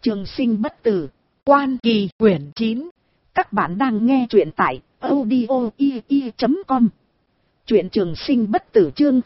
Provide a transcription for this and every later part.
Trường sinh bất tử, Quan Kỳ quyển 9. Các bạn đang nghe truyện tại audio.com. Truyện Trường sinh bất tử chương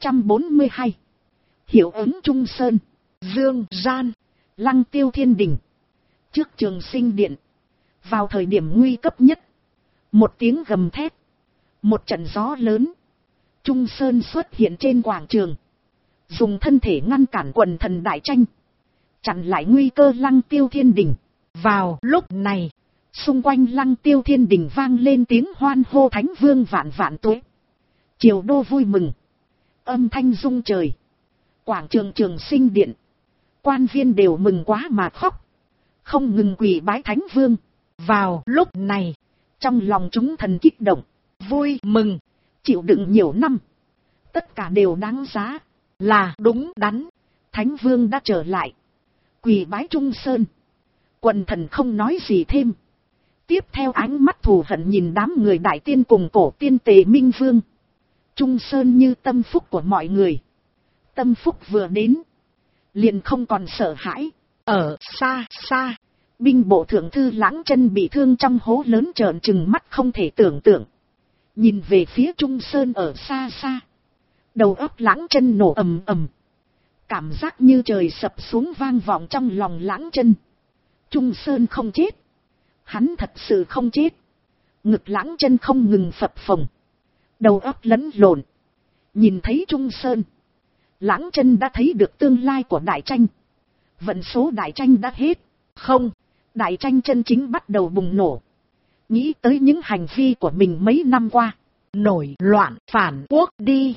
0142. Hiệu ứng Trung Sơn, Dương Gian, Lăng Tiêu Thiên Đình. Trước Trường sinh điện, vào thời điểm nguy cấp nhất, một tiếng gầm thét, một trận gió lớn, Trung Sơn xuất hiện trên quảng trường, dùng thân thể ngăn cản quần thần đại tranh, chặn lại nguy cơ Lăng Tiêu Thiên Đình. Vào lúc này, xung quanh Lăng Tiêu Thiên Đình vang lên tiếng hoan hô Thánh Vương vạn vạn tuế. Triều đô vui mừng, âm thanh rung trời. Quảng trường Trường sinh điện, quan viên đều mừng quá mà khóc, không ngừng quỳ bái Thánh Vương. Vào lúc này, trong lòng chúng thần kích động, vui mừng, chịu đựng nhiều năm, tất cả đều đáng giá, là đúng đắn. Thánh Vương đã trở lại, quỳ bái Trung Sơn. Quần thần không nói gì thêm, tiếp theo ánh mắt thù hận nhìn đám người đại tiên cùng cổ tiên Tề Minh Vương. Trung Sơn như tâm phúc của mọi người, tâm phúc vừa đến, liền không còn sợ hãi. Ở xa xa, binh bộ thượng thư Lãng Chân bị thương trong hố lớn trợn trừng mắt không thể tưởng tượng, nhìn về phía Trung Sơn ở xa xa. Đầu óc Lãng Chân nổ ầm ầm, cảm giác như trời sập xuống vang vọng trong lòng Lãng Chân. Trung Sơn không chết, hắn thật sự không chết. Ngực Lãng Chân không ngừng phập phồng, đầu óc lẫn lộn. Nhìn thấy Trung Sơn, Lãng Chân đã thấy được tương lai của đại tranh. Vận số đại tranh đã hết, không, đại tranh chân chính bắt đầu bùng nổ. Nghĩ tới những hành vi của mình mấy năm qua, nổi loạn phản quốc, đi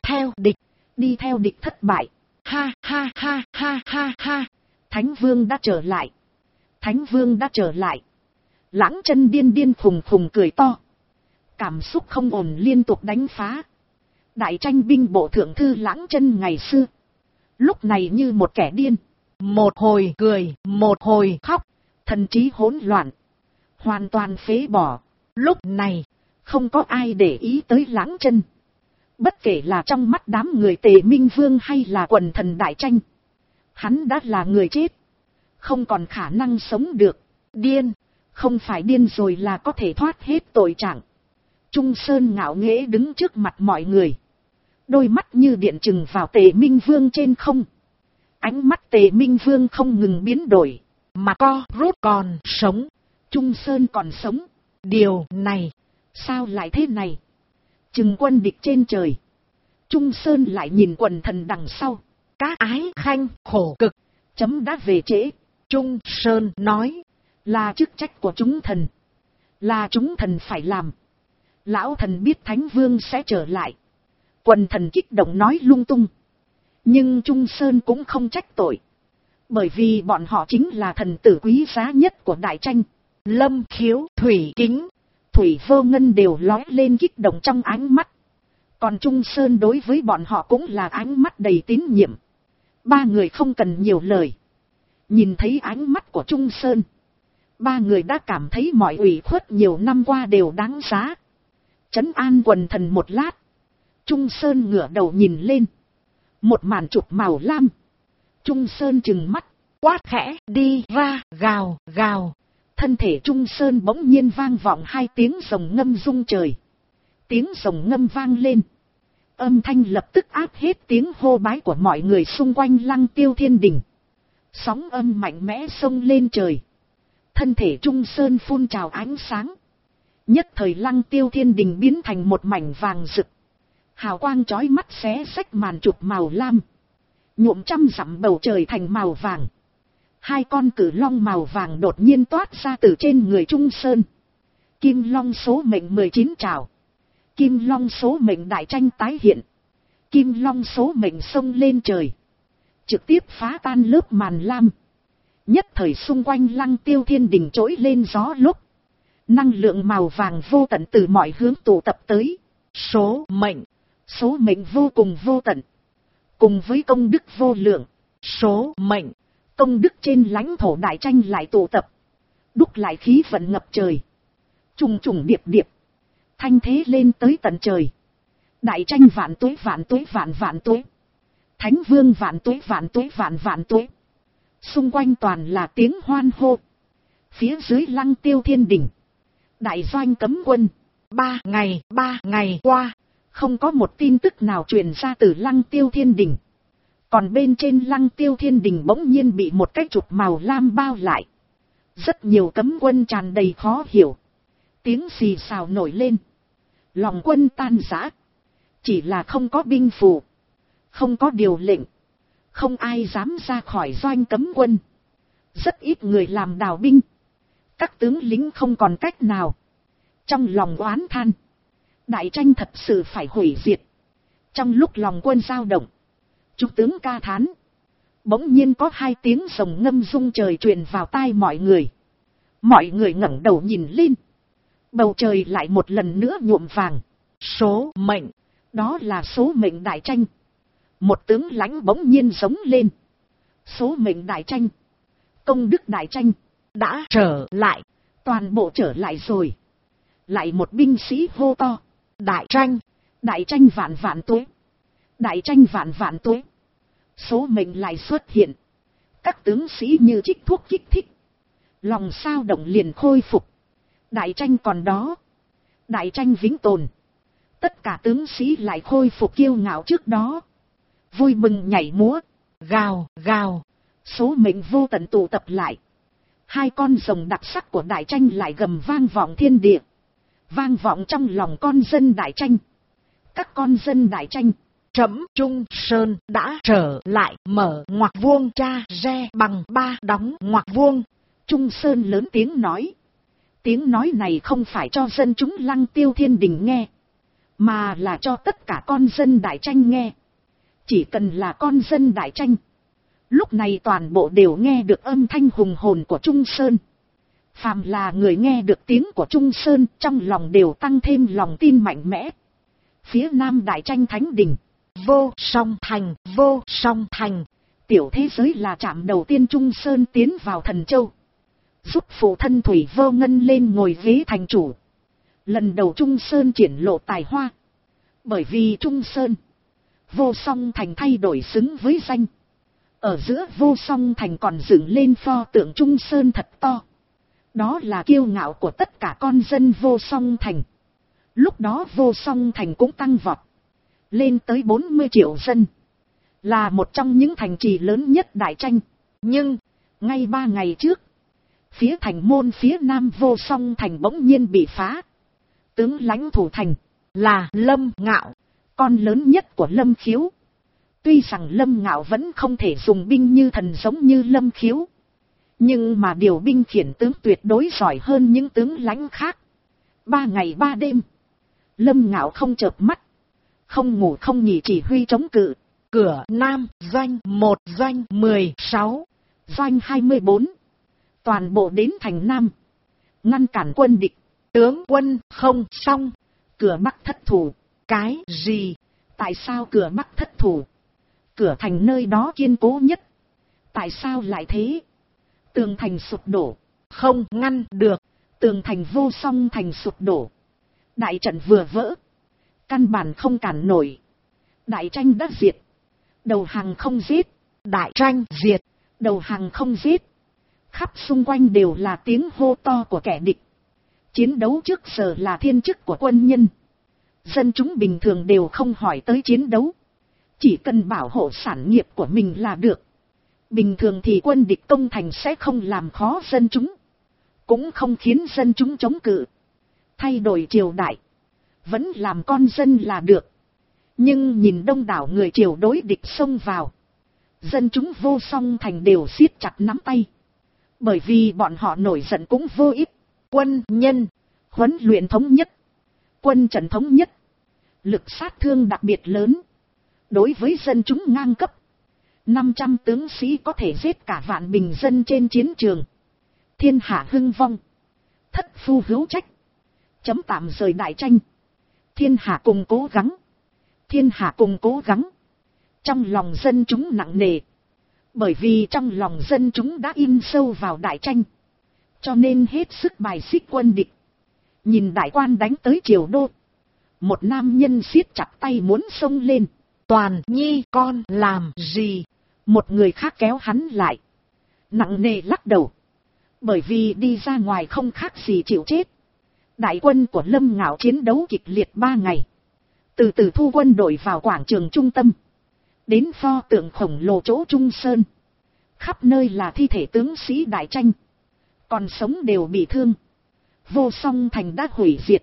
theo địch thất bại. Ha ha ha ha ha ha, Thánh Vương đã trở lại, Thánh Vương đã trở lại. Lãng Chân điên điên khùng khùng cười to, cảm xúc không ổn liên tục đánh phá. Đại tranh binh bộ thượng thư Lãng Chân ngày xưa, lúc này như một kẻ điên, một hồi cười, một hồi khóc, thần trí hỗn loạn, hoàn toàn phế bỏ. Lúc này, không có ai để ý tới Lãng Chân. Bất kể là trong mắt đám người Tề Minh Vương hay là quần thần đại tranh, hắn đã là người chết, không còn khả năng sống được. Điên, không phải điên rồi là có thể thoát hết tội trạng. Trung Sơn ngạo nghễ đứng trước mặt mọi người, đôi mắt như điện chừng vào Tề Minh Vương trên không. Ánh mắt Tề Minh Vương không ngừng biến đổi, mà co rút còn sống. Trung Sơn còn sống, điều này, sao lại thế này? Chừng quân địch trên trời, Trung Sơn lại nhìn quần thần đằng sau. Các ái khanh khổ cực, chấm đã về trễ. Trung Sơn nói, là chức trách của chúng thần, là chúng thần phải làm. Lão thần biết Thánh Vương sẽ trở lại. Quần thần kích động nói lung tung. Nhưng Trung Sơn cũng không trách tội, bởi vì bọn họ chính là thần tử quý giá nhất của đại tranh. Lâm Khiếu, Thủy Kính, Thủy Vô Ngân đều lóe lên kích động trong ánh mắt. Còn Trung Sơn đối với bọn họ cũng là ánh mắt đầy tín nhiệm. Ba người không cần nhiều lời, nhìn thấy ánh mắt của Trung Sơn, ba người đã cảm thấy mọi ủy khuất nhiều năm qua đều đáng giá. Trấn an quần thần một lát, Trung Sơn ngửa đầu nhìn lên, một màn chụp màu lam. Trung Sơn trừng mắt, quát khẽ, đi ra, gào, gào. Thân thể Trung Sơn bỗng nhiên vang vọng hai tiếng rồng ngâm rung trời. Tiếng rồng ngâm vang lên, âm thanh lập tức áp hết tiếng hô bái của mọi người xung quanh Lăng Tiêu Thiên Đình. Sóng âm mạnh mẽ xông lên trời, thân thể Trung Sơn phun trào ánh sáng. Nhất thời Lăng Tiêu Thiên Đình biến thành một mảnh vàng rực, hào quang chói mắt xé xách màn chụp màu lam, nhuộm trăm dặm bầu trời thành màu vàng. Hai con cử long màu vàng đột nhiên toát ra từ trên người Trung Sơn. Kim long số mệnh 19 trào, Kim long số mệnh đại tranh tái hiện. Kim long số mệnh xông lên trời, trực tiếp phá tan lớp màn lam. Nhất thời xung quanh Lăng Tiêu Thiên Đình trỗi lên gió lúc, năng lượng màu vàng vô tận từ mọi hướng tụ tập tới. Số mệnh vô cùng vô tận, cùng với công đức vô lượng. Số mệnh, công đức trên lãnh thổ đại tranh lại tụ tập, đúc lại khí vận ngập trời, trùng trùng điệp điệp, thanh thế lên tới tận trời. Đại tranh vạn tuế vạn tuế vạn vạn tuế, Thánh Vương vạn tuế vạn tuế vạn vạn tuế. Xung quanh toàn là tiếng hoan hô. Phía dưới Lăng Tiêu Thiên Đình, đại doanh cấm quân. 3 ngày qua, không có một tin tức nào truyền ra từ Lăng Tiêu Thiên Đình. Còn bên trên Lăng Tiêu Thiên Đình bỗng nhiên bị một cái trục màu lam bao lại. Rất nhiều cấm quân tràn đầy khó hiểu. Tiếng xì xào nổi lên. Lòng quân tan rã. Chỉ là không có binh phù, không có điều lệnh, không ai dám ra khỏi doanh cấm quân. Rất ít người làm đào binh. Các tướng lính không còn cách nào. Trong lòng oán than, đại tranh thật sự phải hủy diệt. Trong lúc lòng quân dao động, chúng tướng ca thán. Bỗng nhiên có 2 tiếng rồng ngâm rung trời truyền vào tai mọi người. Mọi người ngẩng đầu nhìn lên. Bầu trời lại một lần nữa nhuộm vàng. Số mệnh, đó là số mệnh đại tranh. Một tướng lãnh bỗng nhiên giống lên. Số mệnh đại tranh, công đức đại tranh đã trở lại. Toàn bộ trở lại rồi. Lại một binh sĩ hô to. Đại tranh vạn vạn tuế. Đại tranh vạn vạn tuế. Số mệnh lại xuất hiện. Các tướng sĩ như trích thuốc kích thích. Lòng sao động liền khôi phục. Đại tranh còn đó. Đại tranh vĩnh tồn. Tất cả tướng sĩ lại khôi phục kiêu ngạo trước đó. Vui mừng nhảy múa. Gào gào. Số mệnh vô tận tụ tập lại. 2 con rồng đặc sắc của đại tranh lại gầm vang vọng thiên địa. Vang vọng trong lòng con dân đại tranh. Các con dân đại tranh. Trẫm Trung Sơn đã trở lại, mở ngoặc vuông cha re bằng 3 đóng ngoặc vuông. Trung Sơn lớn tiếng nói. Tiếng nói này không phải cho dân chúng Lăng Tiêu Thiên Đình nghe, mà là cho tất cả con dân đại tranh nghe. Chỉ cần là con dân đại tranh, lúc này toàn bộ đều nghe được âm thanh hùng hồn của Trung Sơn. Phàm là người nghe được tiếng của Trung Sơn, trong lòng đều tăng thêm lòng tin mạnh mẽ. Phía nam đại tranh thánh đình, Vô Song Thành, tiểu thế giới là trạm đầu tiên Trung Sơn tiến vào Thần Châu. Giúp phụ thân Thủy Vô Ngân lên ngồi ghế thành chủ. Lần đầu Trung Sơn triển lộ tài hoa. Bởi vì Trung Sơn, Vô Song Thành thay đổi xứng với danh. Ở giữa Vô Song Thành còn dựng lên pho tượng Trung Sơn thật to. Đó là kiêu ngạo của tất cả con dân Vô Song Thành. Lúc đó Vô Song Thành cũng tăng vọt lên tới 40 triệu dân. Là một trong những thành trì lớn nhất đại tranh. Nhưng, ngay 3 ngày trước, phía thành môn phía nam Vô Song Thành bỗng nhiên bị phá. Tướng lãnh thủ thành là Lâm Ngạo, con lớn nhất của Lâm Khiếu. Tuy rằng Lâm Ngạo vẫn không thể dùng binh như thần giống như Lâm Khiếu, nhưng mà điều binh khiển tướng tuyệt đối giỏi hơn những tướng lãnh khác. 3 ngày 3 đêm, Lâm Ngạo không chợp mắt, không ngủ không nghỉ chỉ huy chống cự. Cửa Nam doanh 1, doanh 16, doanh 24. Toàn bộ đến thành Nam, ngăn cản quân địch. Tướng quân không xong. Cửa Bắc thất thủ. Cái gì? Tại sao cửa Bắc thất thủ? Cửa thành nơi đó kiên cố nhất. Tại sao lại thế? Tường thành sụp đổ. Không ngăn được. Tường thành Vô Song Thành sụp đổ. Đại trận vừa vỡ. Căn bản không cản nổi. Đại tranh đã diệt. Đầu hàng không giết. Đại tranh diệt. Đầu hàng không giết. Khắp xung quanh đều là tiếng hô to của kẻ địch. Chiến đấu trước giờ là thiên chức của quân nhân. Dân chúng bình thường đều không hỏi tới chiến đấu. Chỉ cần bảo hộ sản nghiệp của mình là được. Bình thường thì quân địch công thành sẽ không làm khó dân chúng. Cũng không khiến dân chúng chống cự. Thay đổi triều đại. Vẫn làm con dân là được. Nhưng nhìn đông đảo người triều đối địch xông vào. Dân chúng Vô Song Thành đều siết chặt nắm tay. Bởi vì bọn họ nổi giận cũng vô ích. Quân nhân, huấn luyện thống nhất, quân trận thống nhất, lực sát thương đặc biệt lớn. Đối với dân chúng ngang cấp, 500 tướng sĩ có thể giết cả vạn bình dân trên chiến trường. Thiên hạ hưng vong, thất phu hữu trách. Chấm tạm rời đại tranh. Thiên hạ cùng cố gắng. Thiên hạ cùng cố gắng. Trong lòng dân chúng nặng nề. Bởi vì trong lòng dân chúng đã in sâu vào đại tranh. Cho nên hết sức bài xích quân địch. Nhìn đại quan đánh tới triều đô. Một nam nhân siết chặt tay muốn xông lên. Toàn Nhi con làm gì? Một người khác kéo hắn lại. nặng nề lắc đầu. Bởi vì đi ra ngoài không khác gì chịu chết. Đại quân của Lâm Ngạo chiến đấu kịch liệt 3 ngày. Từ từ thu quân đội vào quảng trường trung tâm. Đến pho tượng khổng lồ chỗ Trung Sơn. Khắp nơi là thi thể tướng sĩ đại tranh. Còn sống đều bị thương. Vô Song thành đã hủy diệt.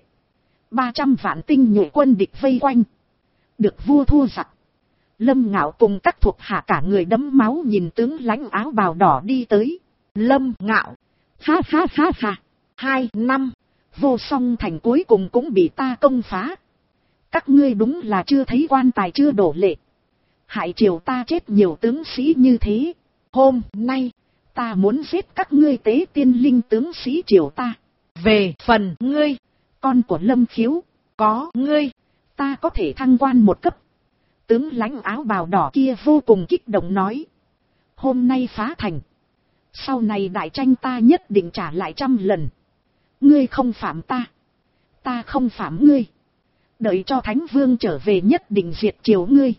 300 vạn tinh nhuệ quân địch vây quanh. Được vua thua giặc. Lâm Ngạo cùng các thuộc hạ cả người đẫm máu nhìn tướng lãnh áo bào đỏ đi tới. Lâm Ngạo. Ha ha ha ha. 2 năm. Vô Song thành cuối cùng cũng bị ta công phá. Các ngươi đúng là chưa thấy quan tài chưa đổ lệ. Hại triều ta chết nhiều tướng sĩ như thế. Hôm nay, ta muốn giết các ngươi tế tiên linh tướng sĩ triều ta. Về phần ngươi, con của Lâm Khiếu, có ngươi, ta có thể thăng quan một cấp. Tướng lãnh áo bào đỏ kia vô cùng kích động nói. Hôm nay phá thành. Sau này đại tranh ta nhất định trả lại 100 lần. Ngươi không phạm ta. Ta không phạm ngươi. Đợi cho Thánh Vương trở về nhất định diệt triều ngươi.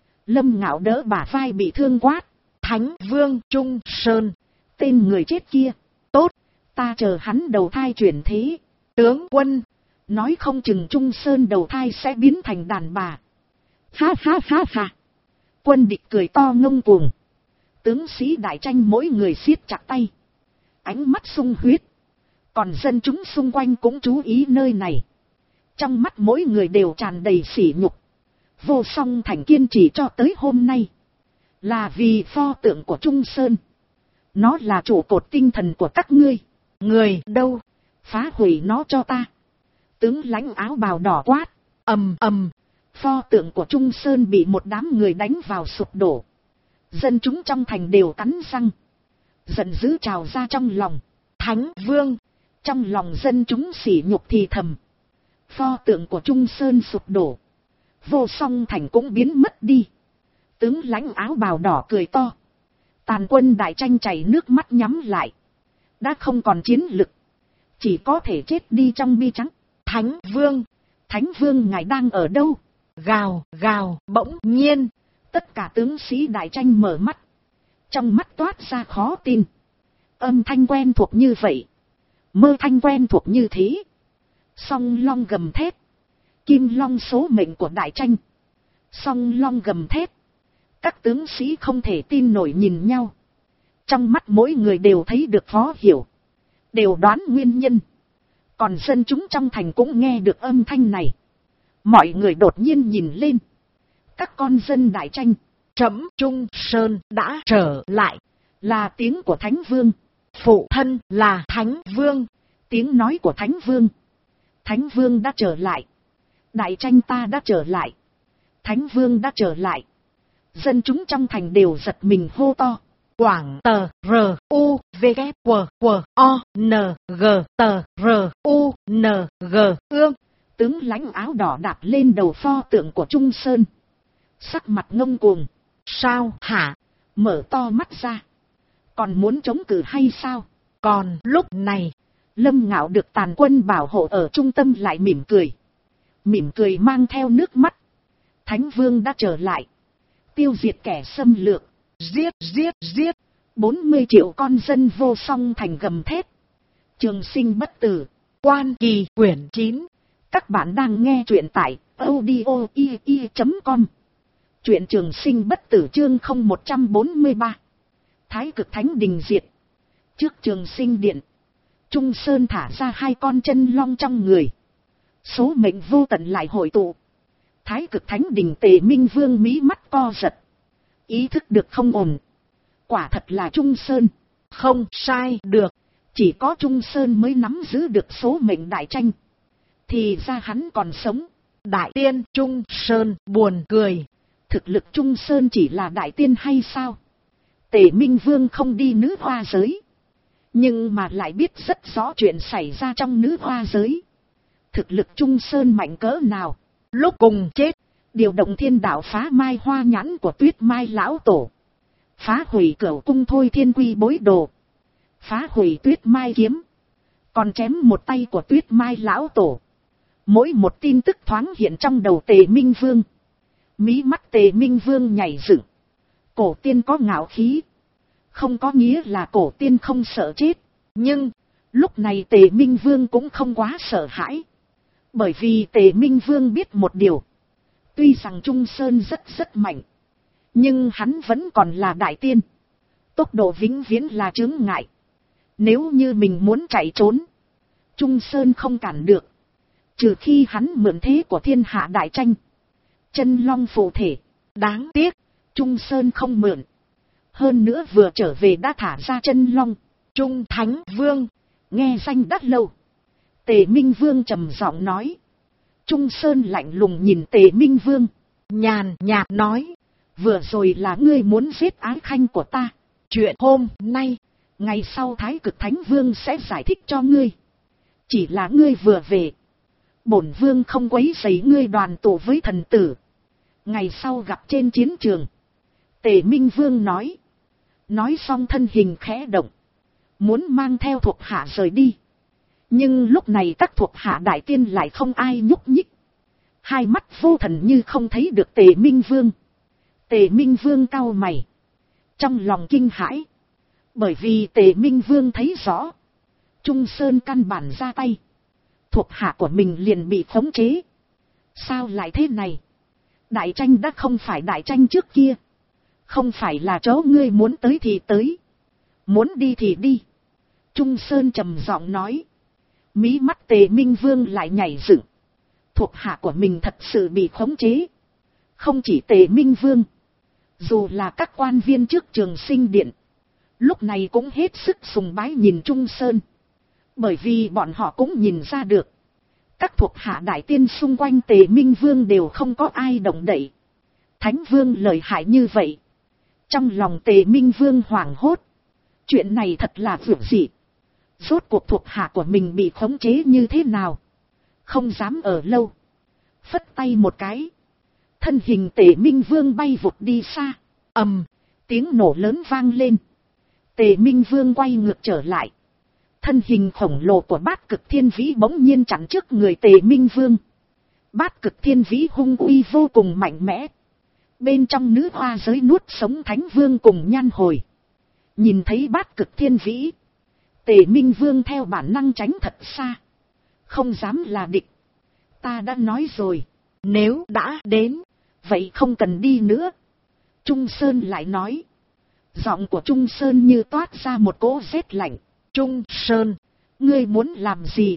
Lâm Ngạo đỡ bả vai bị thương quát. Thánh Vương Trung Sơn. Tên người chết kia. Tốt. Ta chờ hắn đầu thai chuyển thế. Tướng quân. Nói không chừng Trung Sơn đầu thai sẽ biến thành đàn bà. Ha ha ha ha. Quân địch cười to ngông cuồng. Tướng sĩ đại tranh mỗi người siết chặt tay. Ánh mắt sung huyết. Còn dân chúng xung quanh cũng chú ý nơi này. Trong mắt mỗi người đều tràn đầy sỉ nhục. Vô Song thành kiên trì cho tới hôm nay. Là vì pho tượng của Trung Sơn. Nó là trụ cột tinh thần của các ngươi. Người đâu? Phá hủy nó cho ta. Tướng lãnh áo bào đỏ quát. Ầm ầm. Pho tượng của Trung Sơn bị một đám người đánh vào sụp đổ. Dân chúng trong thành đều cắn răng. Giận dữ trào ra trong lòng. Thánh Vương. Trong lòng dân chúng sỉ nhục thì thầm. Pho tượng của Trung Sơn sụp đổ. Vô Song thành cũng biến mất đi. Tướng lãnh áo bào đỏ cười to. Tàn quân đại tranh chảy nước mắt nhắm lại. Đã không còn chiến lực. Chỉ có thể chết đi trong bi trắng. Thánh Vương. Thánh Vương ngài đang ở đâu? Gào gào bỗng nhiên. Tất cả tướng sĩ đại tranh mở mắt. Trong mắt toát ra khó tin. Âm thanh quen thuộc như vậy. Mơ thanh quen thuộc như thế. Song long gầm thét. Kim long số mệnh của đại tranh. Song long gầm thét. Các tướng sĩ không thể tin nổi nhìn nhau. Trong mắt mỗi người đều thấy được khó hiểu. Đều đoán nguyên nhân. Còn dân chúng trong thành cũng nghe được âm thanh này. Mọi người đột nhiên nhìn lên. Các con dân đại tranh. Trẫm Trung Sơn đã trở lại. Là tiếng của Thánh Vương. Phụ thân là Thánh Vương. Tiếng nói của Thánh Vương. Thánh Vương đã trở lại. Đại tranh ta đã trở lại. Thánh Vương đã trở lại. Dân chúng trong thành đều giật mình hô to. Quảng tờ R U V K W W O N G tờ R U N G ương. Tướng lãnh áo đỏ đạp lên đầu pho tượng của Trung Sơn. Sắc mặt ngông cuồng. Sao hả? Mở to mắt ra. Còn muốn chống cự hay sao? Còn lúc này, Lâm Ngạo được tàn quân bảo hộ ở trung tâm lại mỉm cười. Mỉm cười mang theo nước mắt. Thánh Vương đã trở lại. Tiêu diệt kẻ xâm lược. Giết giết giết. 40 triệu con dân Vô Song thành gầm thét. Trường sinh bất tử. Quan Kỳ quyển 9. Các bạn đang nghe truyện tại audio.com. Truyện Trường Sinh bất tử chương 0143. Thái Cực Thánh Đình diệt. Trước Trường Sinh điện, Trung Sơn thả ra 2 con chân long trong người. Số mệnh vô tận lại hội tụ. Thái Cực Thánh Đình Tề Minh Vương mí mắt co giật. Ý thức được không ổn. Quả thật là Trung Sơn. Không sai được. Chỉ có Trung Sơn mới nắm giữ được số mệnh đại tranh. Thì ra hắn còn sống. Đại tiên Trung Sơn buồn cười. Thực lực Trung Sơn chỉ là đại tiên hay sao? Tề Minh Vương không đi nữ hoa giới. Nhưng mà lại biết rất rõ chuyện xảy ra trong nữ hoa giới. Thực lực Trung Sơn mạnh cỡ nào. Lúc cùng chết. Điều động thiên đạo phá mai hoa nhãn của Tuyết Mai lão tổ. Phá hủy cửu cung thôi thiên quy bối đồ. Phá hủy Tuyết Mai kiếm. Còn chém một tay của Tuyết Mai lão tổ. Mỗi một tin tức thoáng hiện trong đầu Tề Minh Vương. Mí mắt Tề Minh Vương nhảy dựng. Cổ tiên có ngạo khí. không có nghĩa là cổ tiên không sợ chết. Nhưng, lúc này Tề Minh Vương cũng không quá sợ hãi. Bởi vì Tề Minh Vương biết một điều. Tuy rằng Trung Sơn rất mạnh. Nhưng hắn vẫn còn là đại tiên. Tốc độ vĩnh viễn là chướng ngại. Nếu như mình muốn chạy trốn, Trung Sơn không cản được. Trừ khi hắn mượn thế của thiên hạ đại tranh. Chân long phụ thể. Đáng tiếc, Trung Sơn không mượn. Hơn nữa vừa trở về đã thả ra chân long. Trung Thánh Vương, nghe danh đắt lâu. Tề Minh Vương trầm giọng nói. Trung Sơn lạnh lùng nhìn Tề Minh Vương. Nhàn nhạt nói. Vừa rồi là ngươi muốn giết ái khanh của ta. Chuyện hôm nay, ngày sau Thái Cực Thánh Vương sẽ giải thích cho ngươi. Chỉ là ngươi vừa về. Bổn Vương không quấy rầy ngươi đoàn tụ với thần tử. Ngày sau gặp trên chiến trường. Tề Minh Vương nói. Nói xong thân hình khẽ động. Muốn mang theo thuộc hạ rời đi. Nhưng lúc này các thuộc hạ đại tiên lại không ai nhúc nhích. Hai mắt vô thần như không thấy được Tề Minh Vương. Tề Minh Vương cau mày. Trong lòng kinh hãi. Bởi vì Tề Minh Vương thấy rõ. Trung Sơn căn bản ra tay. Thuộc hạ của mình liền bị khống chế. Sao lại thế này? Đại tranh đã không phải đại tranh trước kia. Không phải là chỗ ngươi muốn tới thì tới. Muốn đi thì đi. Trung Sơn trầm giọng nói. Mí mắt Tề Minh Vương lại nhảy dựng. Thuộc hạ của mình thật sự bị khống chế. Không chỉ Tề Minh Vương. Dù là các quan viên trước Trường Sinh Điện. Lúc này cũng hết sức sùng bái nhìn Trung Sơn. Bởi vì bọn họ cũng nhìn ra được. Các thuộc hạ đại tiên xung quanh Tề Minh Vương đều không có ai động đậy. Thánh Vương lợi hại như vậy. Trong lòng Tề Minh Vương hoảng hốt. Chuyện này thật là vượt dị. Rốt cuộc thuộc hạ của mình bị khống chế như thế nào? Không dám ở lâu. Phất tay một cái. Thân hình Tề Minh Vương bay vụt đi xa. Ầm, tiếng nổ lớn vang lên. Tề Minh Vương quay ngược trở lại. Thân hình khổng lồ của Bát Cực Thiên Vĩ bỗng nhiên chặn trước người Tề Minh Vương. Bát Cực Thiên Vĩ hung uy vô cùng mạnh mẽ. Bên trong nữ hoa giới nuốt sống Thánh Vương cùng Nhan Hồi. Nhìn thấy Bát Cực Thiên Vĩ. Tề Minh Vương theo bản năng tránh thật xa. Không dám là địch. Ta đã nói rồi. Nếu đã đến. Vậy không cần đi nữa. Trung Sơn lại nói. Giọng của Trung Sơn như toát ra một cỗ rét lạnh. Trung Sơn, ngươi muốn làm gì?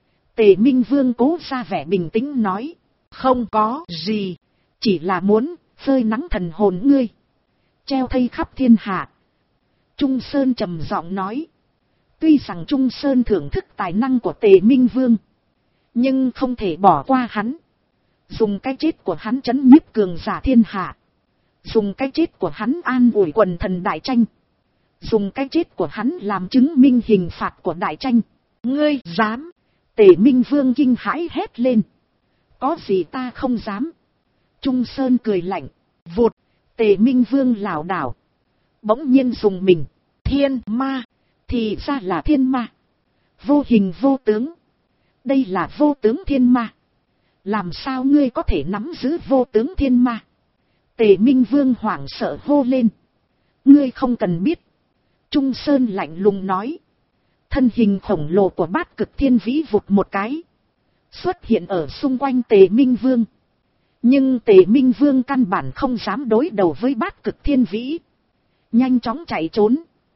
Tề Minh Vương cố ra vẻ bình tĩnh nói. Không có gì. Chỉ là muốn phơi nắng thần hồn ngươi. Treo thây khắp thiên hạ. Trung Sơn trầm giọng nói. Tuy rằng Trung Sơn thưởng thức tài năng của Tề Minh Vương. Nhưng không thể bỏ qua hắn. Dùng cái chết của hắn trấn nhiếp cường giả thiên hạ. Dùng cái chết của hắn an ủi quần thần đại tranh. Dùng cái chết của hắn làm chứng minh hình phạt của đại tranh. Ngươi dám? Tề Minh Vương kinh hãi hét lên. Có gì ta không dám? Trung Sơn cười lạnh. Vụt, Tề Minh Vương lảo đảo. Bỗng nhiên dùng mình. Thiên ma. Thì ra là thiên ma. Vô hình vô tướng. Đây là vô tướng thiên ma. Làm sao ngươi có thể nắm giữ vô tướng thiên ma? Tề Minh Vương hoảng sợ hô lên. Ngươi không cần biết. Trung Sơn lạnh lùng nói. Thân hình khổng lồ của Bát Cực Thiên Vĩ vụt một cái. Xuất hiện ở xung quanh Tề Minh Vương. Nhưng Tề Minh Vương căn bản không dám đối đầu với Bát Cực Thiên Vĩ. Nhanh chóng chạy trốn.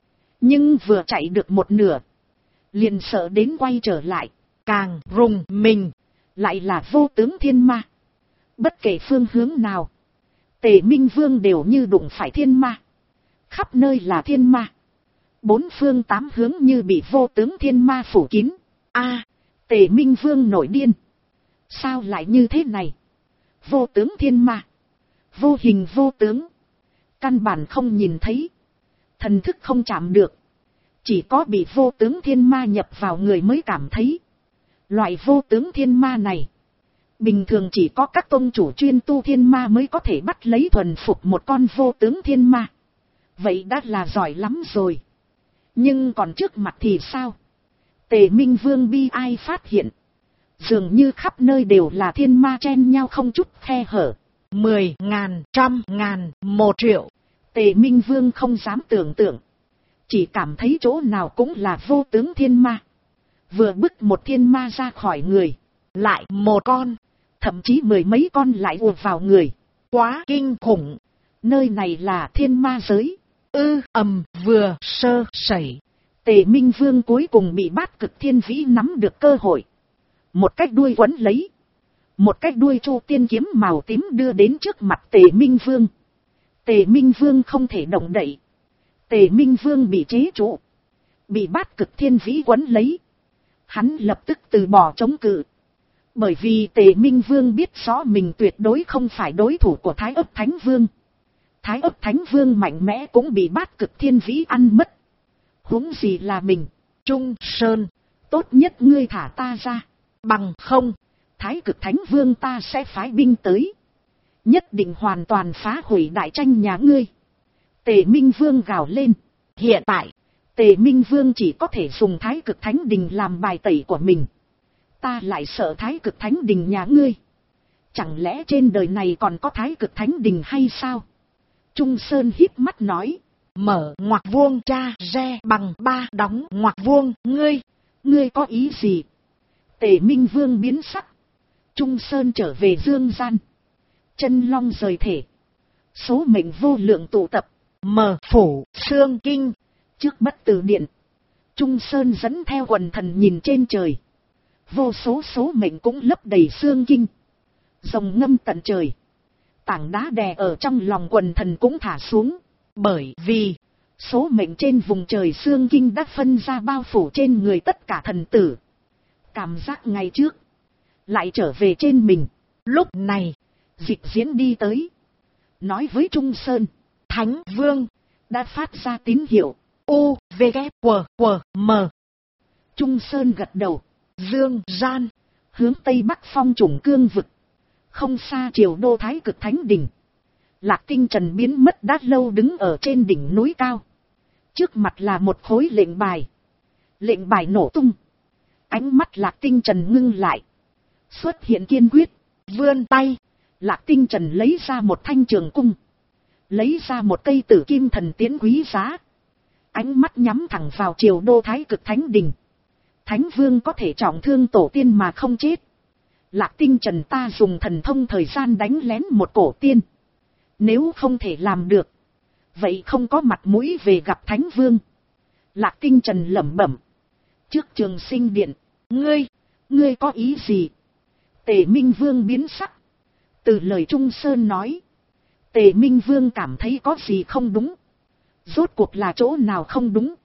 Nhưng vừa chạy được một nửa. Liền sợ đến quay trở lại. Càng rùng mình. Lại là vô tướng thiên ma. Bất kể phương hướng nào. Tề Minh Vương đều như đụng phải thiên ma. Khắp nơi là thiên ma. Bốn phương tám hướng như bị vô tướng thiên ma phủ kín. Tề Minh Vương nổi điên. Sao lại như thế này? Vô tướng thiên ma. Vô hình vô tướng. Căn bản không nhìn thấy. Thần thức không chạm được. Chỉ có bị vô tướng thiên ma nhập vào người mới cảm thấy. Loại vô tướng thiên ma này. Bình thường chỉ có các tôn chủ chuyên tu thiên ma mới có thể bắt lấy thuần phục một con vô tướng thiên ma. Vậy đã là giỏi lắm rồi. Nhưng còn trước mặt thì sao? Tề Minh Vương bi ai phát hiện. Dường như khắp nơi đều là thiên ma chen nhau không chút khe hở. 10.000, 100.000, 1 triệu. Tề Minh Vương không dám tưởng tượng. chỉ cảm thấy chỗ nào cũng là vô tướng thiên ma. Vừa bức một thiên ma ra khỏi người, lại một con, thậm chí mười mấy con lại ùa vào người. Quá kinh khủng. Nơi này là thiên ma giới. Vừa sơ sẩy, Tề Minh Vương cuối cùng bị Bát Cực Thiên Vĩ nắm được cơ hội. Một cách đuôi quấn lấy, một cách đuôi Chu Tiên kiếm màu tím đưa đến trước mặt Tề Minh Vương. Tề Minh Vương không thể động đậy. Tề Minh Vương bị chế trụ, bị Bát Cực Thiên Vĩ quấn lấy. Hắn lập tức từ bỏ chống cự. Bởi vì Tề Minh Vương biết rõ mình tuyệt đối không phải đối thủ của Thái Ấp Thánh Vương. Thái Ấp Thánh Vương mạnh mẽ cũng bị Bát Cực Thiên Vĩ ăn mất. Huống gì là mình. Trung Sơn, tốt nhất ngươi thả ta ra. Bằng không, Thái Cực Thánh Vương ta sẽ phái binh tới. Nhất định hoàn toàn phá hủy đại tranh nhà ngươi. Tề Minh Vương gào lên. Hiện tại, Tề Minh Vương chỉ có thể dùng Thái Cực Thánh Đình làm bài tẩy của mình. Ta lại sợ Thái Cực Thánh Đình nhà ngươi. Chẳng lẽ trên đời này còn có Thái Cực Thánh Đình hay sao? Trung Sơn híp mắt nói. Mở ngoặc vuông cha re bằng 3 đóng ngoặc vuông. Ngươi có ý gì? Tề Minh Vương biến sắc. Trung Sơn trở về dương gian. Chân long rời thể. Số mệnh vô lượng tụ tập. Mở phủ xương kinh. Trước Bất Tử Điện, Trung Sơn dẫn theo quần thần nhìn trên trời. Vô số số mệnh cũng lấp đầy xương kinh. Rồng ngâm tận trời. Tảng đá đè ở trong lòng quần thần cũng thả xuống. Bởi vì số mệnh trên vùng trời xương kinh đã phân ra bao phủ trên người tất cả thần tử. Cảm giác ngày trước lại trở về trên mình. Lúc này Dịch Diễn đi tới, nói với Trung Sơn. Thánh Vương đã phát ra tín hiệu. U, V, K, W, M. Trung Sơn gật đầu. Dương gian, hướng Tây Bắc Phong Trùng Cương vực. Không xa Triều Đô Thái Cực Thánh Đình. Lạc Tinh Trần biến mất đã lâu đứng ở trên đỉnh núi cao. Trước mặt là một khối lệnh bài. Lệnh bài nổ tung. Ánh mắt Lạc Tinh Trần ngưng lại. Xuất hiện kiên quyết. Vươn tay. Lạc Tinh Trần lấy ra một thanh trường cung. Lấy ra một cây tử kim thần tiến quý giá. Ánh mắt nhắm thẳng vào Triều Đô Thái Cực Thánh Đình. Thánh Vương có thể trọng thương tổ tiên mà không chết. Lạc Tinh Trần ta dùng thần thông thời gian đánh lén một cổ tiên. Nếu không thể làm được, vậy không có mặt mũi về gặp Thánh Vương. Lạc Tinh Trần lẩm bẩm. Trước Trường Sinh Điện, ngươi có ý gì? Tề Minh Vương biến sắc. Từ lời Trung Sơn nói, Tề Minh Vương cảm thấy có gì không đúng. Rốt cuộc là chỗ nào không đúng?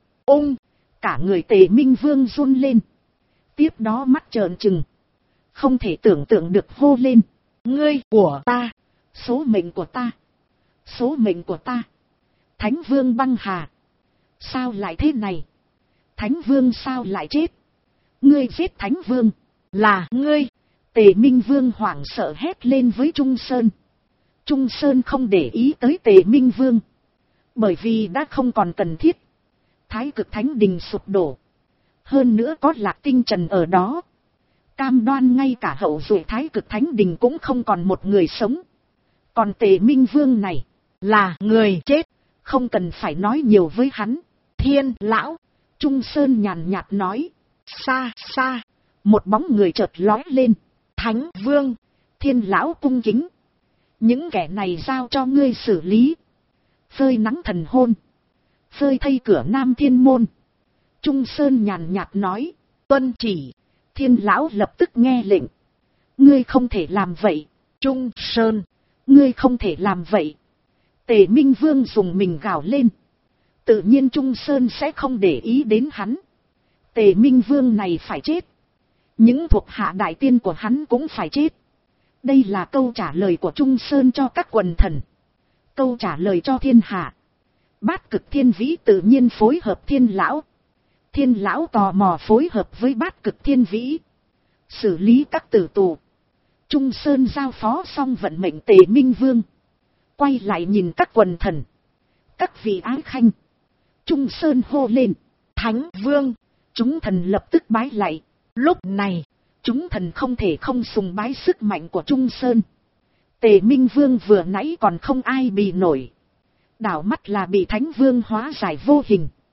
Cả người Tề Minh Vương run lên. Tiếp đó mắt trợn trừng. Không thể tưởng tượng được hô lên. Ngươi của ta. Số mệnh của ta. Số mệnh của ta. Thánh Vương Băng Hà. Sao lại thế này? Thánh Vương sao lại chết? Ngươi giết Thánh Vương. Là ngươi. Tề Minh Vương hoảng sợ hét lên với Trung Sơn. Trung Sơn không để ý tới Tề Minh Vương. Bởi vì đã không còn cần thiết. Thái Cực Thánh Đình sụp đổ. Hơn nữa có Lạc Tinh Trần ở đó. Cam đoan ngay cả hậu duệ Thái Cực Thánh Đình cũng không còn một người sống. Còn Tề Minh Vương này là người chết. Không cần phải nói nhiều với hắn. Thiên lão. Trung Sơn nhàn nhạt nói. Xa xa. Một bóng người chợt lói lên. Thánh Vương. Thiên lão cung kính. Những kẻ này giao cho ngươi xử lý. Phơi nắng thần hôn. Phơi thay cửa Nam Thiên Môn. Trung Sơn nhàn nhạt nói. Tuân chỉ. Thiên lão lập tức nghe lệnh. Ngươi không thể làm vậy. Trung Sơn. Ngươi không thể làm vậy. Tề Minh Vương dùng mình gào lên. Tự nhiên Trung Sơn sẽ không để ý đến hắn. Tề Minh Vương này phải chết. Những thuộc hạ đại tiên của hắn cũng phải chết. Đây là câu trả lời của Trung Sơn cho các quần thần. Câu trả lời cho thiên hạ. Bát Cực Thiên Vĩ tự nhiên phối hợp Thiên lão. Thiên lão tò mò phối hợp với Bát Cực Thiên Vĩ. Xử lý các tử tù. Trung Sơn giao phó xong vận mệnh Tề Minh Vương. Quay lại nhìn các quần thần. Các vị ái khanh. Trung Sơn hô lên. Thánh Vương. Chúng thần lập tức bái lạy. Lúc này, chúng thần không thể không sùng bái sức mạnh của Trung Sơn. Tề Minh Vương vừa nãy còn không ai bị nổi. Đảo mắt là bị Thánh Vương hóa giải vô hình.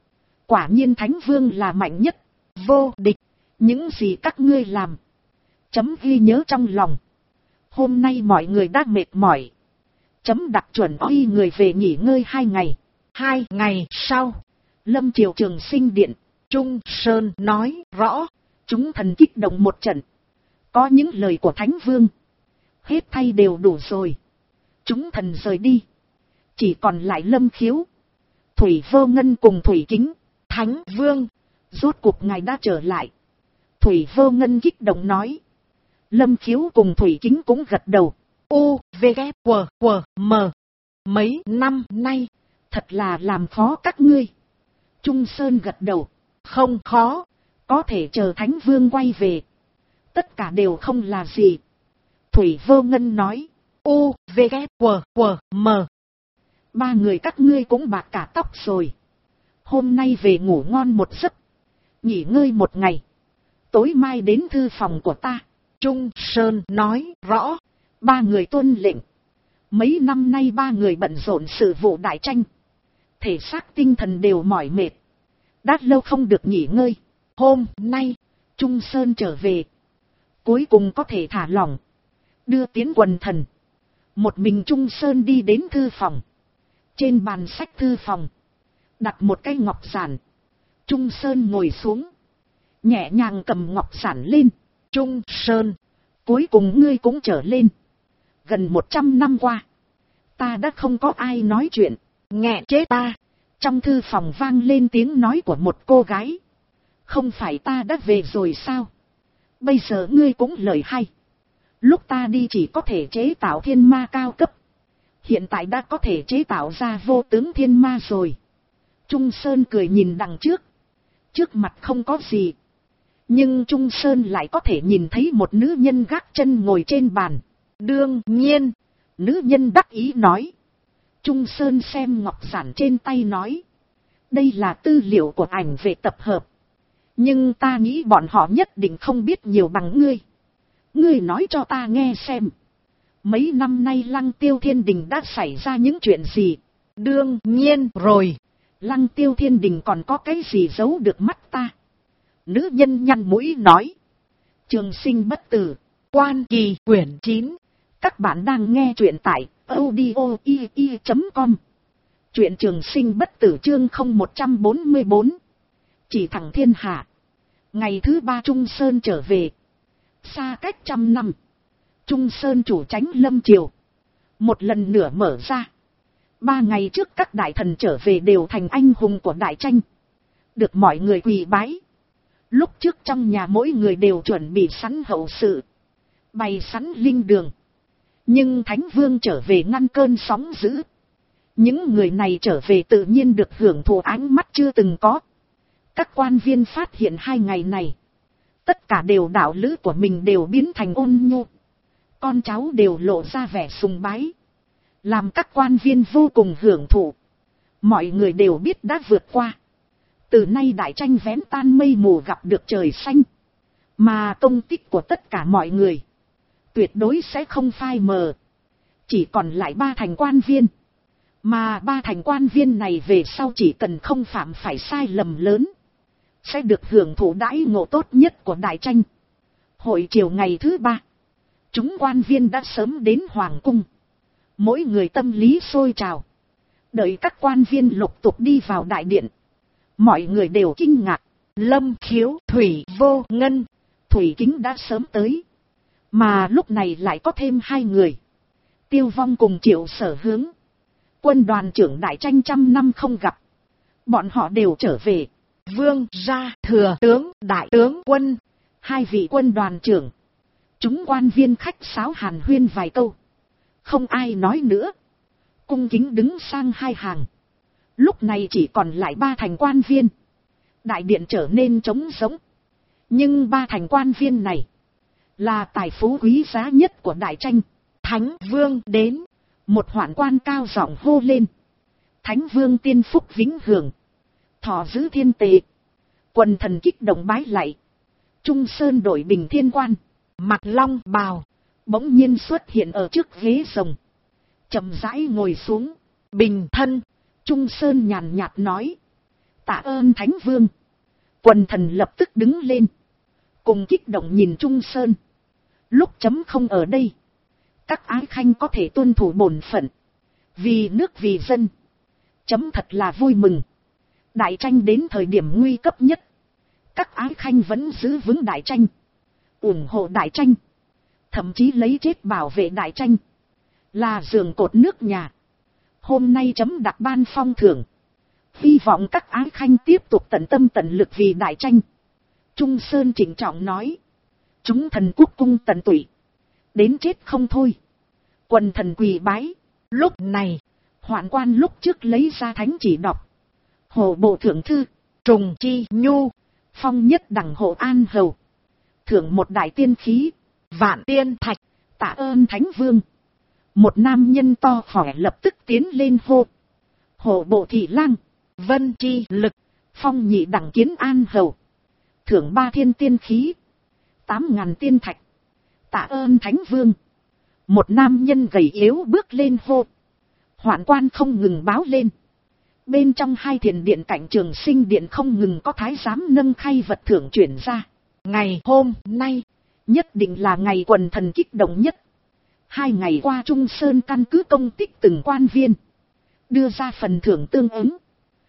Quả nhiên Thánh Vương là mạnh nhất, vô địch. Những gì các ngươi làm, chấm ghi nhớ trong lòng. Hôm nay mọi người đã mệt mỏi. Chấm đặt chuẩn y người về nghỉ ngơi 2 ngày. 2 ngày sau, Lâm Triều Trường Sinh điện, Trung Sơn nói rõ. Chúng thần kích động một trận. Có những lời của Thánh Vương, hết thay đều đủ rồi. Chúng thần rời đi. Chỉ còn lại Lâm Khiếu, Thủy Vô Ngân cùng Thủy Kính. Thánh Vương, rốt cuộc ngài đã trở lại. Thủy Vô Ngân kích động nói. Lâm Khiếu cùng Thủy Kính cũng gật đầu. U, V, K, W, M. Mấy năm nay, thật là làm khó các ngươi. Trung Sơn gật đầu. Không khó, có thể chờ Thánh Vương quay về. Tất cả đều không là gì. Thủy Vô Ngân nói. U, V, K, W, M. 3 người các ngươi cũng bạc cả tóc rồi. Hôm nay về ngủ ngon một giấc, nghỉ ngơi 1 ngày. Tối mai đến thư phòng của ta. Trung Sơn nói rõ. 3 người tuân lệnh. Mấy năm nay 3 người bận rộn sự vụ đại tranh. Thể xác tinh thần đều mỏi mệt. Đã lâu không được nghỉ ngơi. Hôm nay, Trung Sơn trở về. Cuối cùng có thể thả lỏng. Đưa tiến quần thần. Một mình Trung Sơn đi đến thư phòng. Trên bàn sách thư phòng, đặt một cái ngọc giản. Trung Sơn ngồi xuống, nhẹ nhàng cầm ngọc giản lên. Trung Sơn, cuối cùng ngươi cũng trở lên. Gần 100 năm qua, ta đã không có ai nói chuyện, nghẹn chết ta. Trong thư phòng vang lên tiếng nói của một cô gái. Không phải ta đã về rồi sao? Bây giờ ngươi cũng lời hay. Lúc ta đi chỉ có thể chế tạo thiên ma cao cấp. Hiện tại đã có thể chế tạo ra vô tướng thiên ma rồi. Trung Sơn cười nhìn đằng trước. Trước mặt không có gì. Nhưng Trung Sơn lại có thể nhìn thấy một nữ nhân gác chân ngồi trên bàn. Đương nhiên, nữ nhân đắc ý nói. Trung Sơn xem ngọc giản trên tay nói. Đây là tư liệu của ảnh về tập hợp. Nhưng ta nghĩ bọn họ nhất định không biết nhiều bằng ngươi. Ngươi nói cho ta nghe xem. Mấy năm nay Lăng Tiêu Thiên Đình đã xảy ra những chuyện gì? Đương nhiên rồi. Lăng Tiêu Thiên Đình còn có cái gì giấu được mắt ta? Nữ nhân nhăn mũi nói. Trường Sinh bất tử. Quan Kỳ quyển 9. Các bạn đang nghe truyện tại audio.com. Truyện Trường Sinh bất tử chương 0144. Chỉ thẳng thiên hạ. Ngày thứ 3 Trung Sơn trở về. Xa cách 100 năm. Trung Sơn chủ tránh Lâm Triều. Một lần nữa mở ra. 3 ngày trước các đại thần trở về đều thành anh hùng của đại tranh. Được mọi người quỳ bái. Lúc trước trong nhà mỗi người đều chuẩn bị sẵn hậu sự. Bày sẵn linh đường. Nhưng Thánh Vương trở về ngăn cơn sóng dữ. Những người này trở về tự nhiên được hưởng thụ ánh mắt chưa từng có. Các quan viên phát hiện 2 ngày này. Tất cả đều đạo lữ của mình đều biến thành ôn nhu. Con cháu đều lộ ra vẻ sùng bái. Làm các quan viên vô cùng hưởng thụ. Mọi người đều biết đã vượt qua. Từ nay đại tranh vén tan mây mù gặp được trời xanh. Mà công tích của tất cả mọi người tuyệt đối sẽ không phai mờ. Chỉ còn lại 3 thành quan viên. Mà 3 thành quan viên này về sau chỉ cần không phạm phải sai lầm lớn. Sẽ được hưởng thụ đãi ngộ tốt nhất của đại tranh. Hội chiều ngày thứ 3. Chúng quan viên đã sớm đến Hoàng cung. Mỗi người tâm lý sôi trào. Đợi các quan viên lục tục đi vào đại điện. Mọi người đều kinh ngạc. Lâm Khiếu, Thủy Vô Ngân, Thủy Kính đã sớm tới. Mà lúc này lại có thêm 2 người. Tiêu Vong cùng Triệu Sở Hướng. Quân đoàn trưởng đại tranh 100 năm không gặp. Bọn họ đều trở về. Vương gia, thừa tướng, đại tướng quân. 2 vị quân đoàn trưởng. Chúng quan viên khách sáo hàn huyên vài câu. Không ai nói nữa. Cung kính đứng sang 2 hàng. Lúc này chỉ còn lại 3 thành quan viên. Đại điện trở nên trống rỗng. Nhưng 3 thành quan viên này là tài phú quý giá nhất của đại tranh. Thánh Vương đến. Một hoạn quan cao giọng hô lên. Thánh Vương tiên phúc vĩnh hưởng. Thọ giữ thiên tệ. Quần thần kích động bái lạy. Trung Sơn đổi bình thiên quan. Mặc long bào. Bỗng nhiên xuất hiện ở trước ghế rồng. Chậm rãi ngồi xuống. Bình thân. Trung Sơn nhàn nhạt nói. Tạ ơn Thánh Vương. Quần thần lập tức đứng lên. Cùng kích động nhìn Trung Sơn. Lúc chấm không ở đây. Các ái khanh có thể tuân thủ bổn phận. Vì nước vì dân. Chấm thật là vui mừng. Đại tranh đến thời điểm nguy cấp nhất. Các ái khanh vẫn giữ vững đại tranh. ủng hộ đại tranh. Thậm chí lấy chết bảo vệ đại tranh. Là giường cột nước nhà. Hôm nay chấm đặc ban phong thưởng. Hy vọng các ái khanh tiếp tục tận tâm tận lực vì đại tranh. Trung Sơn trịnh trọng nói. Chúng thần quốc cung tận tụy. Đến chết không thôi. Quần thần quỳ bái. Lúc này, hoạn quan lúc trước lấy ra thánh chỉ đọc. Hộ bộ thượng thư, Trùng Chi Nhu, phong nhất đẳng hộ an hầu. Thưởng một đại tiên khí, vạn tiên thạch, tạ ơn Thánh Vương. Một nam nhân to khỏe lập tức tiến lên hô. Hộ bộ thị lang, Vân Chi Lực, phong nhị đẳng kiến an hầu. Thưởng 3 thiên tiên khí, 8.000 tiên thạch, tạ ơn Thánh Vương. Một nam nhân gầy yếu bước lên hô. Hoạn quan không ngừng báo lên. Bên trong 2 thiền điện cạnh Trường Sinh điện không ngừng có thái giám nâng khay vật thưởng chuyển ra. Ngày hôm nay, nhất định là ngày quần thần kích động nhất. 2 ngày qua Trung Sơn căn cứ công tích từng quan viên. Đưa ra phần thưởng tương ứng.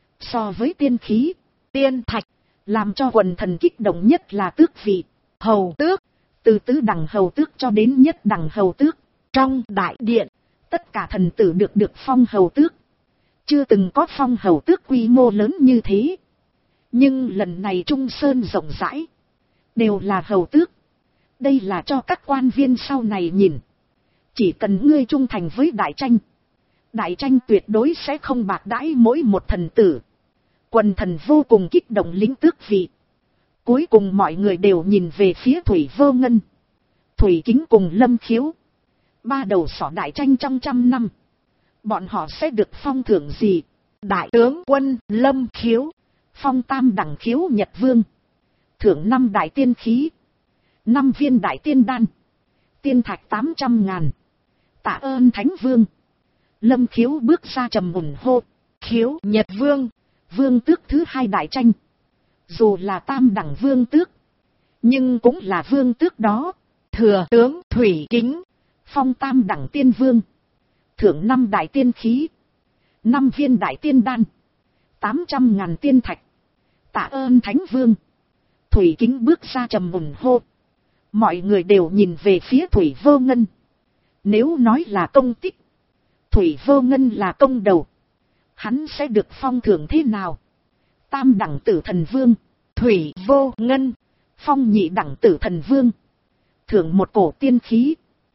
So với tiên khí, tiên thạch, làm cho quần thần kích động nhất là tước vị, hầu tước. Từ tứ đẳng hầu tước cho đến nhất đẳng hầu tước. Trong đại điện, tất cả thần tử được phong hầu tước. Chưa từng có phong hầu tước quy mô lớn như thế. Nhưng lần này Trung Sơn rộng rãi. Đều là hầu tước. Đây là cho các quan viên sau này nhìn. Chỉ cần ngươi trung thành với đại tranh. Đại tranh tuyệt đối sẽ không bạc đãi mỗi một thần tử. Quần thần vô cùng kích động lĩnh tước vị. Cuối cùng mọi người đều nhìn về phía Thủy Vô Ngân, Thủy Kính cùng Lâm Khiếu. 3 đầu sỏ đại tranh trong 100 năm. Bọn họ sẽ được phong thưởng gì? Đại tướng quân Lâm Khiếu, phong tam đẳng khiếu Nhật Vương. Thưởng 5 đại tiên khí, 5 viên đại tiên đan, tiên thạch 800.000. Tạ ơn Thánh Vương. Lâm Khiếu bước ra trầm ủng hô. Khiếu Nhật Vương, vương tước thứ 2 đại tranh. Dù là tam đẳng vương tước, nhưng cũng là vương tước đó. Thừa tướng Thủy Kính, phong tam đẳng tiên vương. Thưởng 5 đại tiên khí, 5 viên đại tiên đan, 800.000 tiên thạch. Tạ ơn Thánh Vương. Thủy Kính bước ra trầm ủng hô. Mọi người đều nhìn về phía Thủy Vô Ngân. Nếu nói là công tích, Thủy Vô Ngân là công đầu. Hắn sẽ được phong thưởng thế nào? Tam đẳng tử thần vương, Thủy Vô Ngân, phong nhị đẳng tử thần vương. Thưởng 1 cổ tiên khí,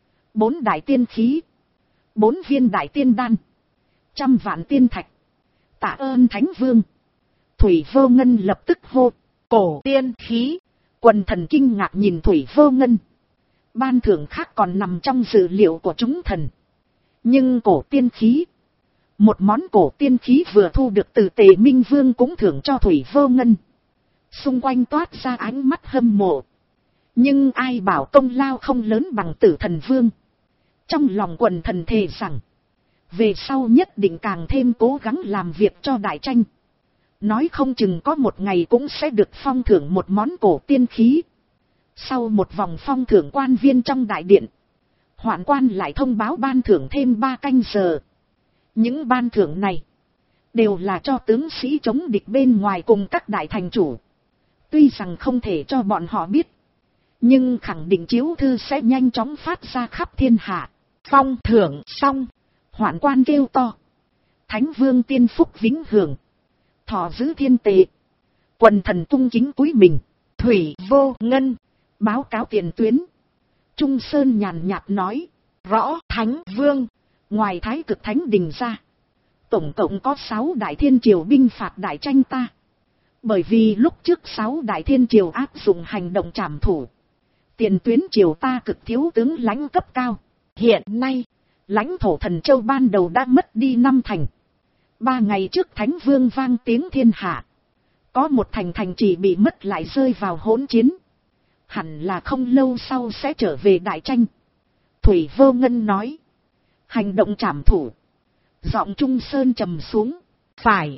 4 đại tiên khí, 4 viên đại tiên đan, 100 vạn tiên thạch. Tạ ơn Thánh Vương. Thủy Vô Ngân lập tức hô. Cổ tiên khí. Quần thần kinh ngạc nhìn Thủy Vô Ngân. Ban thưởng khác còn nằm trong dự liệu của chúng thần. Nhưng cổ tiên khí, một món cổ tiên khí vừa thu được từ Tề Minh Vương cũng thưởng cho Thủy Vô Ngân. Xung quanh toát ra ánh mắt hâm mộ. Nhưng ai bảo công lao không lớn bằng Tử Thần Vương. Trong lòng quần thần thề rằng, về sau nhất định càng thêm cố gắng làm việc cho đại tranh. Nói không chừng có một ngày cũng sẽ được phong thưởng một món cổ tiên khí. Sau một vòng phong thưởng quan viên trong đại điện, hoạn quan lại thông báo ban thưởng thêm 3 canh giờ. Những ban thưởng này đều là cho tướng sĩ chống địch bên ngoài cùng các đại thành chủ. Tuy rằng không thể cho bọn họ biết, nhưng khẳng định chiếu thư sẽ nhanh chóng phát ra khắp thiên hạ. Phong thưởng xong, hoạn quan kêu to. Thánh Vương tiên phúc vĩnh hưởng, thọ giữ thiên tệ. Quần thần cung kính cúi mình. Thủy Vô Ngân báo cáo tiền tuyến. Trung Sơn nhàn nhạt nói. Rõ Thánh Vương, ngoài Thái Cực Thánh Đình ra, tổng cộng có 6 đại thiên triều binh phạt đại tranh ta. Bởi vì lúc trước 6 đại thiên triều áp dụng hành động trảm thủ, tiền tuyến triều ta cực thiếu tướng lãnh cấp cao. Hiện nay, lãnh thổ Thần Châu ban đầu đã mất đi 5 thành. 3 ngày trước Thánh Vương vang tiếng thiên hạ, có một thành chỉ bị mất lại rơi vào hỗn chiến. Hẳn là không lâu sau sẽ trở về đại tranh. Thủy Vô Ngân nói. Hành động trảm thủ. Giọng Trung Sơn trầm xuống. Phải.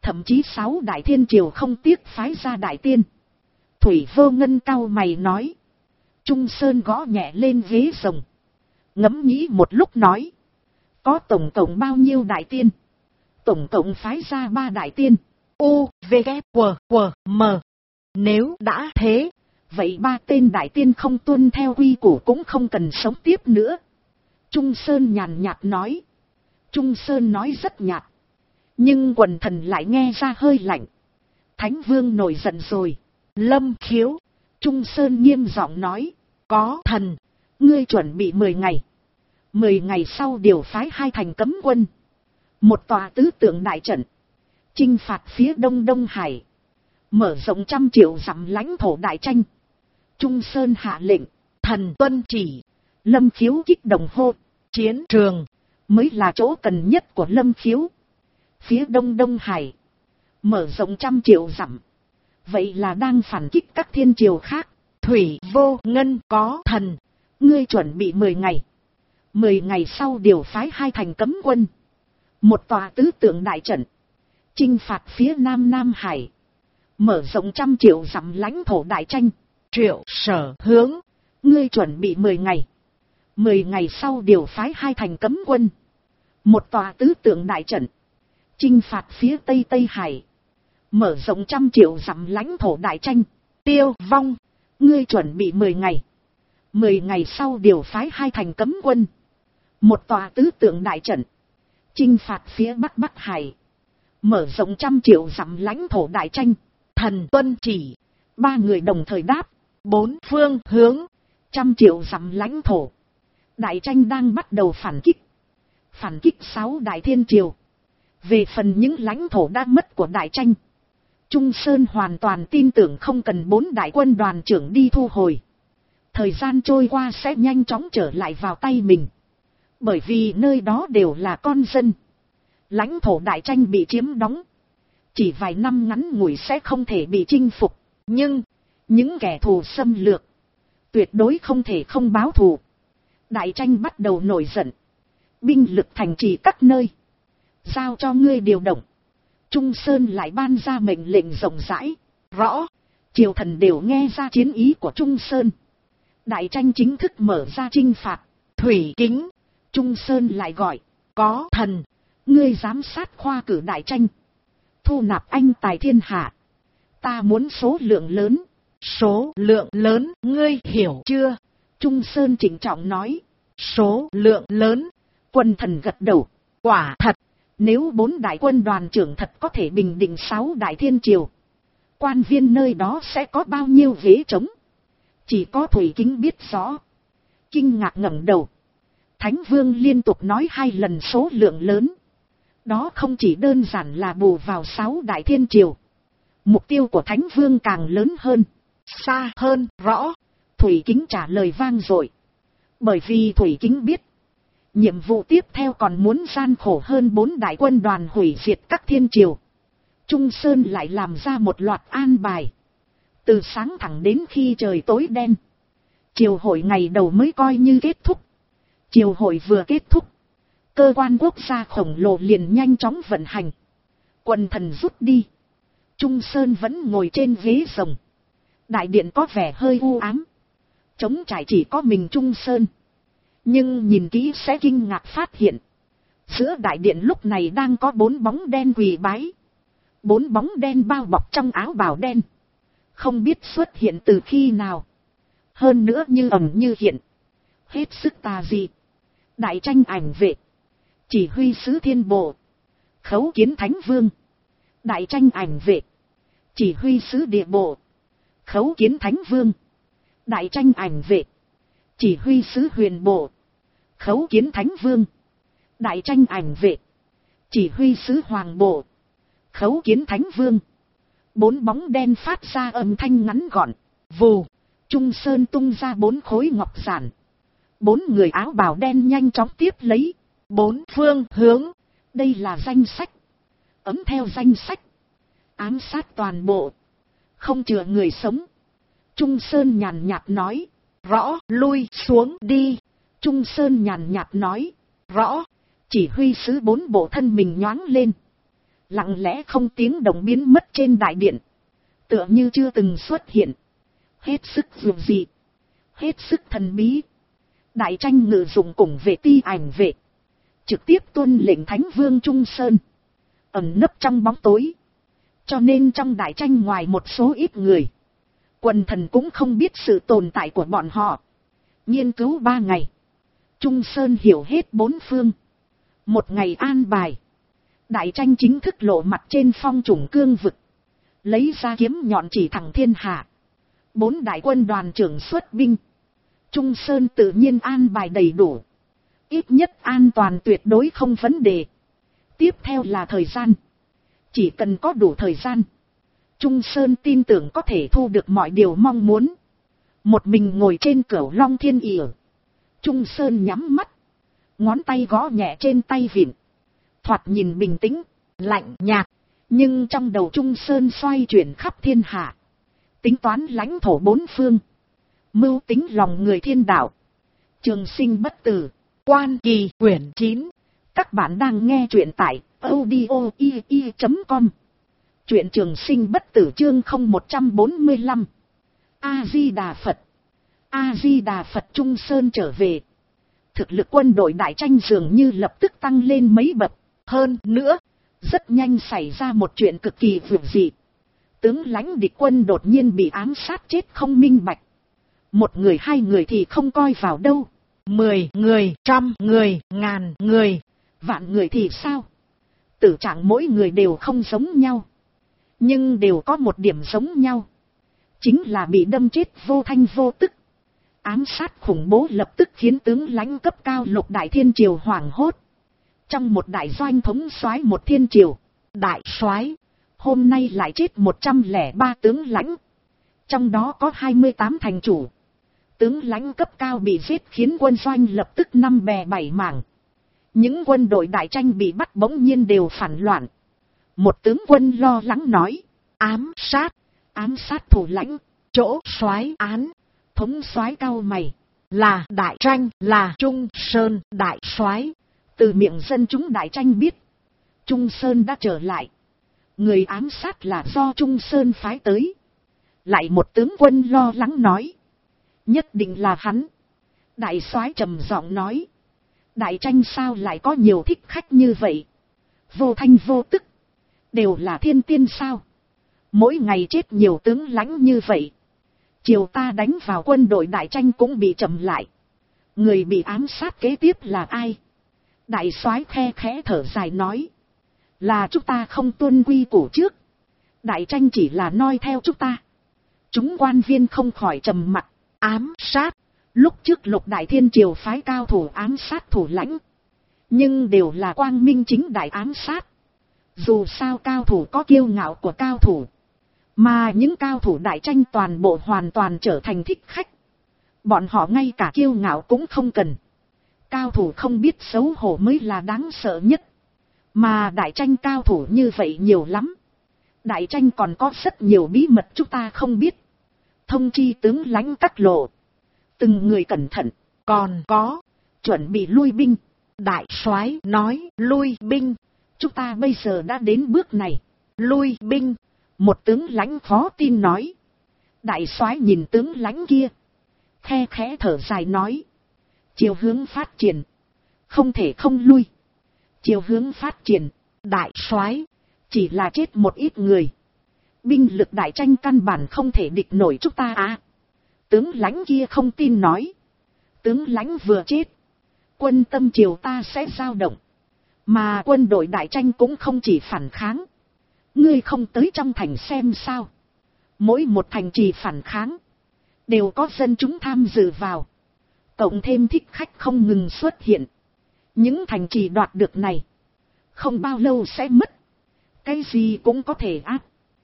Thậm chí 6 đại thiên triều không tiếc phái ra đại tiên. Thủy Vô Ngân cau mày nói. Trung Sơn gõ nhẹ lên ghế rồng. Ngẫm nghĩ một lúc nói. Có tổng cộng bao nhiêu đại tiên? Tổng cộng phái ra 3 đại tiên. U, V, K, W, W, M. Nếu đã thế, vậy 3 tên đại tiên không tuân theo quy củ cũng không cần sống tiếp nữa. Trung Sơn nhàn nhạt nói. Trung Sơn nói rất nhạt. Nhưng quần thần lại nghe ra hơi lạnh. Thánh Vương nổi giận rồi. Lâm Khiếu. Trung Sơn nghiêm giọng nói. Có thần. Ngươi chuẩn bị 10 ngày. 10 ngày sau điều phái 2 thành cấm quân. 1 tòa tứ tượng đại trận. Chinh phạt phía đông Đông Hải. Mở rộng 100 triệu dặm lãnh thổ đại tranh. Trung Sơn hạ lệnh. Thần tuân chỉ. Lâm Khiếu kích động hô. Chiến trường. Mới là chỗ cần nhất của Lâm Khiếu. Phía đông Đông Hải. Mở rộng 100 triệu dặm. Vậy là đang phản kích các thiên triều khác. Thủy Vô Ngân có thần. Ngươi chuẩn bị 10 ngày. 10 ngày sau điều phái 2 thành cấm quân. 1 tòa tứ tượng đại trận. Chinh phạt phía nam Nam Hải. Mở rộng 100 triệu dặm lãnh thổ đại tranh. Triệu Sở Hướng. Ngươi chuẩn bị 10 ngày. 10 ngày sau điều phái 2 thành cấm quân. 1 tòa tứ tượng đại trận. Chinh phạt phía tây Tây Hải. Mở rộng 100 triệu dặm lãnh thổ đại tranh. Tiêu Vong. Ngươi chuẩn bị 10 ngày. 10 ngày sau điều phái 2 thành cấm quân. 1 tòa tứ tượng đại trận. Chinh phạt phía bắc Bắc Hải. Mở rộng 100 triệu dặm lãnh thổ đại tranh. Thần tuân chỉ. 3 người đồng thời đáp. 4 phương hướng. 100 triệu dặm lãnh thổ. Đại tranh đang bắt đầu phản kích. Phản kích 6 đại thiên triều. Về phần những lãnh thổ đã mất của đại tranh, Trung Sơn hoàn toàn tin tưởng không cần 4 đại quân đoàn trưởng đi thu hồi. Thời gian trôi qua sẽ nhanh chóng trở lại vào tay mình. Bởi vì nơi đó đều là con dân. Lãnh thổ đại tranh bị chiếm đóng. Chỉ vài năm ngắn ngủi sẽ không thể bị chinh phục. Nhưng, những kẻ thù xâm lược, tuyệt đối không thể không báo thù. Đại tranh bắt đầu nổi giận. Binh lực thành trì các nơi. Giao cho ngươi điều động. Trung Sơn lại ban ra mệnh lệnh rộng rãi. Rõ, triều thần đều nghe ra chiến ý của Trung Sơn. Đại tranh chính thức mở ra chinh phạt. Thủy Kính. Trung Sơn lại gọi. Có thần. Ngươi giám sát khoa cử đại tranh. Thu nạp anh tài thiên hạ. Ta muốn số lượng lớn. Số lượng lớn, ngươi hiểu chưa? Trung Sơn trịnh trọng nói. Số lượng lớn. Quân thần gật đầu. Quả thật. Nếu 4 đại quân đoàn trưởng thật có thể bình định 6 đại thiên triều, quan viên nơi đó sẽ có bao nhiêu ghế trống? Chỉ có Thủy Kính biết rõ. Kinh ngạc ngẩng đầu. Thánh Vương liên tục nói 2 lần số lượng lớn. Đó không chỉ đơn giản là bù vào 6 đại thiên triều. Mục tiêu của Thánh Vương càng lớn hơn. Xa hơn, rõ. Thủy Kính trả lời vang dội. Bởi vì Thủy Kính biết. Nhiệm vụ tiếp theo còn muốn gian khổ hơn 4 đại quân đoàn hủy diệt các thiên triều. Trung Sơn lại làm ra một loạt an bài. Từ sáng thẳng đến khi trời tối đen. Triều hội ngày đầu mới coi như kết thúc. Triều hội vừa kết thúc. Cơ quan quốc gia khổng lồ liền nhanh chóng vận hành. Quần thần rút đi. Trung Sơn vẫn ngồi trên ghế rồng. Đại điện có vẻ hơi u ám. Trống trải chỉ có mình Trung Sơn. Nhưng nhìn kỹ sẽ kinh ngạc phát hiện. Giữa đại điện lúc này đang có 4 bóng đen quỳ bái. 4 bóng đen bao bọc trong áo bào đen. Không biết xuất hiện từ khi nào. Hơn nữa như ẩn như hiện. Hết sức tà dị. Đại tranh ảnh vệ. Chỉ huy sứ thiên bộ. Khấu kiến thánh vương. Đại tranh ảnh vệ. Chỉ huy sứ địa bộ. Khấu kiến thánh vương. Đại tranh ảnh vệ. Chỉ huy sứ huyền bộ. Khấu kiến thánh vương. Đại tranh ảnh vệ. Chỉ huy sứ hoàng bộ. Khấu kiến thánh vương. 4 bóng đen phát ra âm thanh ngắn gọn. Vù. Trung Sơn tung ra 4 khối ngọc giản. 4 người áo bào đen nhanh chóng tiếp lấy. 4 phương hướng. Đây là danh sách. Ấm theo danh sách. Ám sát toàn bộ. Không chừa người sống. Trung Sơn nhàn nhạt nói. Rõ, lui xuống đi. Trung Sơn nhàn nhạt nói. Rõ. Chỉ huy sứ 4 bộ thân mình nhoáng lên. lặng lẽ không tiếng động biến mất trên đại điện, tựa như chưa từng xuất hiện, hết sức dường dị, hết sức thần bí. Đại tranh ngự dụng cùng vệ ti ảnh vệ, trực tiếp tuân lệnh Thánh Vương Trung Sơn, ẩn nấp trong bóng tối, cho nên trong đại tranh ngoài một số ít người, quần thần cũng không biết sự tồn tại của bọn họ. Nghiên cứu 3 ngày, Trung Sơn hiểu hết 4 phương. Một ngày an bài, đại tranh chính thức lộ mặt trên phong trùng cương vực, lấy ra kiếm nhọn chỉ thẳng thiên hạ. 4 đại quân đoàn trưởng xuất binh, Trung Sơn tự nhiên an bài đầy đủ, ít nhất an toàn tuyệt đối không vấn đề. Tiếp theo là thời gian, chỉ cần có đủ thời gian, Trung Sơn tin tưởng có thể thu được mọi điều mong muốn. Một mình ngồi trên cửu long thiên ỉa, Trung Sơn nhắm mắt, ngón tay gõ nhẹ trên tay vịn, thoạt nhìn bình tĩnh, lạnh nhạt, nhưng trong đầu Trung Sơn xoay chuyển khắp thiên hạ, tính toán lãnh thổ 4 phương, mưu tính lòng người thiên đạo. Trường Sinh bất tử, Quan Kỳ quyển 9. Các bạn đang nghe truyện tại audio.com. Truyện Trường Sinh bất tử chương 0145. A-di-đà Phật. A-di-đà Phật. Trung Sơn trở về, thực lực quân đội đại tranh dường như lập tức tăng lên mấy bậc. Hơn nữa, rất nhanh xảy ra một chuyện cực kỳ vượt dị. Tướng lãnh địch quân đột nhiên bị ám sát chết không minh bạch. 1 người 2 người thì không coi vào đâu, 10 người, 100 người, 1000 người, vạn người thì sao? Tử trạng mỗi người đều không giống nhau, nhưng đều có một điểm giống nhau, chính là bị đâm chết vô thanh vô tức. Ám sát khủng bố lập tức khiến tướng lãnh cấp cao Lục Đại Thiên Triều hoảng hốt. Trong một đại doanh thống soái một thiên triều, đại soái hôm nay lại chết 103 tướng lãnh, trong đó có 28 thành chủ. Tướng lãnh cấp cao bị giết khiến quân doanh lập tức 5 bè 7 mảng. Những quân đội đại tranh bị bắt bỗng nhiên đều phản loạn. Một tướng quân lo lắng nói, ám sát thủ lãnh, chỗ soái án. Thống soái cau mày, là đại tranh, là Trung Sơn đại soái. Từ miệng dân chúng đại tranh biết, Trung Sơn đã trở lại. Người ám sát là do Trung Sơn phái tới. Lại một tướng quân lo lắng nói, nhất định là hắn. Đại soái trầm giọng nói, đại tranh sao lại có nhiều thích khách như vậy? Vô thanh vô tức, đều là thiên tiên sao? Mỗi ngày chết nhiều tướng lãnh như vậy, chiều ta đánh vào quân đội đại tranh cũng bị chậm lại. Người bị ám sát kế tiếp là ai? Đại soái khe khẽ thở dài nói, là chúng ta không tuân quy củ trước. Đại tranh chỉ là noi theo chúng ta. Chúng quan viên không khỏi trầm mặc. Ám sát, lúc trước Lục Đại Thiên Triều phái cao thủ ám sát thủ lãnh, nhưng đều là quang minh chính đại ám sát. Dù sao cao thủ có kiêu ngạo của cao thủ, mà những cao thủ đại tranh toàn bộ hoàn toàn trở thành thích khách. Bọn họ ngay cả kiêu ngạo cũng không cần. Cao thủ không biết xấu hổ mới là đáng sợ nhất. Mà đại tranh cao thủ như vậy nhiều lắm. Đại tranh còn có rất nhiều bí mật chúng ta không biết. Thông chi tướng lãnh các lộ, từng người cẩn thận. Còn có, chuẩn bị lui binh. Đại soái nói lui binh. Chúng ta bây giờ đã đến bước này. Lui binh. Một tướng lãnh khó tin nói. Đại soái nhìn tướng lãnh kia, khe khẽ thở dài nói, chiều hướng phát triển, không thể không lui. Chiều hướng phát triển, đại soái, chỉ là chết một ít người. Binh lực đại tranh căn bản không thể địch nổi chúng ta à? Tướng lãnh kia không tin nói. Tướng lãnh vừa chết, quân tâm triều ta sẽ dao động. Mà quân đội đại tranh cũng không chỉ phản kháng. Ngươi không tới trong thành xem sao? Mỗi một thành trì phản kháng, đều có dân chúng tham dự vào. Cộng thêm thích khách không ngừng xuất hiện. Những thành trì đoạt được này, không bao lâu sẽ mất. Cái gì cũng có thể áp.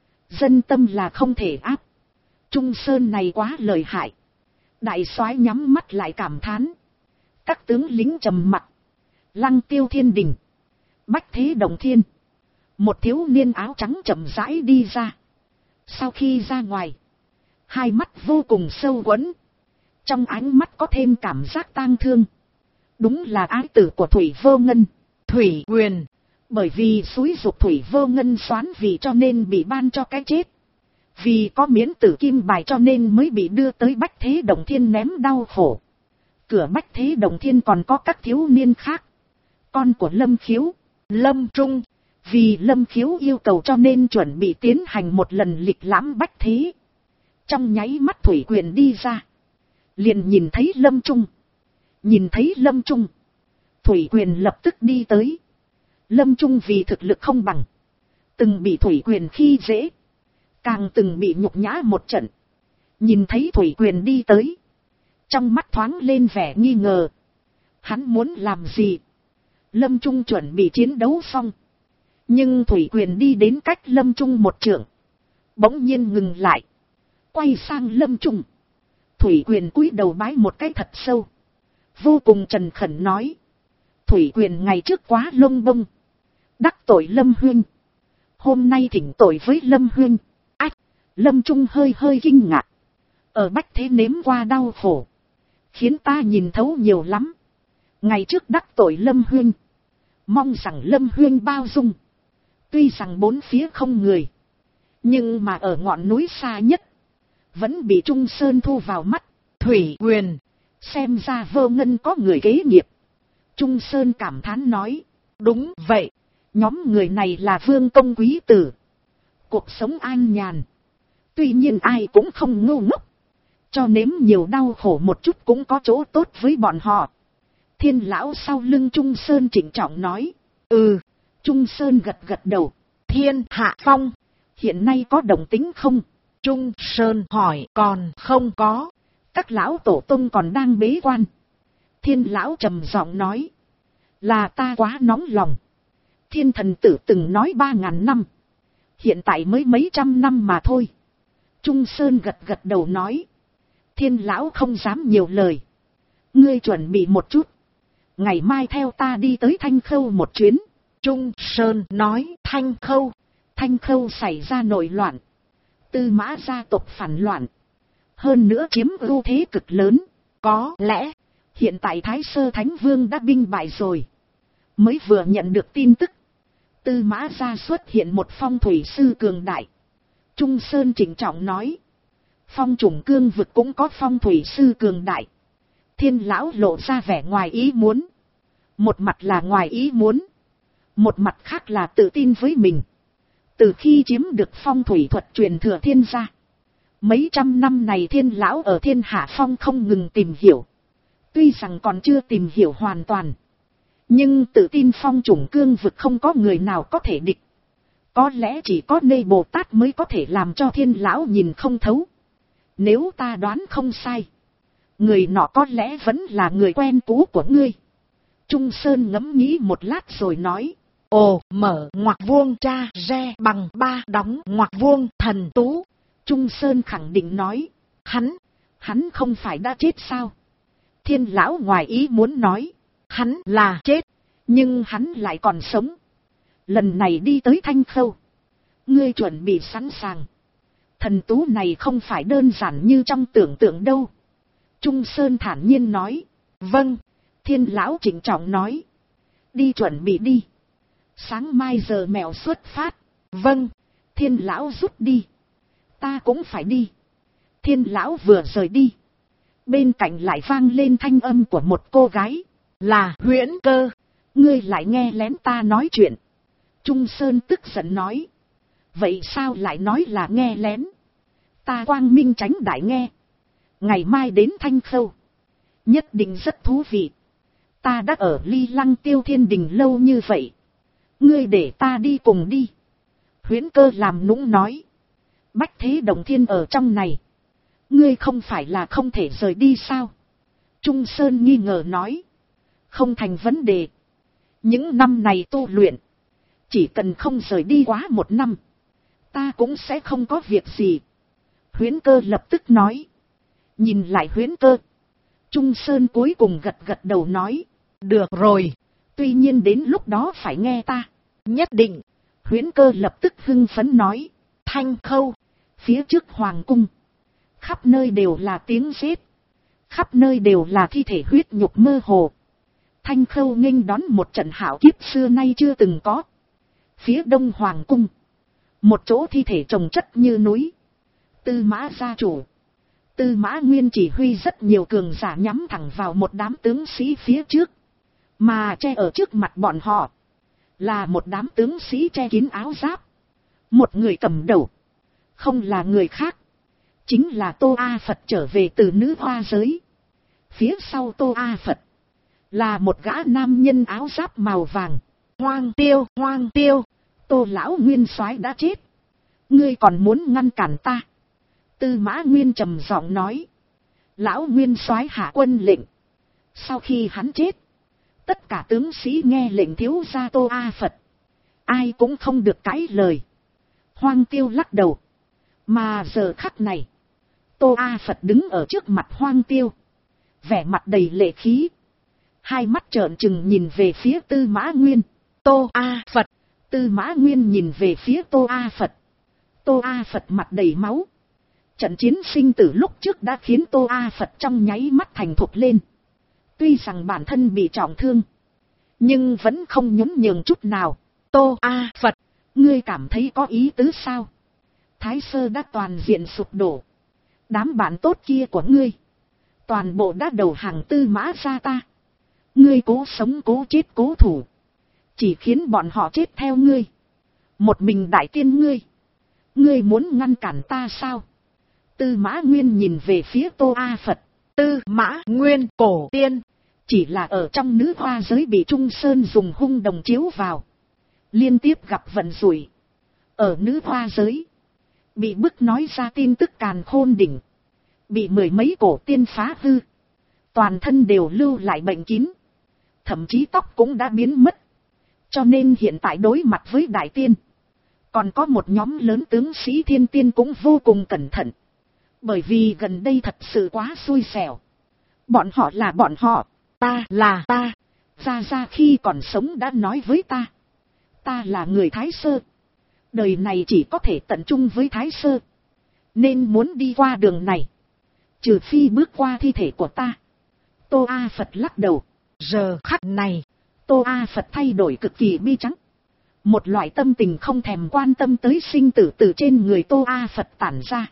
Dân tâm là không thể áp. Trung Sơn này quá lợi hại. Đại soái nhắm mắt lại cảm thán. Các tướng lính trầm mặc. Lăng Tiêu Thiên Đình, Bách Thế Đồng Thiên, một thiếu niên áo trắng chậm rãi đi ra. Sau khi ra ngoài, hai mắt vô cùng sâu quẫn, trong ánh mắt có thêm cảm giác tang thương. Đúng là ái tử của Thủy Vô Ngân, Thủy Quyền. Bởi vì xúi giục Thủy Vô Ngân xoán vị cho nên bị ban cho cái chết. Vì có miễn tử kim bài cho nên mới bị đưa tới Bách Thế Đồng Thiên ném đau khổ. Cửa Bách Thế Đồng Thiên còn có các thiếu niên khác. Con của Lâm Khiếu, Lâm Trung. Vì Lâm Khiếu yêu cầu cho nên chuẩn bị tiến hành một lần lịch lãm Bách Thế. Trong nháy mắt Thủy Quyền đi ra. Liền nhìn thấy Lâm Trung. Nhìn thấy Lâm Trung. Thủy Quyền lập tức đi tới. Lâm Trung vì thực lực không bằng. Từng bị Thủy Quyền khi dễ. Càng từng bị nhục nhã một trận. Nhìn thấy Thủy Quyền đi tới. Trong mắt thoáng lên vẻ nghi ngờ. Hắn muốn làm gì? Lâm Trung chuẩn bị chiến đấu xong. Nhưng Thủy Quyền đi đến cách Lâm Trung một trượng. Bỗng nhiên ngừng lại. Quay sang Lâm Trung. Thủy Quyền cúi đầu bái một cái thật sâu. Vô cùng trần khẩn nói. Thủy Quyền ngày trước quá lông bông. Đắc tội Lâm huynh. Hôm nay thỉnh tội với Lâm huynh. Ách! Lâm Trung hơi hơi kinh ngạc. Ở Bách Thế nếm qua đau khổ. Khiến ta nhìn thấu nhiều lắm. Ngày trước đắc tội Lâm huynh. Mong rằng Lâm huynh bao dung. Tuy rằng bốn phía không người. Nhưng mà ở ngọn núi xa nhất. Vẫn bị Trung Sơn thu vào mắt. Thủy Quyền. Xem ra Vô Ngân có người kế nghiệp. Trung Sơn cảm thán nói. Đúng vậy. Nhóm người này là vương công quý tử. Cuộc sống an nhàn. Tuy nhiên ai cũng không ngu ngốc. Cho nếm nhiều đau khổ một chút cũng có chỗ tốt với bọn họ. Thiên lão sau lưng Trung Sơn trịnh trọng nói. Trung Sơn gật gật đầu. Thiên Hạ Phong. Hiện nay có đồng tính không? Trung Sơn hỏi còn không có. Các lão tổ tông còn đang bế quan. Thiên lão trầm giọng nói. Là ta quá nóng lòng. Thiên thần tử từng nói 3.000 năm. Hiện tại mới mấy trăm năm mà thôi. Trung Sơn gật gật đầu nói. Thiên lão không dám nhiều lời. Ngươi chuẩn bị một chút. Ngày mai theo ta đi tới Thanh Khâu một chuyến. Trung Sơn nói. Thanh Khâu. Thanh Khâu xảy ra nội loạn. Tư Mã gia tộc phản loạn. Hơn nữa chiếm ưu thế cực lớn. Có lẽ hiện tại Thái Sơ Thánh Vương đã binh bại rồi. Mới vừa nhận được tin tức. Tư Mã gia xuất hiện một phong thủy sư cường đại. Trung Sơn trịnh trọng nói. Phong Trùng Cương vực cũng có phong thủy sư cường đại. Thiên lão lộ ra vẻ ngoài ý muốn. Một mặt là ngoài ý muốn. Một mặt khác là tự tin với mình. Từ khi chiếm được phong thủy thuật truyền thừa thiên gia. Mấy trăm năm này thiên lão ở Thiên Hạ Phong không ngừng tìm hiểu. Tuy rằng còn chưa tìm hiểu hoàn toàn. Nhưng tự tin Phong Trùng Cương vực không có người nào có thể địch. Có lẽ chỉ có Nê Bồ Tát mới có thể làm cho thiên lão nhìn không thấu. Nếu ta đoán không sai. Người nọ có lẽ vẫn là người quen cũ của ngươi. Trung Sơn ngẫm nghĩ một lát rồi nói. Ồ, mở ngoặc vuông tra re bằng 3 đóng ngoặc vuông thần tú. Trung Sơn khẳng định nói. Hắn không phải đã chết sao? Thiên lão ngoài ý muốn nói. Hắn là chết. Nhưng hắn lại còn sống. Lần này đi tới Thanh Khâu. Ngươi chuẩn bị sẵn sàng. Thần tú này không phải đơn giản như trong tưởng tượng đâu. Trung Sơn thản nhiên nói. Vâng. Thiên lão trịnh trọng nói. Đi chuẩn bị đi. Sáng mai giờ mẹo xuất phát. Vâng. Thiên lão rút đi. Ta cũng phải đi. Thiên lão vừa rời đi. Bên cạnh lại vang lên thanh âm của một cô gái. Là Huyễn Cơ. Ngươi lại nghe lén ta nói chuyện. Trung Sơn tức giận nói. Vậy sao lại nói là nghe lén? Ta quang minh chánh đại nghe. Ngày mai đến Thanh Khâu. Nhất định rất thú vị. Ta đã ở Ly Lăng Tiêu Thiên Đình lâu như vậy. Ngươi để ta đi cùng đi. Huyễn Cơ làm nũng nói. Bách Thế Đồng Thiên ở trong này. Ngươi không phải là không thể rời đi sao? Trung Sơn nghi ngờ nói. Không thành vấn đề. Những năm này tu luyện. Chỉ cần không rời đi quá 1 năm. Ta cũng sẽ không có việc gì. Huyễn Cơ lập tức nói. Nhìn lại Huyễn Cơ. Trung Sơn cuối cùng gật gật đầu nói. Được rồi. Tuy nhiên đến lúc đó phải nghe ta. Nhất định. Huyễn Cơ lập tức hưng phấn nói. Thanh Khâu. Phía trước Hoàng Cung. Khắp nơi đều là tiếng giết. Khắp nơi đều là thi thể huyết nhục mơ hồ. Thanh Khâu nghênh đón một trận hạo kiếp xưa nay chưa từng có. Phía đông hoàng cung, một chỗ thi thể trồng chất như núi. Tư Mã gia chủ, Tư Mã Nguyên chỉ huy rất nhiều cường giả nhắm thẳng vào một đám tướng sĩ phía trước, mà che ở trước mặt bọn họ là một đám tướng sĩ che kín áo giáp. Một người cầm đầu, không là người khác, chính là Tô A Phật trở về từ nữ hoa giới. Phía sau Tô A Phật là một gã nam nhân áo giáp màu vàng. Hoang tiêu, Tô lão nguyên soái đã chết, ngươi còn muốn ngăn cản ta? Tư Mã Nguyên trầm giọng nói. Lão nguyên soái hạ quân lệnh, sau khi hắn chết, tất cả tướng sĩ nghe lệnh thiếu gia Tô A Phật, ai cũng không được cãi lời. Hoang tiêu lắc đầu. Mà giờ khắc này, Tô A Phật đứng ở trước mặt Hoang tiêu, vẻ mặt đầy lệ khí, hai mắt trợn trừng nhìn về phía Tư Mã Nguyên. Tô A Phật. Tư Mã Nguyên nhìn về phía Tô A Phật. Tô A Phật mặt đầy máu. Trận chiến sinh tử lúc trước đã khiến Tô A Phật trong nháy mắt thành thục lên. Tuy rằng bản thân bị trọng thương, nhưng vẫn không nhún nhường chút nào. Tô A Phật, ngươi cảm thấy có ý tứ sao? Thái Sơ đã toàn diện sụp đổ. Đám bạn tốt kia của ngươi, toàn bộ đã đầu hàng Tư Mã gia ta. Ngươi cố sống cố chết cố thủ, chỉ khiến bọn họ chết theo ngươi. Một mình đại tiên ngươi muốn ngăn cản ta sao? Tư Mã Nguyên nhìn về phía Tô A Phật. Tư Mã Nguyên cổ tiên, chỉ là ở trong nữ hoa giới bị Trung Sơn dùng hung đồng chiếu vào, liên tiếp gặp vận rủi. Ở nữ hoa giới, bị bức nói ra tin tức càn khôn đỉnh, bị mười mấy cổ tiên phá hư, toàn thân đều lưu lại bệnh kín, thậm chí tóc cũng đã biến mất. Cho nên hiện tại đối mặt với đại tiên, còn có một nhóm lớn tướng sĩ thiên tiên cũng vô cùng cẩn thận. Bởi vì gần đây thật sự quá xui xẻo. Bọn họ là bọn họ, ta là ta. Gia Gia khi còn sống đã nói với ta, ta là người Thái Sơ, đời này chỉ có thể tận trung với Thái Sơ, nên muốn đi qua đường này, trừ phi bước qua thi thể của ta. Tô A Phật lắc đầu. Giờ khắc này, Tô A Phật thay đổi cực kỳ bi trắng. Một loại tâm tình không thèm quan tâm tới sinh tử từ trên người Tô A Phật tản ra.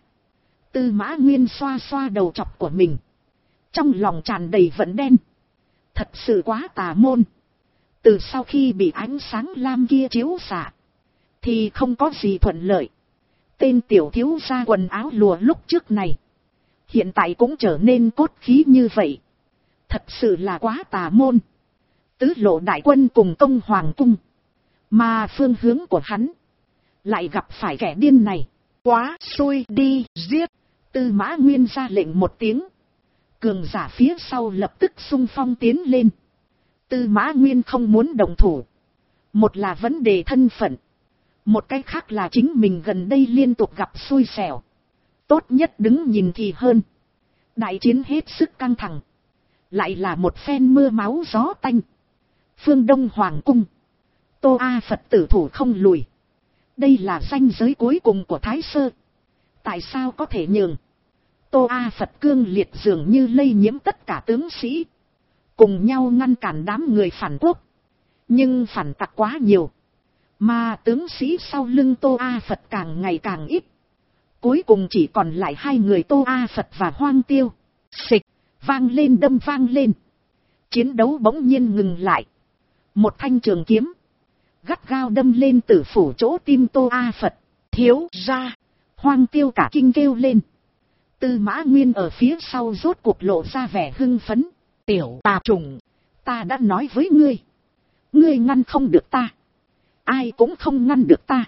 Tư Mã Nguyên xoa xoa đầu chọc của mình, trong lòng tràn đầy vẫn đen. Thật sự quá tà môn. Từ sau khi bị ánh sáng lam kia chiếu xạ, thì không có gì thuận lợi. Tên tiểu thiếu gia quần áo lùa lúc trước này, hiện tại cũng trở nên cốt khí như vậy. Thật sự là quá tà môn. Tứ lộ đại quân cùng công hoàng cung, mà phương hướng của hắn lại gặp phải kẻ điên này. Quá xui đi, giết. Tư Mã Nguyên ra lệnh một tiếng, cường giả phía sau lập tức xung phong tiến lên. Tư Mã Nguyên không muốn động thủ, một là vấn đề thân phận, một cái khác là chính mình gần đây liên tục gặp xui xẻo, tốt nhất đứng nhìn thì hơn. Đại chiến hết sức căng thẳng, lại là một phen mưa máu gió tanh. Phương Đông Hoàng cung, Tô A Phật tử thủ không lùi. Đây là ranh giới cuối cùng của Thái Sơ, tại sao có thể nhường? Tô A Phật cương liệt dường như lây nhiễm tất cả tướng sĩ, cùng nhau ngăn cản đám người phản quốc. Nhưng phản tặc quá nhiều, mà tướng sĩ sau lưng Tô A Phật càng ngày càng ít. Cuối cùng chỉ còn lại hai người Tô A Phật và Hoang Tiêu. Xịch, vang lên đâm vang lên. Chiến đấu bỗng nhiên ngừng lại. Một thanh trường kiếm gắt gao đâm lên tử phủ chỗ tim Tô A Phật. Thiếu ra, Hoang Tiêu cả kinh kêu lên. Tư Mã Nguyên ở phía sau rốt cuộc lộ ra vẻ hưng phấn. Tiểu tà trùng, ta đã nói với ngươi, ngươi ngăn không được ta, ai cũng không ngăn được ta.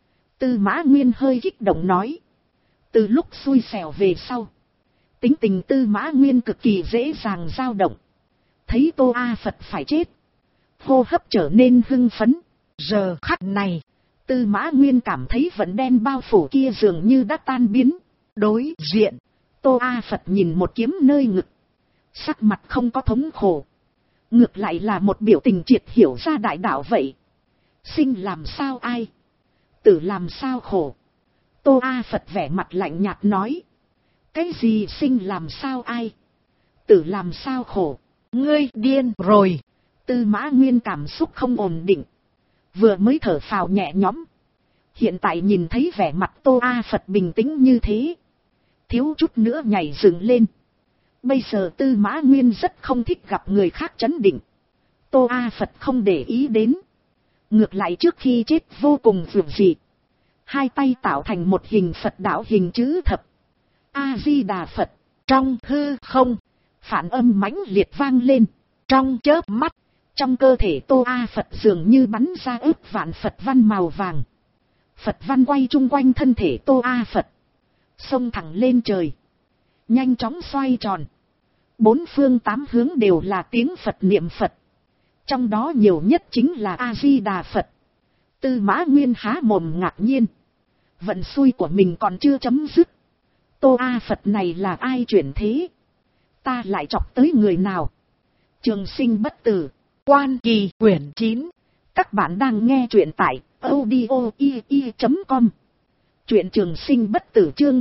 Tư Mã Nguyên hơi kích động nói. Từ lúc xui xẻo về sau, tính tình Tư Mã Nguyên cực kỳ dễ dàng dao động. Thấy Tô A Phật phải chết, hô hấp trở nên hưng phấn. Giờ khắc này, Tư Mã Nguyên cảm thấy vận đen bao phủ kia dường như đã tan biến. Đối diện, Tô A Phật nhìn một kiếm nơi ngực, sắc mặt không có thống khổ, ngược lại là một biểu tình triệt hiểu ra đại đạo vậy. Sinh làm sao ai, tử làm sao khổ. Tô A Phật vẻ mặt lạnh nhạt nói. Cái gì sinh làm sao ai, tử làm sao khổ? Ngươi điên rồi. Tư Mã Nguyên cảm xúc không ổn định, Vừa mới thở phào nhẹ nhõm. Hiện tại nhìn thấy vẻ mặt Tô A Phật bình tĩnh như thế. Thiếu chút nữa nhảy dựng lên. Bây giờ Tư Mã Nguyên rất không thích gặp người khác trấn định. Tô A Phật không để ý đến. Ngược lại trước khi chết vô cùng dường dị. Hai tay tạo thành một hình Phật đạo hình chữ thập. A-di-đà Phật. Trong hư không, phản âm mãnh liệt vang lên. Trong chớp mắt, trong cơ thể Tô A Phật dường như bắn ra ức vạn Phật văn màu vàng. Phật văn quay chung quanh thân thể Tô A Phật. Xông thẳng lên trời. Nhanh chóng xoay tròn. Bốn phương tám hướng đều là tiếng Phật niệm Phật. Trong đó nhiều nhất chính là A-di-đà Phật. Tư Mã Nguyên há mồm ngạc nhiên. Vận xui của mình còn chưa chấm dứt. Tô A Phật này là ai chuyển thế? Ta lại chọc tới người nào? Trường Sinh Bất Tử, Quan Kỳ, quyển 9. Các bạn đang nghe truyện tại audio.com. Truyện Trường Sinh Bất Tử chương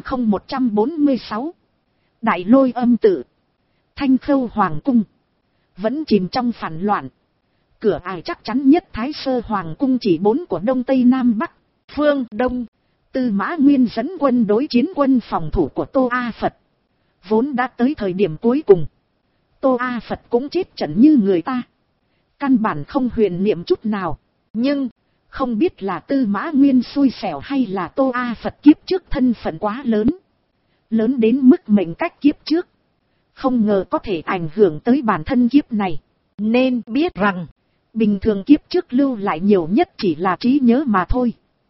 0146. Đại Lôi Âm Tự. Thanh Khâu Hoàng Cung. Vẫn chìm trong phản loạn. Cửa ải chắc chắn nhất Thái Sơ Hoàng Cung chỉ 4 của Đông Tây Nam Bắc. Phương Đông. Tư Mã Nguyên dẫn quân đối chiến quân phòng thủ của Tô A Phật. Vốn đã tới thời điểm cuối cùng. Tô A Phật cũng chết trận như người ta. Căn bản không huyền niệm chút nào. Nhưng, không biết là Tư Mã Nguyên xui xẻo hay là Tô A Phật kiếp trước thân phận quá lớn. Lớn đến mức mệnh cách kiếp trước. Không ngờ có thể ảnh hưởng tới bản thân kiếp này. Nên biết rằng, bình thường kiếp trước lưu lại nhiều nhất chỉ là trí nhớ mà thôi.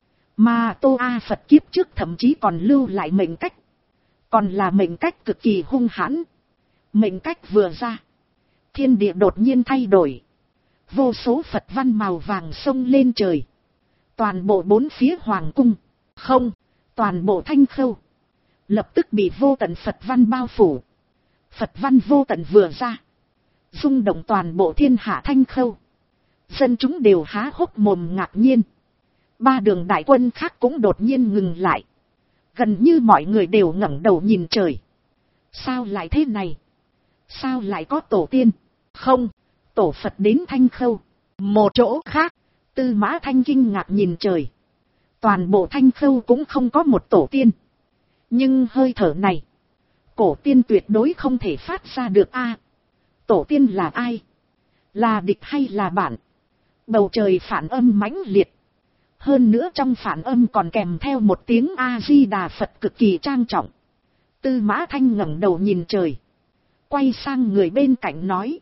Mà Tô A Phật kiếp trước thậm chí còn lưu lại mệnh cách. Còn là mệnh cách cực kỳ hung hãn. Mệnh cách vừa ra. Thiên địa đột nhiên thay đổi. Vô số Phật văn màu vàng sông lên trời. Toàn bộ bốn phía hoàng cung. Không, toàn bộ Thanh Khâu. Lập tức bị vô tận Phật văn bao phủ. Phật văn vô tận vừa ra. Rung động toàn bộ thiên hạ Thanh Khâu. Dân chúng đều há hốc mồm ngạc nhiên. Ba đường đại quân khác cũng đột nhiên ngừng lại. Gần như mọi người đều ngẩng đầu nhìn trời. Sao lại thế này? Sao lại có tổ tiên? Không, tổ Phật đến Thanh Khâu. Một chỗ khác, Tư Mã Thanh kinh ngạc nhìn trời. Toàn bộ Thanh Khâu cũng không có một tổ tiên. Nhưng hơi thở này, cổ tiên tuyệt đối không thể phát ra được a. Tổ tiên là ai? Là địch hay là bạn? Bầu trời phản âm mãnh liệt. Hơn nữa trong phản âm còn kèm theo một tiếng A-di-đà Phật cực kỳ trang trọng. Tư Mã Thanh ngẩng đầu nhìn trời. Quay sang người bên cạnh nói.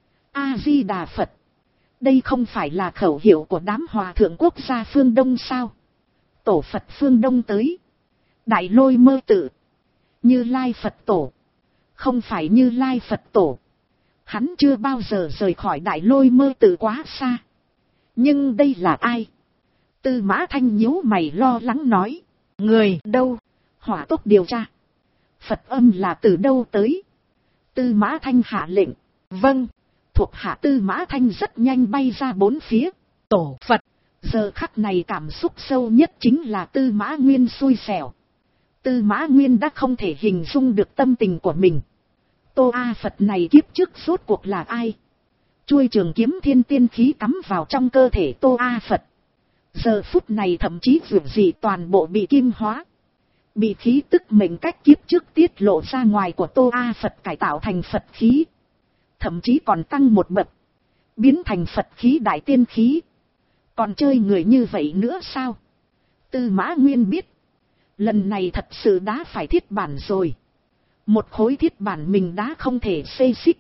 A-di-đà Phật. Đây không phải là khẩu hiệu của đám hòa thượng quốc gia phương Đông sao? Tổ Phật phương Đông tới. Đại Lôi Mơ Tự. Như Lai Phật Tổ. Không phải Như Lai Phật Tổ. Hắn chưa bao giờ rời khỏi Đại Lôi Mơ Tự quá xa. Nhưng đây là ai? Tư Mã Thanh nhíu mày lo lắng nói. Người đâu? Hỏa tốc điều tra. Phật âm là từ đâu tới? Tư Mã Thanh hạ lệnh. Vâng. Thuộc hạ Tư Mã Thanh rất nhanh bay ra bốn phía. Tổ Phật. Giờ khắc này cảm xúc sâu nhất chính là Tư Mã Nguyên xui xẻo. Tư Mã Nguyên đã không thể hình dung được tâm tình của mình. Tô A Phật này kiếp trước rốt cuộc là ai? Chuôi trường kiếm thiên tiên khí cắm vào trong cơ thể Tô A Phật. Giờ phút này thậm chí vượt gì toàn bộ bị kim hóa. Bị khí tức mệnh cách kiếp trước tiết lộ ra ngoài của Tô A Phật cải tạo thành Phật khí. Thậm chí còn tăng một bậc. Biến thành Phật khí đại tiên khí. Còn chơi người như vậy nữa sao? Tư Mã Nguyên biết. Lần này thật sự đã phải thiết bản rồi. Một khối thiết bản mình đã không thể xê xích.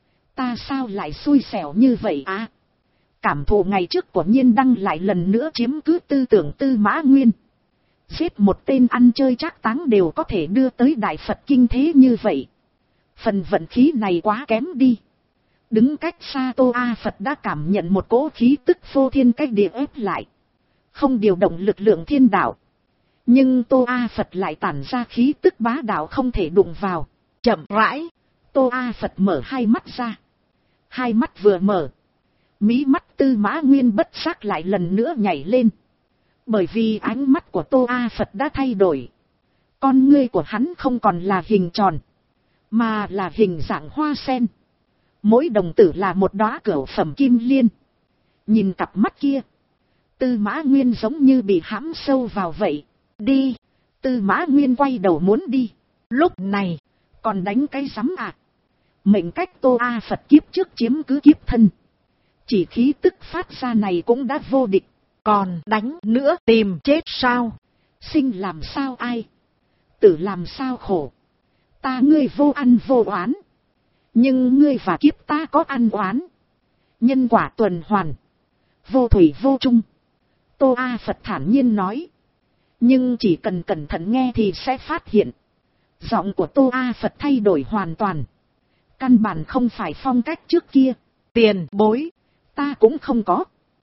Ta sao lại xui xẻo như vậy á? Cảm thụ ngày trước của Nhiên Đăng lại lần nữa chiếm cứ tư tưởng Tư Mã Nguyên. Giết một tên ăn chơi trác táng đều có thể đưa tới Đại Phật kinh thế như vậy. Phần vận khí này quá kém đi. Đứng cách xa Tô A Phật đã cảm nhận một cỗ khí tức phô thiên cách địa ép lại. Không điều động lực lượng thiên đạo. Nhưng Tô A Phật lại tản ra khí tức bá đạo không thể đụng vào. Chậm rãi, Tô A Phật mở hai mắt ra. Hai mắt vừa mở. Mí mắt Tư Mã Nguyên bất giác lại lần nữa nhảy lên. Bởi vì ánh mắt của Tô A Phật đã thay đổi. Con ngươi của hắn không còn là hình tròn. Mà là hình dạng hoa sen. Mỗi đồng tử là một đóa cửu phẩm kim liên. Nhìn cặp mắt kia. Tư Mã Nguyên giống như bị hãm sâu vào vậy. Đi. Tư Mã Nguyên quay đầu muốn đi. Lúc này, còn đánh cái rắm à. Mệnh cách Tô A Phật kiếp trước chiếm cứ kiếp thân. Chỉ khí tức phát ra này cũng đã vô địch. Còn đánh nữa tìm chết sao? Sinh làm sao ai? Tử làm sao khổ? Ta ngươi vô ăn vô oán. Nhưng ngươi và kiếp ta có ăn oán. Nhân quả tuần hoàn. Vô thủy vô chung. Tô A Phật thản nhiên nói. Nhưng chỉ cần cẩn thận nghe thì sẽ phát hiện. Giọng của Tô A Phật thay đổi hoàn toàn. Căn bản không phải phong cách trước kia. Tiền bối. Ta cũng không có.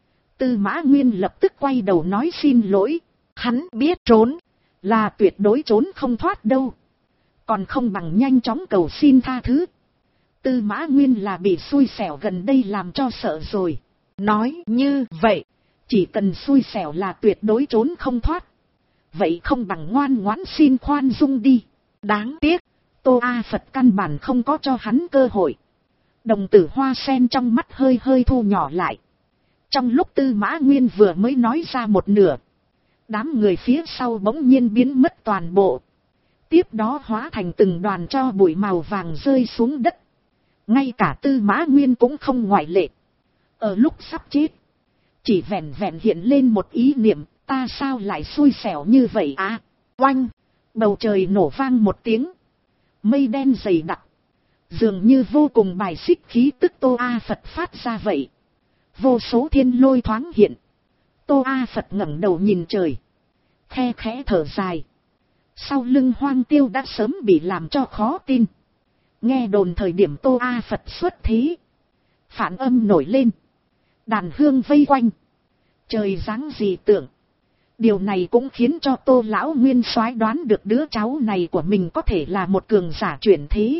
Tư Mã Nguyên lập tức quay đầu nói xin lỗi. Hắn biết trốn. Là tuyệt đối trốn không thoát đâu. Còn không bằng nhanh chóng cầu xin tha thứ. Tư Mã Nguyên là bị xui xẻo gần đây làm cho sợ rồi. Nói như vậy. Chỉ cần xui xẻo là tuyệt đối trốn không thoát. Vậy không bằng ngoan ngoãn xin khoan dung đi. Đáng tiếc. Tô A Phật căn bản không có cho hắn cơ hội. Đồng tử hoa sen trong mắt hơi hơi thu nhỏ lại. Trong lúc Tư Mã Nguyên vừa mới nói ra một nửa. Đám người phía sau bỗng nhiên biến mất toàn bộ. Tiếp đó hóa thành từng đoàn tro bụi màu vàng rơi xuống đất. Ngay cả Tư Mã Nguyên cũng không ngoại lệ. Ở lúc sắp chết. Chỉ vẹn vẹn hiện lên một ý niệm. Ta sao lại xui xẻo như vậy à? Oanh! Bầu trời nổ vang một tiếng. Mây đen dày đặc. Dường như vô cùng bài xích khí tức Tô A Phật phát ra vậy. Vô số thiên lôi thoáng hiện. Tô A Phật ngẩng đầu nhìn trời. Khe khẽ thở dài. Sau lưng Hoang Tiêu đã sớm bị làm cho khó tin. Nghe đồn thời điểm Tô A Phật xuất thế. Phản âm nổi lên. Đàn hương vây quanh. Trời dáng dị tượng. Điều này cũng khiến cho Tô Lão Nguyên soái đoán được đứa cháu này của mình có thể là một cường giả chuyển thế.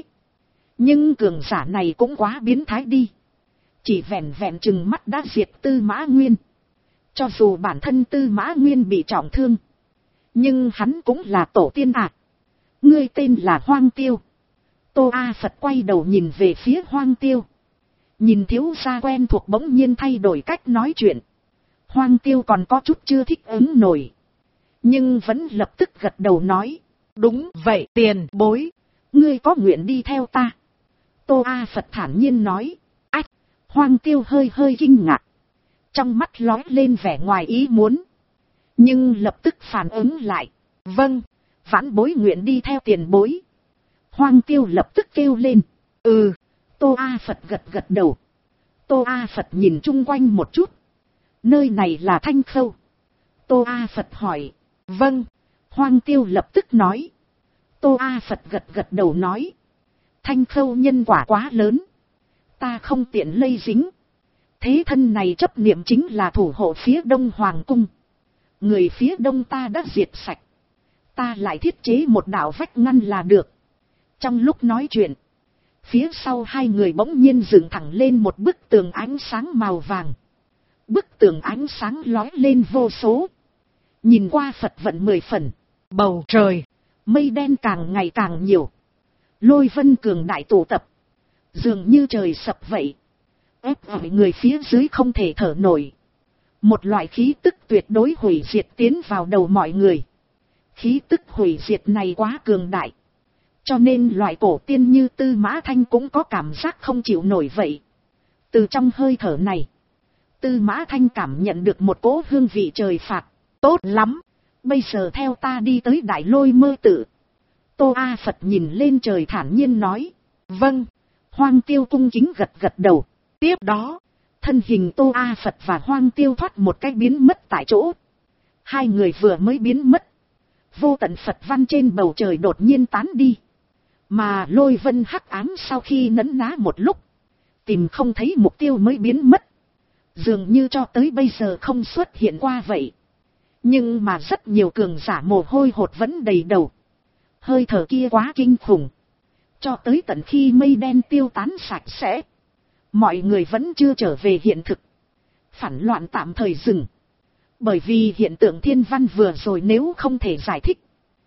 Nhưng cường giả này cũng quá biến thái đi. Chỉ vẹn vẹn chừng mắt đã diệt Tư Mã Nguyên. Cho dù bản thân Tư Mã Nguyên bị trọng thương. Nhưng hắn cũng là tổ tiên à. Ngươi tên là Hoang Tiêu. Tô A Phật quay đầu nhìn về phía Hoang Tiêu. Nhìn thiếu gia quen thuộc bỗng nhiên thay đổi cách nói chuyện. Hoang Tiêu còn có chút chưa thích ứng nổi. Nhưng vẫn lập tức gật đầu nói. Đúng vậy tiền bối. Ngươi có nguyện đi theo ta. Tô A Phật thản nhiên nói. Ách! Hoang Tiêu hơi hơi kinh ngạc. Trong mắt lóe lên vẻ ngoài ý muốn. Nhưng lập tức phản ứng lại. Vâng, vãn bối nguyện đi theo tiền bối. Hoang Tiêu lập tức kêu lên. Ừ, Tô A Phật gật gật đầu. Tô A Phật nhìn chung quanh một chút. Nơi này là Thanh Khâu. Tô A Phật hỏi. Vâng, Hoang Tiêu lập tức nói. Tô A Phật gật gật đầu nói. Thanh Khâu nhân quả quá lớn. Ta không tiện lây dính. Thế thân này chấp niệm chính là thủ hộ phía đông hoàng cung. Người phía đông ta đã diệt sạch. Ta lại thiết chế một đạo vách ngăn là được. Trong lúc nói chuyện. Phía sau hai người bỗng nhiên dựng thẳng lên một bức tường ánh sáng màu vàng. Bức tường ánh sáng lóe lên vô số. Nhìn qua Phật vận 10 phần. Bầu trời. Mây đen càng ngày càng nhiều. Lôi vân cường đại tụ tập. Dường như trời sập vậy. Ép ở người phía dưới không thể thở nổi. Một loại khí tức tuyệt đối hủy diệt tiến vào đầu mọi người. Khí tức hủy diệt này quá cường đại. Cho nên loại cổ tiên như Tư Mã Thanh cũng có cảm giác không chịu nổi vậy. Từ trong hơi thở này. Tư Mã Thanh cảm nhận được một cỗ hương vị trời phạt. Tốt lắm. Bây giờ theo ta đi tới Đại Lôi Mơ Tự. Tô A Phật nhìn lên trời thản nhiên nói. Vâng. Hoang Tiêu cung kính gật gật đầu. Tiếp đó. Thân hình Tô A Phật và Hoang Tiêu thoát một cái biến mất tại chỗ. Hai người vừa mới biến mất. Vô tận Phật văn trên bầu trời đột nhiên tán đi. Mà lôi vân hắc ám sau khi nấn ná một lúc. Tìm không thấy mục tiêu mới biến mất. Dường như cho tới bây giờ không xuất hiện qua vậy. Nhưng mà rất nhiều cường giả mồ hôi hột vẫn đầy đầu. Hơi thở kia quá kinh khủng. Cho tới tận khi mây đen tiêu tán sạch sẽ. Mọi người vẫn chưa trở về hiện thực. Phản loạn tạm thời dừng. Bởi vì hiện tượng thiên văn vừa rồi nếu không thể giải thích.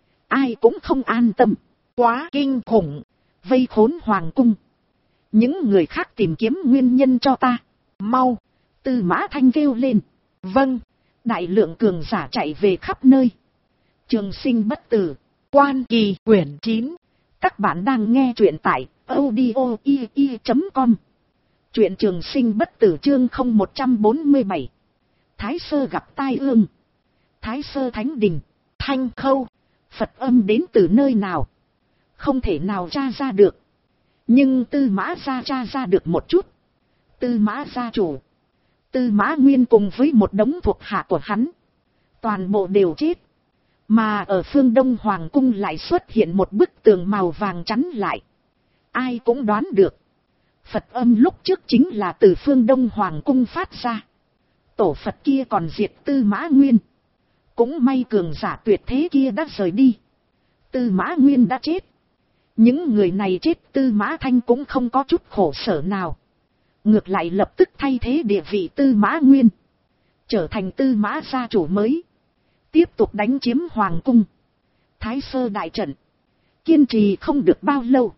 Ai cũng không an tâm. Quá kinh khủng. Vây khốn hoàng cung. Những người khác tìm kiếm nguyên nhân cho ta. Mau. Tư Mã Thanh kêu lên. Vâng. Đại lượng cường giả chạy về khắp nơi. Trường sinh bất tử, Quan Kỳ quyển 9. Các bạn đang nghe truyện tại audio.com. Truyện Trường sinh bất tử chương 0147. Thái Sơ gặp tai ương. Thái Sơ Thánh Đình, Thanh Khâu, Phật âm đến từ nơi nào? Không thể nào tra ra được. Nhưng Tư Mã gia tra ra được một chút. Tư Mã gia chủ, Tư Mã Nguyên cùng với một đống thuộc hạ của hắn, toàn bộ đều chết. Mà ở phương Đông Hoàng cung lại xuất hiện một bức tường màu vàng chắn lại. Ai cũng đoán được, Phật âm lúc trước chính là từ phương Đông Hoàng cung phát ra. Tổ Phật kia còn diệt Tư Mã Nguyên. Cũng may cường giả tuyệt thế kia đã rời đi. Tư Mã Nguyên đã chết. Những người này chết, Tư Mã Thanh cũng không có chút khổ sở nào. Ngược lại lập tức thay thế địa vị Tư Mã Nguyên, trở thành Tư Mã gia chủ mới. Tiếp tục đánh chiếm Hoàng cung. Thái Sơ đại trận kiên trì không được bao lâu.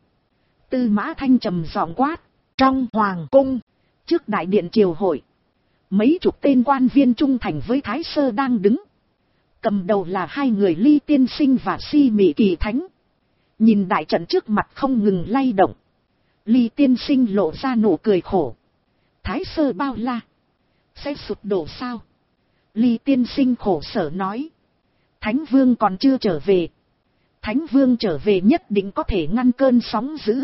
Tư Mã Thanh trầm giọng quát. Trong Hoàng cung, trước đại điện triều hội, mấy chục tên quan viên trung thành với Thái Sơ đang đứng. Cầm đầu là hai người Ly Tiên Sinh và Si Mị Kỳ Thánh. Nhìn đại trận trước mặt không ngừng lay động, Ly Tiên Sinh lộ ra nụ cười khổ. Thái Sơ bao la, sẽ sụp đổ sao? Ly Tiên Sinh khổ sở nói. Thánh Vương còn chưa trở về. Thánh Vương trở về nhất định có thể ngăn cơn sóng dữ.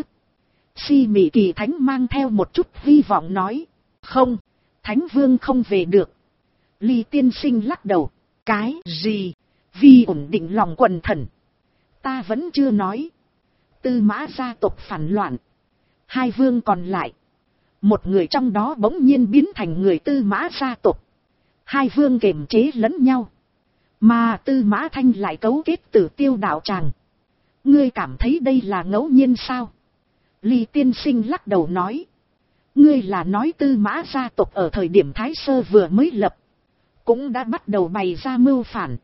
Si Mị Kỳ Thánh mang theo một chút hy vọng nói. Không, Thánh Vương không về được. Ly Tiên Sinh lắc đầu. Cái gì? Vì ổn định lòng quần thần, ta vẫn chưa nói. Tư Mã gia tộc phản loạn, hai vương còn lại, một người trong đó bỗng nhiên biến thành người Tư Mã gia tộc. Hai vương kiềm chế lẫn nhau, mà Tư Mã Thanh lại cấu kết Tử Tiêu đạo tràng. Ngươi cảm thấy đây là ngẫu nhiên sao? Ly Tiên Sinh lắc đầu nói. Ngươi là nói Tư Mã gia tộc ở thời điểm Thái Sơ vừa mới lập, cũng đã bắt đầu bày ra mưu phản.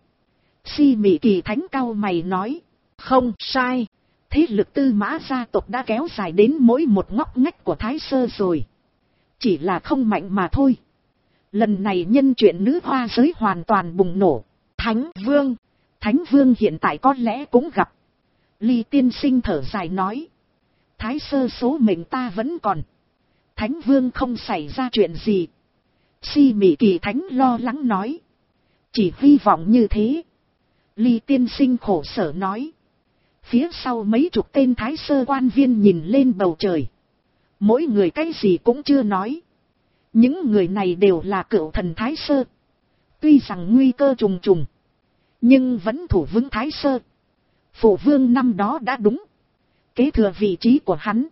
Si Mị Kỳ Thánh cau mày nói. Không sai, thế lực Tư Mã gia tộc đã kéo dài đến mỗi một ngóc ngách của Thái Sơ rồi. Chỉ là không mạnh mà thôi. Lần này nhân chuyện nữ hoa giới hoàn toàn bùng nổ. Thánh Vương hiện tại có lẽ cũng gặp. Ly Tiên Sinh thở dài nói. Thái Sơ số mệnh ta vẫn còn. Thánh Vương không xảy ra chuyện gì. Si Mị Kỳ Thánh lo lắng nói. Chỉ hy vọng như thế. Ly Tiên Sinh khổ sở nói. Phía sau mấy chục tên Thái Sơ quan viên nhìn lên bầu trời. Mỗi người cái gì cũng chưa nói. Những người này đều là cựu thần Thái Sơ. Tuy rằng nguy cơ trùng trùng, nhưng vẫn thủ vững Thái Sơ. Phụ vương năm đó đã đúng. Kế thừa vị trí của hắn,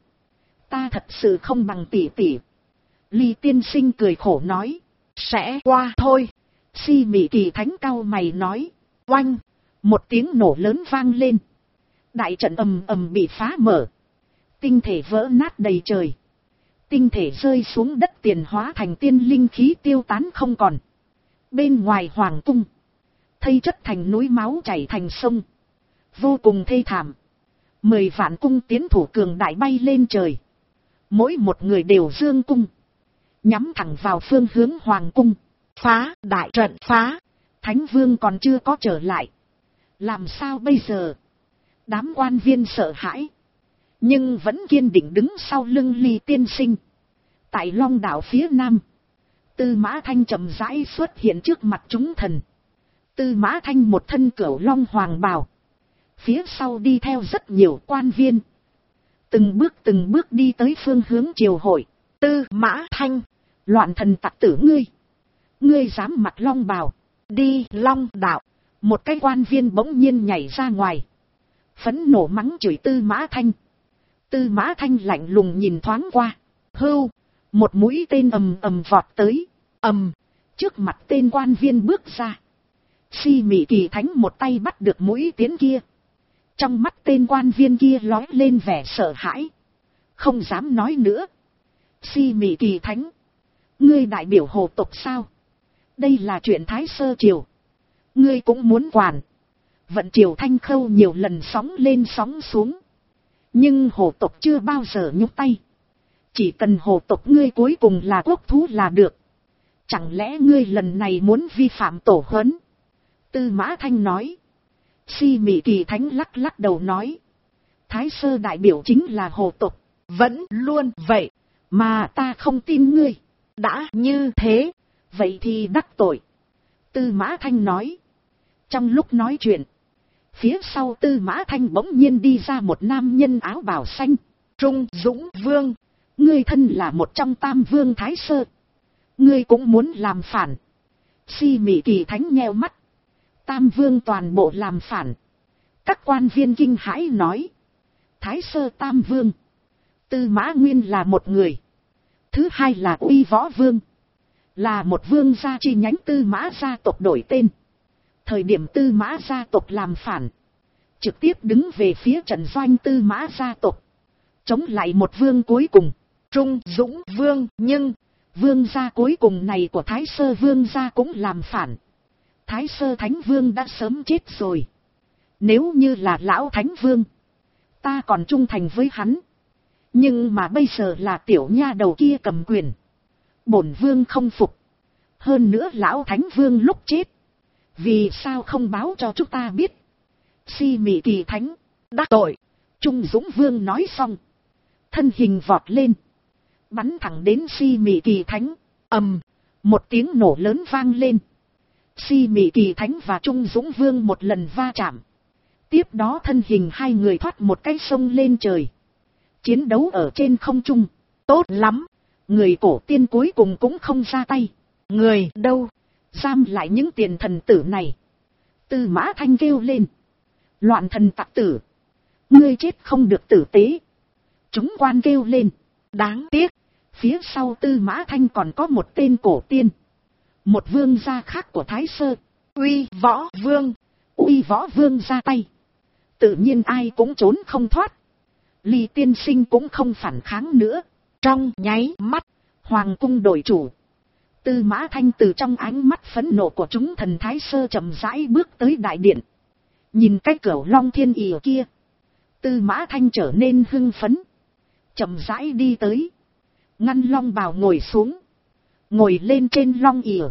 ta thật sự không bằng tỷ tỷ. Ly Tiên Sinh cười khổ nói. Sẽ qua thôi. Si Mị Kỳ Thánh cau mày nói. Oanh, một tiếng nổ lớn vang lên. Đại trận ầm ầm bị phá mở. Tinh thể vỡ nát đầy trời. Tinh thể rơi xuống đất tiền hóa thành tiên linh khí tiêu tán không còn. Bên ngoài Hoàng cung, thây chất thành núi, máu chảy thành sông. Vô cùng thê thảm. 10 vạn cung tiến thủ cường đại bay lên trời. Mỗi một người đều dương cung, nhắm thẳng vào phương hướng Hoàng cung. Phá đại trận phá. Thánh Vương còn chưa có trở lại. Làm sao bây giờ? Đám quan viên sợ hãi, nhưng vẫn kiên định đứng sau lưng Ly Tiên Sinh. Tại Long đảo phía nam, Tư Mã Thanh chậm rãi xuất hiện trước mặt chúng thần. Tư Mã Thanh một thân cửu long hoàng bào, phía sau đi theo rất nhiều quan viên. Từng bước đi tới phương hướng triều hội. Tư Mã Thanh, loạn thần tặc tử ngươi! Ngươi dám mặc long bào, đi Long đảo! Một cái quan viên bỗng nhiên nhảy ra ngoài, phẫn nộ mắng chửi Tư Mã Thanh. Tư Mã Thanh lạnh lùng nhìn thoáng qua. Hưu, một mũi tên ầm ầm vọt tới. Trước mặt tên quan viên bước ra. Si Mị Kỳ Thánh một tay bắt được mũi tiến kia. Trong mắt tên quan viên kia lóe lên vẻ sợ hãi, không dám nói nữa. Si Mị Kỳ Thánh, ngươi đại biểu hồ tộc sao? Đây là chuyện Thái Sơ triều, ngươi cũng muốn quản? Vận triều Thanh Khâu nhiều lần sóng lên sóng xuống, nhưng hồ tộc chưa bao giờ nhúc tay. Chỉ cần hồ tộc ngươi cuối cùng là quốc thú là được. Chẳng lẽ ngươi lần này muốn vi phạm tổ huấn? Tư Mã Thanh nói. Si Mị Kỳ Thánh lắc lắc đầu nói. Thái Sơ đại biểu chính là hồ tục. Vẫn luôn vậy. Mà ta không tin ngươi. Đã như thế. Vậy thì đắc tội. Tư Mã Thanh nói. Trong lúc nói chuyện. Phía sau Tư Mã Thanh bỗng nhiên đi ra một nam nhân áo bào xanh. Trung Dũng Vương. Ngươi thân là một trong tam vương Thái Sơ. Ngươi cũng muốn làm phản. Si Mị Kỳ Thánh nheo mắt. Tam vương toàn bộ làm phản. Các quan viên kinh hãi nói. Thái Sơ tam vương. Tư Mã Nguyên là một người. Thứ hai là Uy Võ Vương. Là một vương gia chi nhánh Tư Mã gia tộc đổi tên. Thời điểm Tư Mã gia tộc làm phản. Trực tiếp đứng về phía trận doanh Tư Mã gia tộc. Chống lại một vương cuối cùng. Trung Dũng Vương. Nhưng vương gia cuối cùng này của Thái Sơ vương gia cũng làm phản. Thái Sơ Thánh Vương đã sớm chết rồi. Nếu như là lão Thánh Vương, ta còn trung thành với hắn. Nhưng mà bây giờ là tiểu nha đầu kia cầm quyền. Bổn vương không phục. Hơn nữa lão Thánh Vương lúc chết, vì sao không báo cho chúng ta biết? Si Mị Kỳ Thánh đắc tội. Trung Dũng Vương nói xong, thân hình vọt lên, bắn thẳng đến Si Mị Kỳ Thánh. Ầm, một tiếng nổ lớn vang lên. Si Mị Kỳ Thánh và Trung Dũng Vương một lần va chạm. Tiếp đó thân hình hai người thoát một cái sông lên trời. Chiến đấu ở trên không trung. Tốt lắm. Người cổ tiên cuối cùng cũng không ra tay. Người đâu? Giam lại những tiền thần tử này. Tư Mã Thanh kêu lên. Loạn thần tặc tử. Ngươi chết không được tử tế. Chúng quan kêu lên. Đáng tiếc. Phía sau Tư Mã Thanh còn có một tên cổ tiên. Một vương gia khác của Thái Sơ. Uy Võ Vương. Uy Võ Vương ra tay. Tự nhiên ai cũng trốn không thoát. Ly tiên sinh cũng không phản kháng nữa. Trong nháy mắt, hoàng cung đổi chủ. Tư Mã Thanh từ trong ánh mắt phẫn nộ của chúng thần Thái Sơ chậm rãi bước tới đại điện. Nhìn cái cửu long thiên ỉa kia. Tư Mã Thanh trở nên hưng phấn. Chậm rãi đi tới. Ngăn long bào ngồi xuống. Ngồi lên trên long ỉa.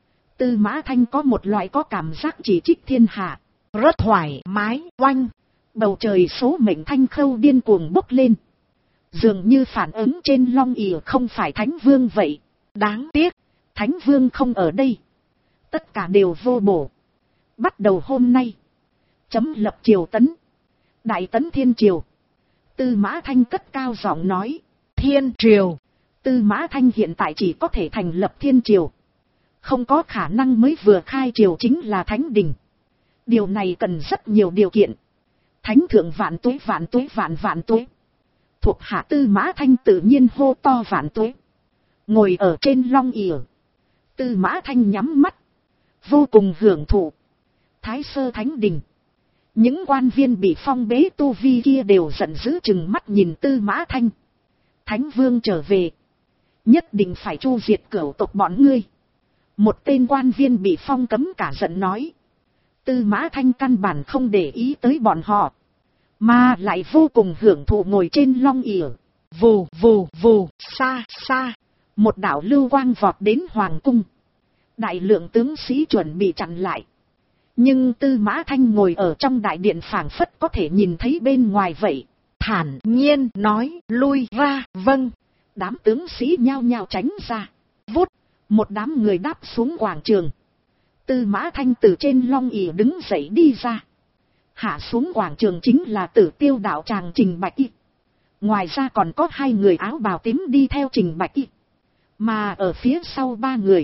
Tư Mã Thanh có một loại có cảm giác chỉ trích thiên hạ. Rất thoải mái, oanh. Bầu trời số mệnh thanh khâu điên cuồng bốc lên. Dường như phản ứng trên long ỉa không phải Thánh Vương vậy. Đáng tiếc, Thánh Vương không ở đây. Tất cả đều vô bổ. Bắt đầu hôm nay. Chấm lập triều tấn. Đại tấn thiên triều. Tư Mã Thanh cất cao giọng nói. Thiên triều. Tư Mã Thanh hiện tại chỉ có thể thành lập thiên triều. Không có khả năng mới vừa khai triều chính là thánh đình. Điều này cần rất nhiều điều kiện. Thánh thượng vạn tuế vạn tuế vạn vạn tuế. Thuộc hạ Tư Mã Thanh tự nhiên hô to vạn tuế. Ngồi ở trên long ỉa. Tư Mã Thanh nhắm mắt. Vô cùng hưởng thụ. Thái Sơ Thánh Đình. Những quan viên bị phong bế tu vi kia đều giận dữ chừng mắt nhìn Tư Mã Thanh. Thánh Vương trở về. Nhất định phải chu diệt cửu tộc bọn ngươi. Một tên quan viên bị phong cấm cả giận nói. Tư Mã Thanh căn bản không để ý tới bọn họ. Mà lại vô cùng hưởng thụ ngồi trên long ỉa. Vù vù vù, xa xa. Một đạo lưu quang vọt đến hoàng cung. Đại lượng tướng sĩ chuẩn bị chặn lại. Nhưng Tư Mã Thanh ngồi ở trong đại điện phảng phất có thể nhìn thấy bên ngoài vậy. Thản nhiên nói lui ra. Vâng. Đám tướng sĩ nhao nhao tránh ra. Vút. Một đám người đáp xuống quảng trường. Tư Mã Thanh từ trên long ỉa đứng dậy đi ra. Hạ xuống quảng trường chính là Tử Tiêu đạo tràng Trình Bạch Y. Ngoài ra còn có hai người áo bào tím đi theo Trình Bạch Y. Mà ở phía sau ba người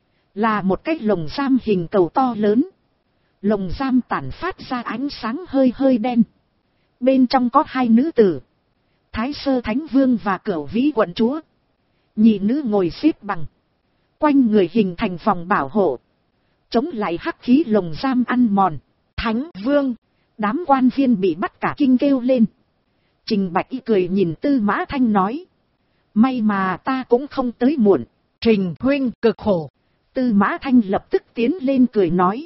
là một cái lồng giam hình cầu to lớn. Lồng giam tản phát ra ánh sáng hơi hơi đen. Bên trong có hai nữ tử. Thái Sơ Thánh Vương và Cửu Vĩ quận chúa. Nhị nữ ngồi xếp bằng. Quanh người hình thành vòng bảo hộ. Chống lại hắc khí lồng giam ăn mòn. Thánh Vương. Đám quan viên bị bắt cả kinh kêu lên. Trình Bạch Y cười nhìn Tư Mã Thanh nói. May mà ta cũng không tới muộn. Trình huynh cực khổ. Tư Mã Thanh lập tức tiến lên cười nói.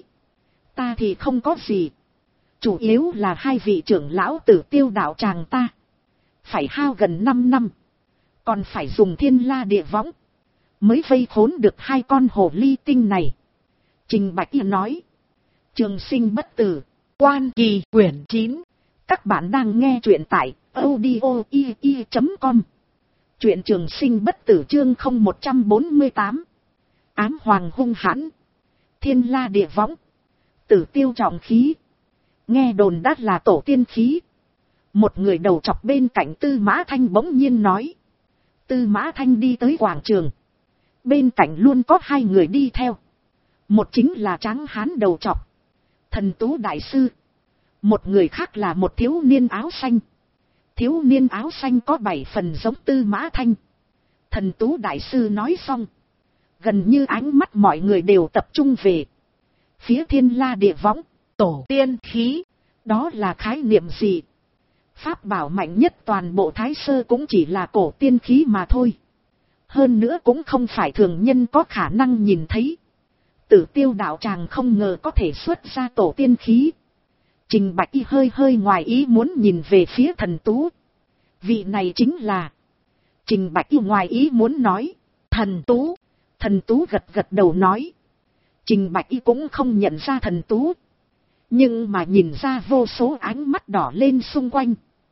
Ta thì không có gì. Chủ yếu là hai vị trưởng lão Tử Tiêu đạo tràng ta. Phải hao gần 5 năm. Còn phải dùng Thiên La Địa Võng. mới vây khốn được hai con hồ ly tinh này. Trình Bạch Y nói. Trường sinh bất tử. Quan Kỳ quyển 9. Các bạn đang nghe truyện tại audio.com. Truyện Trường sinh bất tử chương 0148. Ám hoàng hung hãn. Thiên la địa võng. Tử tiêu trọng khí. Nghe đồn đắt là tổ tiên khí. Một người đầu chọc bên cạnh Tư Mã Thanh bỗng nhiên nói. Tư Mã Thanh đi tới quảng trường. Bên cạnh luôn có hai người đi theo. Một chính là tráng hán đầu chọc, Thần Tú đại sư. Một người khác là một thiếu niên áo xanh. Thiếu niên áo xanh có 7 phần giống Tư Mã Thanh. Thần Tú đại sư nói xong, gần như ánh mắt mọi người đều tập trung về phía thiên la địa võng. Tổ tiên khí, đó là khái niệm gì? Pháp bảo mạnh nhất toàn bộ Thái Sơ cũng chỉ là cổ tiên khí mà thôi. Hơn nữa cũng không phải thường nhân có khả năng nhìn thấy. Tử Tiêu đạo tràng không ngờ có thể xuất ra tổ tiên khí. Trình Bạch Y hơi ngoài ý muốn nhìn về phía Thần Tú. Vị này chính là... Trình Bạch Y ngoài ý muốn nói. Thần Tú. Thần Tú gật đầu nói. Trình Bạch Y cũng không nhận ra Thần Tú. Nhưng mà nhìn ra vô số ánh mắt đỏ lên xung quanh.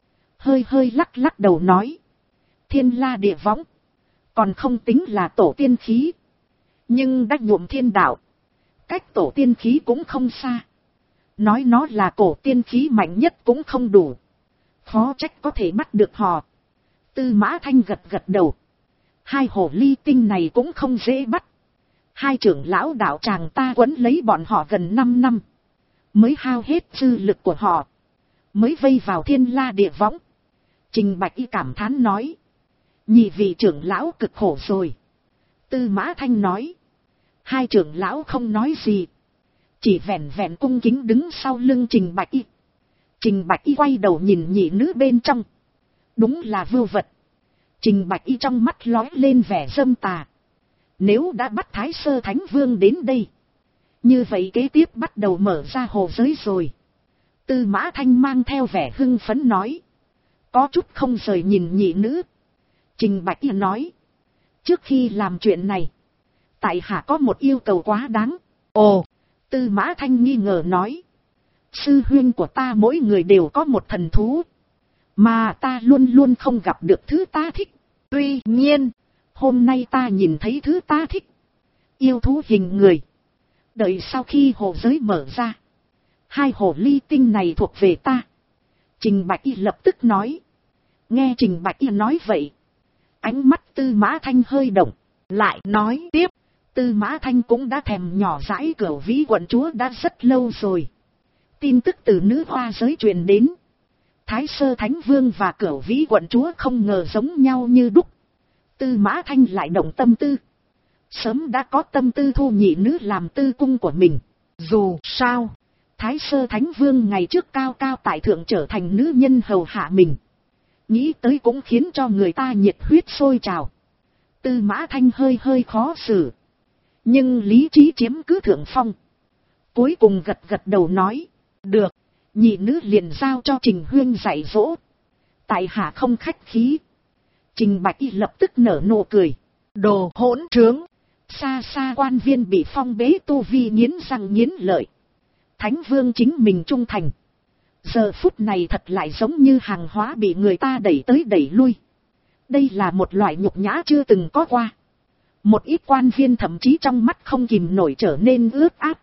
Hơi lắc đầu nói. Thiên la địa võng. Còn không tính là tổ tiên khí. Nhưng đã nhuộm thiên đạo. Cách tổ tiên khí cũng không xa. Nói nó là cổ tiên khí mạnh nhất cũng không đủ. Khó trách có thể bắt được họ. Tư Mã Thanh gật đầu. Hai hồ ly tinh này cũng không dễ bắt. Hai trưởng lão đạo tràng ta quấn lấy bọn họ gần 5 năm. Mới hao hết dư lực của họ. Mới vây vào thiên la địa võng. Trình Bạch Y cảm thán nói. Nhị vị trưởng lão cực khổ rồi. Tư Mã Thanh nói. Hai trưởng lão không nói gì. Chỉ vẹn cung kính đứng sau lưng Trình Bạch Y. Trình Bạch Y quay đầu nhìn nhị nữ bên trong. Đúng là vưu vật. Trình Bạch Y trong mắt lóe lên vẻ dâm tà. Nếu đã bắt Thái Sơ Thánh Vương đến đây. Như vậy kế tiếp bắt đầu mở ra hồ giới rồi. Tư Mã Thanh mang theo vẻ hưng phấn nói. Có chút không rời nhìn nhị nữ. Trình Bạch Y nói. Trước khi làm chuyện này. Tại hạ có một yêu cầu quá đáng. Ồ. Tư Mã Thanh nghi ngờ nói. Sư huynh của ta mỗi người đều có một thần thú. Mà ta luôn không gặp được thứ ta thích. Tuy nhiên. Hôm nay ta nhìn thấy thứ ta thích. Yêu thú hình người. Đợi sau khi hồ giới mở ra. Hai hồ ly tinh này thuộc về ta. Trình Bạch Y lập tức nói. Nghe Trình Bạch Y nói vậy. Ánh mắt Tư Mã Thanh hơi động. Lại nói tiếp. Tư Mã Thanh cũng đã thèm nhỏ dãi Cửu Vĩ quận chúa đã rất lâu rồi. Tin tức từ nữ hoa giới truyền đến. Thái Sơ Thánh Vương và Cửu Vĩ quận chúa không ngờ giống nhau như đúc. Tư Mã Thanh lại động tâm tư. Sớm đã có tâm tư thu nhị nữ làm tư cung của mình. Dù sao, Thái Sơ Thánh Vương ngày trước cao tại thượng trở thành nữ nhân hầu hạ mình. Nghĩ tới cũng khiến cho người ta nhiệt huyết sôi trào. Tư Mã Thanh hơi khó xử. Nhưng lý trí chiếm cứ thượng phong. Cuối cùng gật đầu nói. Được, nhị nữ liền giao cho Trình huynh dạy dỗ. Tại hạ không khách khí. Trình Bạch Y lập tức nở nụ cười. Đồ hỗn trướng. Xa quan viên bị phong bế tu vi nghiến răng nghiến lợi. Thánh Vương chính mình trung thành. Giờ phút này thật lại giống như hàng hóa bị người ta đẩy tới đẩy lui. Đây là một loại nhục nhã chưa từng có qua. Một ít quan viên thậm chí trong mắt không kìm nổi trở nên ướt át.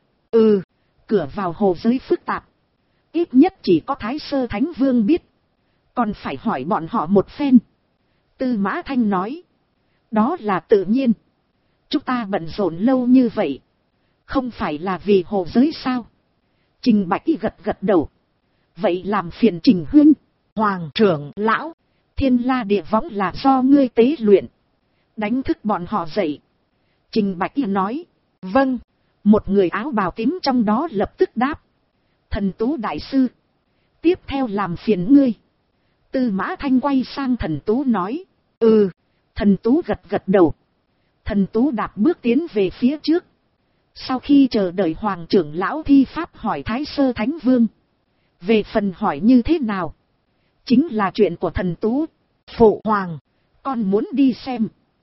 Cửa vào hồ giới phức tạp. Ít nhất chỉ có Thái Sơ Thánh Vương biết. Còn phải hỏi bọn họ một phen. Tư Mã Thanh nói. Đó là tự nhiên. Chúng ta bận rộn lâu như vậy. Không phải là vì hồ giới sao? Trình Bạch Y gật đầu. Vậy làm phiền Trình huynh. Hoàng trưởng lão. Thiên la địa võng là do ngươi tế luyện. Đánh thức bọn họ dậy. Trình Bạch Y nói. Vâng. Một người áo bào tím trong đó lập tức đáp. Thần Tú đại sư. Tiếp theo làm phiền ngươi. Tư Mã Thanh quay sang Thần Tú nói. Thần Tú gật đầu. Thần Tú đạp bước tiến về phía trước. Sau khi chờ đợi Hoàng trưởng lão thi pháp hỏi Thái Sơ Thánh Vương. Về phần hỏi như thế nào. Chính là chuyện của Thần Tú. Phụ hoàng. Con muốn đi xem.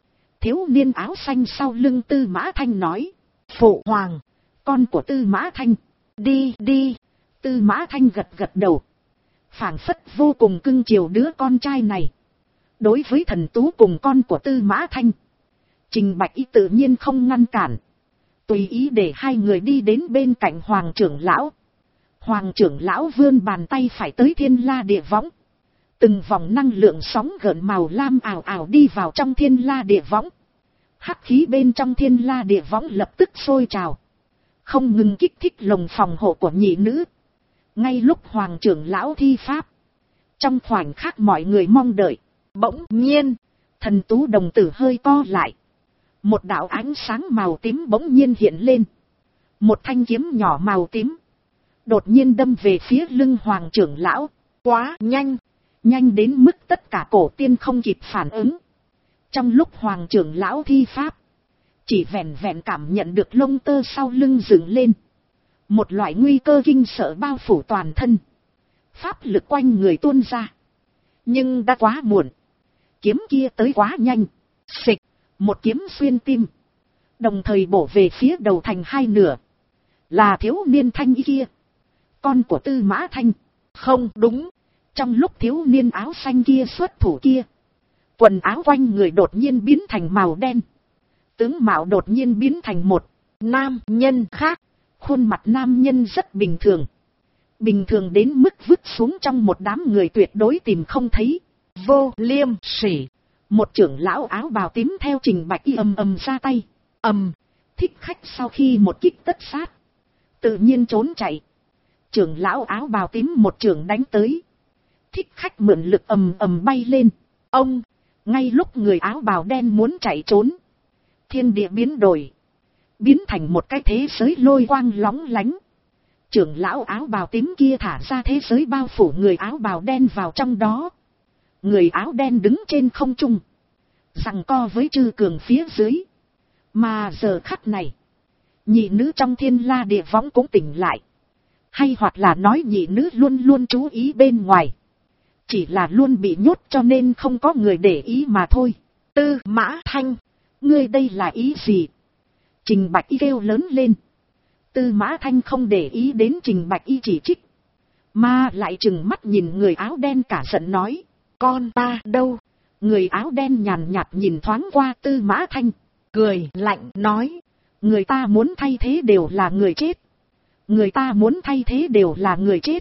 thiếu niên áo xanh sau lưng Tư Mã Thanh nói. Phụ hoàng, con của Tư Mã Thanh, đi đi. Tư Mã Thanh gật gật đầu, phảng phất vô cùng cưng chiều đứa con trai này. Đối với Thần Tú cùng con của Tư Mã Thanh, Trình Bạch Y tự nhiên không ngăn cản, tùy ý để hai người đi đến bên cạnh Hoàng trưởng lão. Hoàng trưởng lão vươn bàn tay phải tới Thiên La Địa Võng. Từng vòng năng lượng sóng gợn màu lam ảo ảo đi vào trong Thiên La Địa Võng. Hắc khí bên trong Thiên La Địa Võng lập tức sôi trào, không ngừng kích thích lồng phòng hộ của nhị nữ. Ngay lúc Hoàng trưởng lão thi pháp, trong khoảnh khắc mọi người mong đợi, bỗng nhiên, Thần Tú đồng tử hơi co lại. Một đạo ánh sáng màu tím bỗng nhiên hiện lên. Một thanh kiếm nhỏ màu tím đột nhiên đâm về phía lưng Hoàng trưởng lão. Quá nhanh, nhanh đến mức tất cả cổ tiên không kịp phản ứng. Trong lúc Hoàng trưởng lão thi pháp, chỉ vẹn vẹn cảm nhận được lông tơ sau lưng dựng lên. Một loại nguy cơ kinh sợ bao phủ toàn thân. Pháp lực quanh người tuôn ra. Nhưng đã quá muộn. Kiếm kia tới quá nhanh. Xịch, một kiếm xuyên tim, đồng thời bổ về phía đầu thành hai nửa. Là thiếu niên Thanh Y kia, con của Tư Mã Thanh. Không đúng, trong lúc thiếu niên áo xanh kia xuất thủ kia, quần áo quanh người đột nhiên biến thành màu đen. Tướng mạo đột nhiên biến thành một nam nhân khác. Khuôn mặt nam nhân rất bình thường. Bình thường đến mức vứt xuống trong một đám người tuyệt đối tìm không thấy. Vô Liêm Sỉ. Một trưởng lão áo bào tím theo Trình Bạch Y ầm ra tay. Thích khách sau khi một kích tất sát, tự nhiên trốn chạy. Trưởng lão áo bào tím một trưởng đánh tới. Thích khách mượn lực ầm bay lên. Ngay lúc người áo bào đen muốn chạy trốn, thiên địa biến đổi, biến thành một cái thế giới lôi quang lóng lánh. Trưởng lão áo bào tím kia thả ra thế giới bao phủ người áo bào đen vào trong đó. Người áo đen đứng trên không trung, giằng co với Trư Cường phía dưới. Mà giờ khắc này, nhị nữ trong Thiên La Địa Võng cũng tỉnh lại. Hay hoặc là nói nhị nữ luôn luôn chú ý bên ngoài, chỉ là luôn bị nhốt cho nên không có người để ý mà thôi. Tư Mã Thanh, ngươi đây là ý gì? Trình Bạch Y kêu lớn lên. Tư Mã Thanh không để ý đến Trình Bạch Y chỉ trích, mà lại trừng mắt nhìn người áo đen cả giận nói. Con ta đâu? Người áo đen nhàn nhạt nhìn thoáng qua Tư Mã Thanh, cười lạnh nói. Người ta muốn thay thế đều là người chết. Người ta muốn thay thế đều là người chết.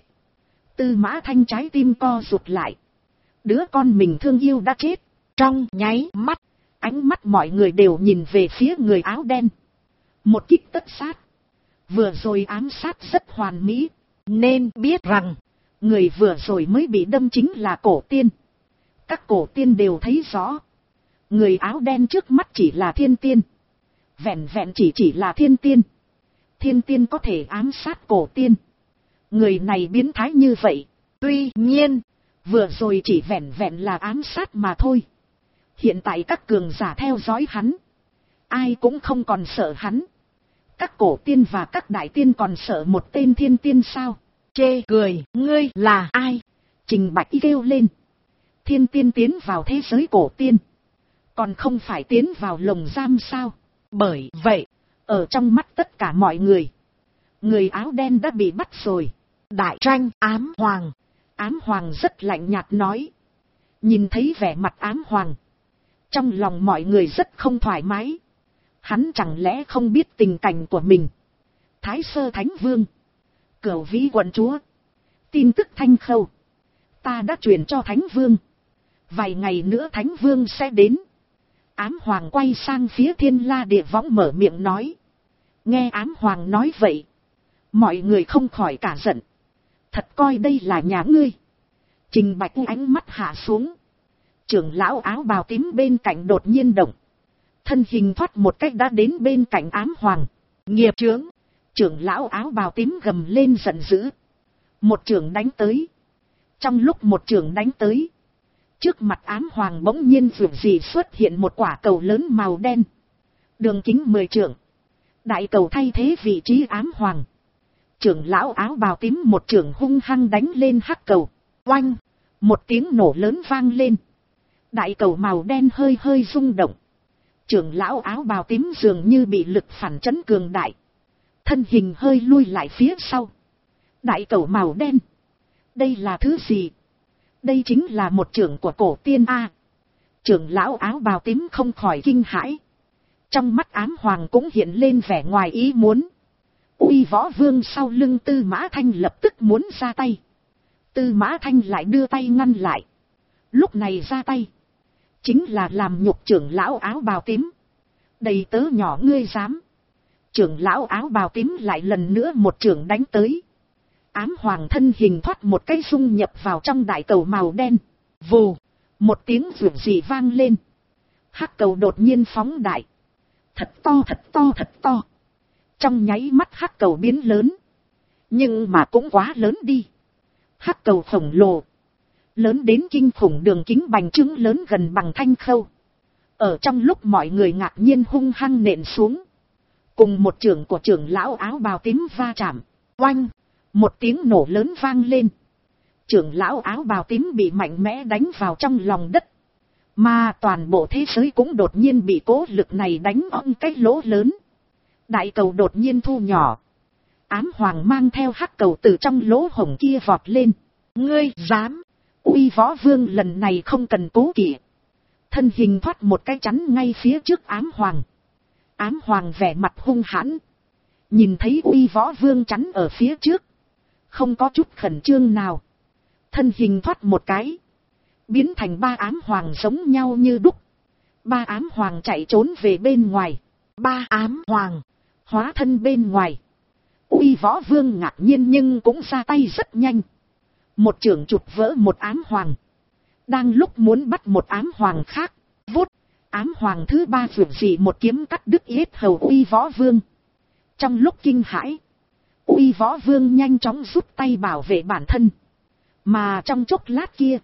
Tư Mã Thanh trái tim co rụt lại. Đứa con mình thương yêu đã chết. Trong nháy mắt, ánh mắt mọi người đều nhìn về phía người áo đen. Một kích tất sát. Vừa rồi ám sát rất hoàn mỹ, nên biết rằng người vừa rồi mới bị đâm chính là cổ tiên. Các cổ tiên đều thấy rõ, người áo đen trước mắt chỉ là thiên tiên. Vẹn vẹn chỉ là thiên tiên. Thiên tiên có thể ám sát cổ tiên. Người này biến thái như vậy. Tuy nhiên, vừa rồi chỉ vẹn vẹn là ám sát mà thôi. Hiện tại các cường giả theo dõi hắn, ai cũng không còn sợ hắn. Các cổ tiên và các đại tiên còn sợ một tên thiên tiên sao? Chê cười, ngươi là ai? Trình Bạch Y kêu lên. Thiên tiên tiến vào thế giới cổ tiên, còn không phải tiến vào lồng giam sao? Bởi vậy, ở trong mắt tất cả mọi người, người áo đen đã bị bắt rồi. Đại tranh ám hoàng. Ám hoàng rất lạnh nhạt nói. Nhìn thấy vẻ mặt ám hoàng, trong lòng mọi người rất không thoải mái. Hắn chẳng lẽ không biết tình cảnh của mình? Thái Sơ Thánh Vương, Cửu Vĩ quận chúa, tin tức Thanh Khâu, ta đã truyền cho Thánh Vương. Vài ngày nữa Thánh Vương sẽ đến. Ám hoàng quay sang phía Thiên La Địa Võng mở miệng nói. Nghe ám hoàng nói vậy, mọi người không khỏi cả giận. Thật coi đây là nhà ngươi. Trình Bạch ánh mắt hạ xuống. Trưởng lão áo bào tím bên cạnh đột nhiên động, thân hình thoát một cách đã đến bên cạnh ám hoàng. Nghiệp chướng! Trưởng lão áo bào tím gầm lên giận dữ. Một trưởng đánh tới. Trong lúc một trưởng đánh tới, trước mặt ám hoàng bỗng nhiên vụt gì xuất hiện một quả cầu lớn màu đen. Đường kính 10 trượng. Đại cầu thay thế vị trí ám hoàng. Trưởng lão áo bào tím một trưởng hung hăng đánh lên hắc cầu. Oanh! Một tiếng nổ lớn vang lên. Đại cầu màu đen hơi hơi rung động. Trưởng lão áo bào tím dường như bị lực phản chấn cường đại. Thân hình hơi lui lại phía sau. Đại cầu màu đen. Đây là thứ gì? Đây chính là một trưởng của cổ tiên A. Trưởng lão áo bào tím không khỏi kinh hãi. Trong mắt ám hoàng cũng hiện lên vẻ ngoài ý muốn. Uy Võ Vương sau lưng Tư Mã Thanh lập tức muốn ra tay. Tư Mã Thanh lại đưa tay ngăn lại. Lúc này ra tay. Chính là làm nhục trưởng lão áo bào tím. Đầy tớ nhỏ ngươi dám. Trưởng lão áo bào tím lại lần nữa một trưởng đánh tới. Ám hoàng thân hình thoát một cái dung nhập vào trong đại cầu màu đen. Vù. Một tiếng rủi rỉ vang lên. Hắc cầu đột nhiên phóng đại. Thật to thật to thật to. Trong nháy mắt hắc cầu biến lớn. Nhưng mà cũng quá lớn đi. Hắc cầu khổng lồ. Lớn đến kinh khủng, đường kính bành trướng lớn gần bằng thanh khâu. Ở trong lúc mọi người ngạc nhiên hung hăng nện xuống. Cùng một trưởng của trưởng lão áo bào tím va chạm. Oanh. Một tiếng nổ lớn vang lên. Trưởng lão áo bào tím bị mạnh mẽ đánh vào trong lòng đất. Mà toàn bộ thế giới cũng đột nhiên bị cố lực này đánh ong cái lỗ lớn. Đại cầu đột nhiên thu nhỏ. Ám hoàng mang theo hắc cầu từ trong lỗ hổng kia vọt lên. Ngươi dám. Uy Võ Vương lần này không cần cố kỵ. Thân hình thoát một cái chắn ngay phía trước ám hoàng. Ám hoàng vẻ mặt hung hãn. Nhìn thấy Uy Võ Vương chắn ở phía trước. Không có chút khẩn trương nào. Thân hình thoát một cái. Biến thành ba ám hoàng giống nhau như đúc. Ba ám hoàng chạy trốn về bên ngoài. Ba ám hoàng. Hóa thân bên ngoài. Uy Võ Vương ngạc nhiên nhưng cũng ra tay rất nhanh. Một trưởng chụp vỡ một ám hoàng. Đang lúc muốn bắt một ám hoàng khác. Vút. Ám hoàng thứ ba vượt dị một kiếm cắt đứt yết hầu Uy Võ Vương. Trong lúc kinh hãi. Uy Võ Vương nhanh chóng rút tay bảo vệ bản thân. Mà trong chốc lát kia.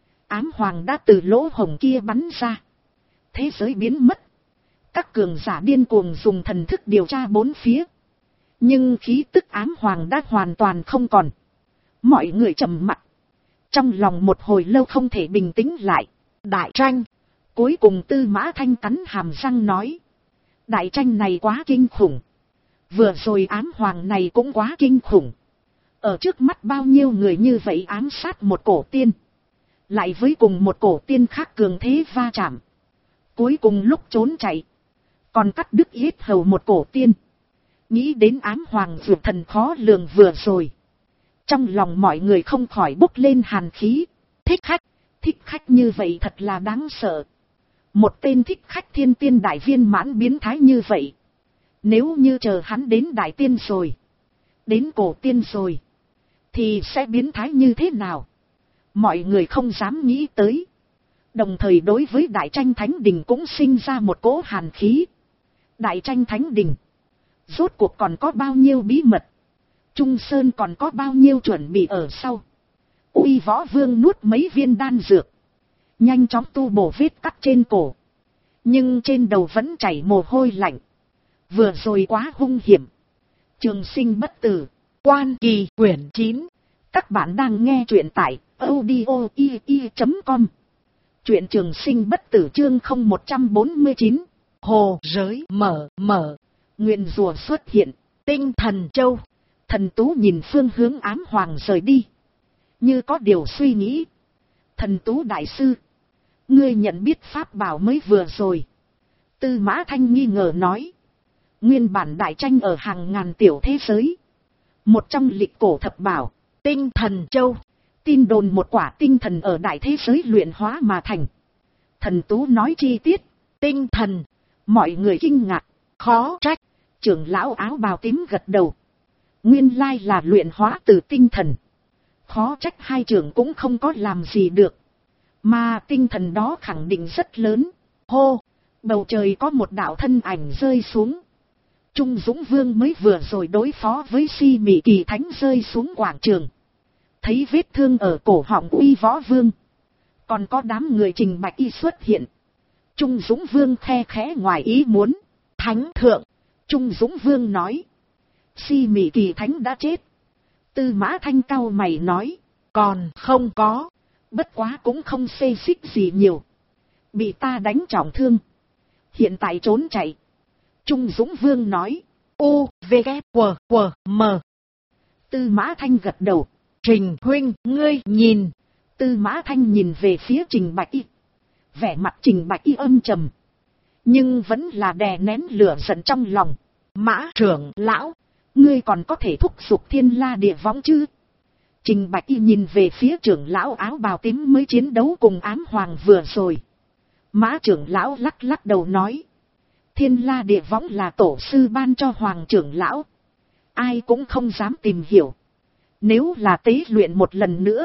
Ám hoàng đã từ lỗ hổng kia bắn ra. Thế giới biến mất. Các cường giả điên cuồng dùng thần thức điều tra bốn phía. Nhưng khí tức ám hoàng đã hoàn toàn không còn. Mọi người trầm mặc. Trong lòng một hồi lâu không thể bình tĩnh lại. Đại tranh. Cuối cùng Tư Mã Thanh cắn hàm răng nói. Đại tranh này quá kinh khủng. Vừa rồi ám hoàng này cũng quá kinh khủng. Ở trước mắt bao nhiêu người như vậy ám sát một cổ tiên. Lại với cùng một cổ tiên khác cường thế va chạm. Cuối cùng lúc trốn chạy. Còn cắt đứt yết hầu một cổ tiên. Nghĩ đến ám hoàng vượt thần khó lường vừa rồi. Trong lòng mọi người không khỏi bốc lên hàn khí. Thích khách như vậy thật là đáng sợ. Một tên thích khách thiên tiên đại viên mãn biến thái như vậy. Nếu như chờ hắn đến đại tiên rồi. Đến cổ tiên rồi. Thì sẽ biến thái như thế nào? Mọi người không dám nghĩ tới. Đồng thời đối với Đại Tranh Thánh Đình cũng sinh ra một cỗ hàn khí. Đại Tranh Thánh Đình. Rốt cuộc còn có bao nhiêu bí mật. Trung Sơn còn có bao nhiêu chuẩn bị ở sau. Uy Võ Vương nuốt mấy viên đan dược. Nhanh chóng tu bổ vết cắt trên cổ. Nhưng trên đầu vẫn chảy mồ hôi lạnh. Vừa rồi quá hung hiểm. Trường Sinh Bất Tử. Quan Kỳ quyển 9. Các bạn đang nghe truyện tại audio.com. Truyện Trường Sinh Bất Tử chương 0149. Hồ giới mở. Nguyên rùa xuất hiện. Tinh Thần Châu. Thần Tú nhìn phương hướng ám hoàng rời đi. Như có điều suy nghĩ. Thần Tú đại sư. Ngươi nhận biết pháp bảo mới vừa rồi. Tư Mã Thanh nghi ngờ nói. Nguyên bản đại tranh ở hàng ngàn tiểu thế giới. Một trong lịch cổ thập bảo. Tinh Thần Châu. Tin đồn một quả tinh thần ở đại thế giới luyện hóa mà thành. Thần Tú nói chi tiết. Tinh thần. Mọi người kinh ngạc. Khó trách. Trưởng lão áo bào tím gật đầu. Nguyên lai là luyện hóa từ tinh thần. Khó trách hai trưởng cũng không có làm gì được. Mà tinh thần đó khẳng định rất lớn. Hô. Bầu trời có một đạo thân ảnh rơi xuống. Trung Dũng Vương mới vừa rồi đối phó với Si Mị Kỳ Thánh rơi xuống quảng trường. Thấy vết thương ở cổ họng Uy Võ Vương. Còn có đám người Trình Bạch Y xuất hiện. Trung Dũng Vương khe khẽ ngoài ý muốn. Thánh thượng. Trung Dũng Vương nói. Si Mị Kỳ Thánh đã chết. Tư Mã Thanh cau mày nói. Còn không có. Bất quá cũng không xê xích gì nhiều. Bị ta đánh trọng thương. Hiện tại trốn chạy. Trung Dũng Vương nói. U, V, K, W, W, M. Tư Mã Thanh gật đầu. Trình huynh, ngươi nhìn. Tư Mã Thanh nhìn về phía Trình Bạch Y. Vẻ mặt Trình Bạch Y âm trầm. Nhưng vẫn là đè nén lửa giận trong lòng. Mã trưởng lão, ngươi còn có thể thúc giục Thiên La Địa Võng chứ? Trình Bạch Y nhìn về phía trưởng lão áo bào tím mới chiến đấu cùng Ám Hoàng vừa rồi. Mã trưởng lão lắc lắc đầu nói. Thiên La Địa Võng là tổ sư ban cho Hoàng trưởng lão. Ai cũng không dám tìm hiểu. Nếu là tế luyện một lần nữa,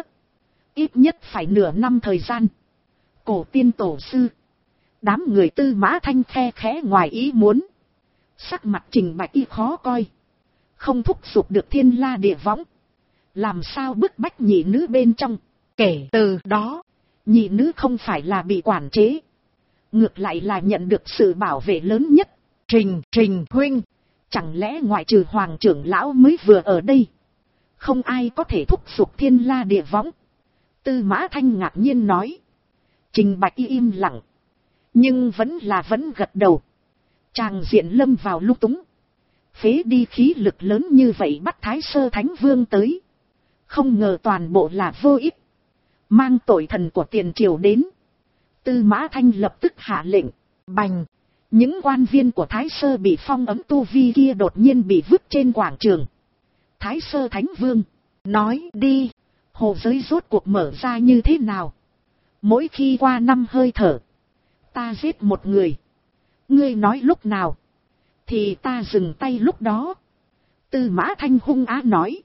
ít nhất phải nửa năm thời gian. Cổ tiên tổ sư. Đám người Tư Mã Thanh khe khẽ ngoài ý muốn. Sắc mặt Trình Bạch Y khó coi. Không thúc giục được Thiên La Địa Võng. Làm sao bức bách nhị nữ bên trong. Kể từ đó, nhị nữ không phải là bị quản chế. Ngược lại là nhận được sự bảo vệ lớn nhất. Trình huynh, chẳng lẽ ngoại trừ Hoàng trưởng lão mới vừa ở đây, không ai có thể thúc giục Thiên La Địa Võng? Tư Mã Thanh ngạc nhiên nói. Trình Bạch Y im lặng, nhưng vẫn gật đầu. Tràng diện lâm vào lung túng. Phế đi khí lực lớn như vậy bắt Thái Sơ Thánh Vương tới, không ngờ toàn bộ là vô ích. Mang tội thần của tiền triều đến. Tư Mã Thanh lập tức hạ lệnh. Bành! Những quan viên của Thái Sơ bị phong ấm tu vi kia đột nhiên bị vứt trên quảng trường. Thái Sơ Thánh Vương, nói đi, hồ giới rốt cuộc mở ra như thế nào? Mỗi khi qua 5 hơi thở, ta giết một người. Ngươi nói lúc nào, thì ta dừng tay lúc đó. Tư Mã Thanh hung á nói.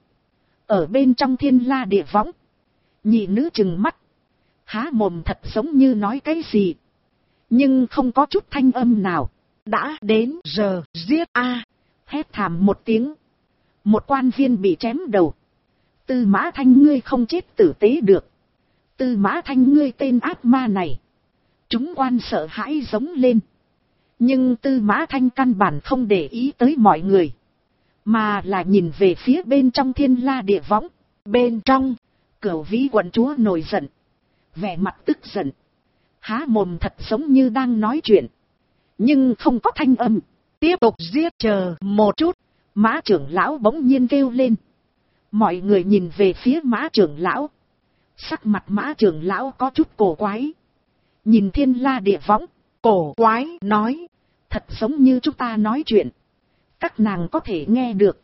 Ở bên trong Thiên La Địa Võng, nhị nữ trừng mắt, há mồm thật giống như nói cái gì, nhưng không có chút thanh âm nào. Đã đến giờ giết a! Hét thảm một tiếng, một quan viên bị chém đầu. Tư Mã Thanh, ngươi không chết tử tế được. Tư Mã Thanh, ngươi tên ác ma này. Chúng quan sợ hãi giống lên. Nhưng Tư Mã Thanh căn bản không để ý tới mọi người, mà là nhìn về phía bên trong Thiên La Địa Võng. Bên trong, Cửu Vĩ quận chúa nổi giận, vẻ mặt tức giận, há mồm thật giống như đang nói chuyện, nhưng không có thanh âm. Tiếp tục giết, chờ một chút. Mã trưởng lão bỗng nhiên kêu lên. Mọi người nhìn về phía Mã trưởng lão. Sắc mặt Mã trưởng lão có chút cổ quái. Nhìn Thiên La Địa Võng, cổ quái nói. Thật giống như chúng ta nói chuyện, các nàng có thể nghe được,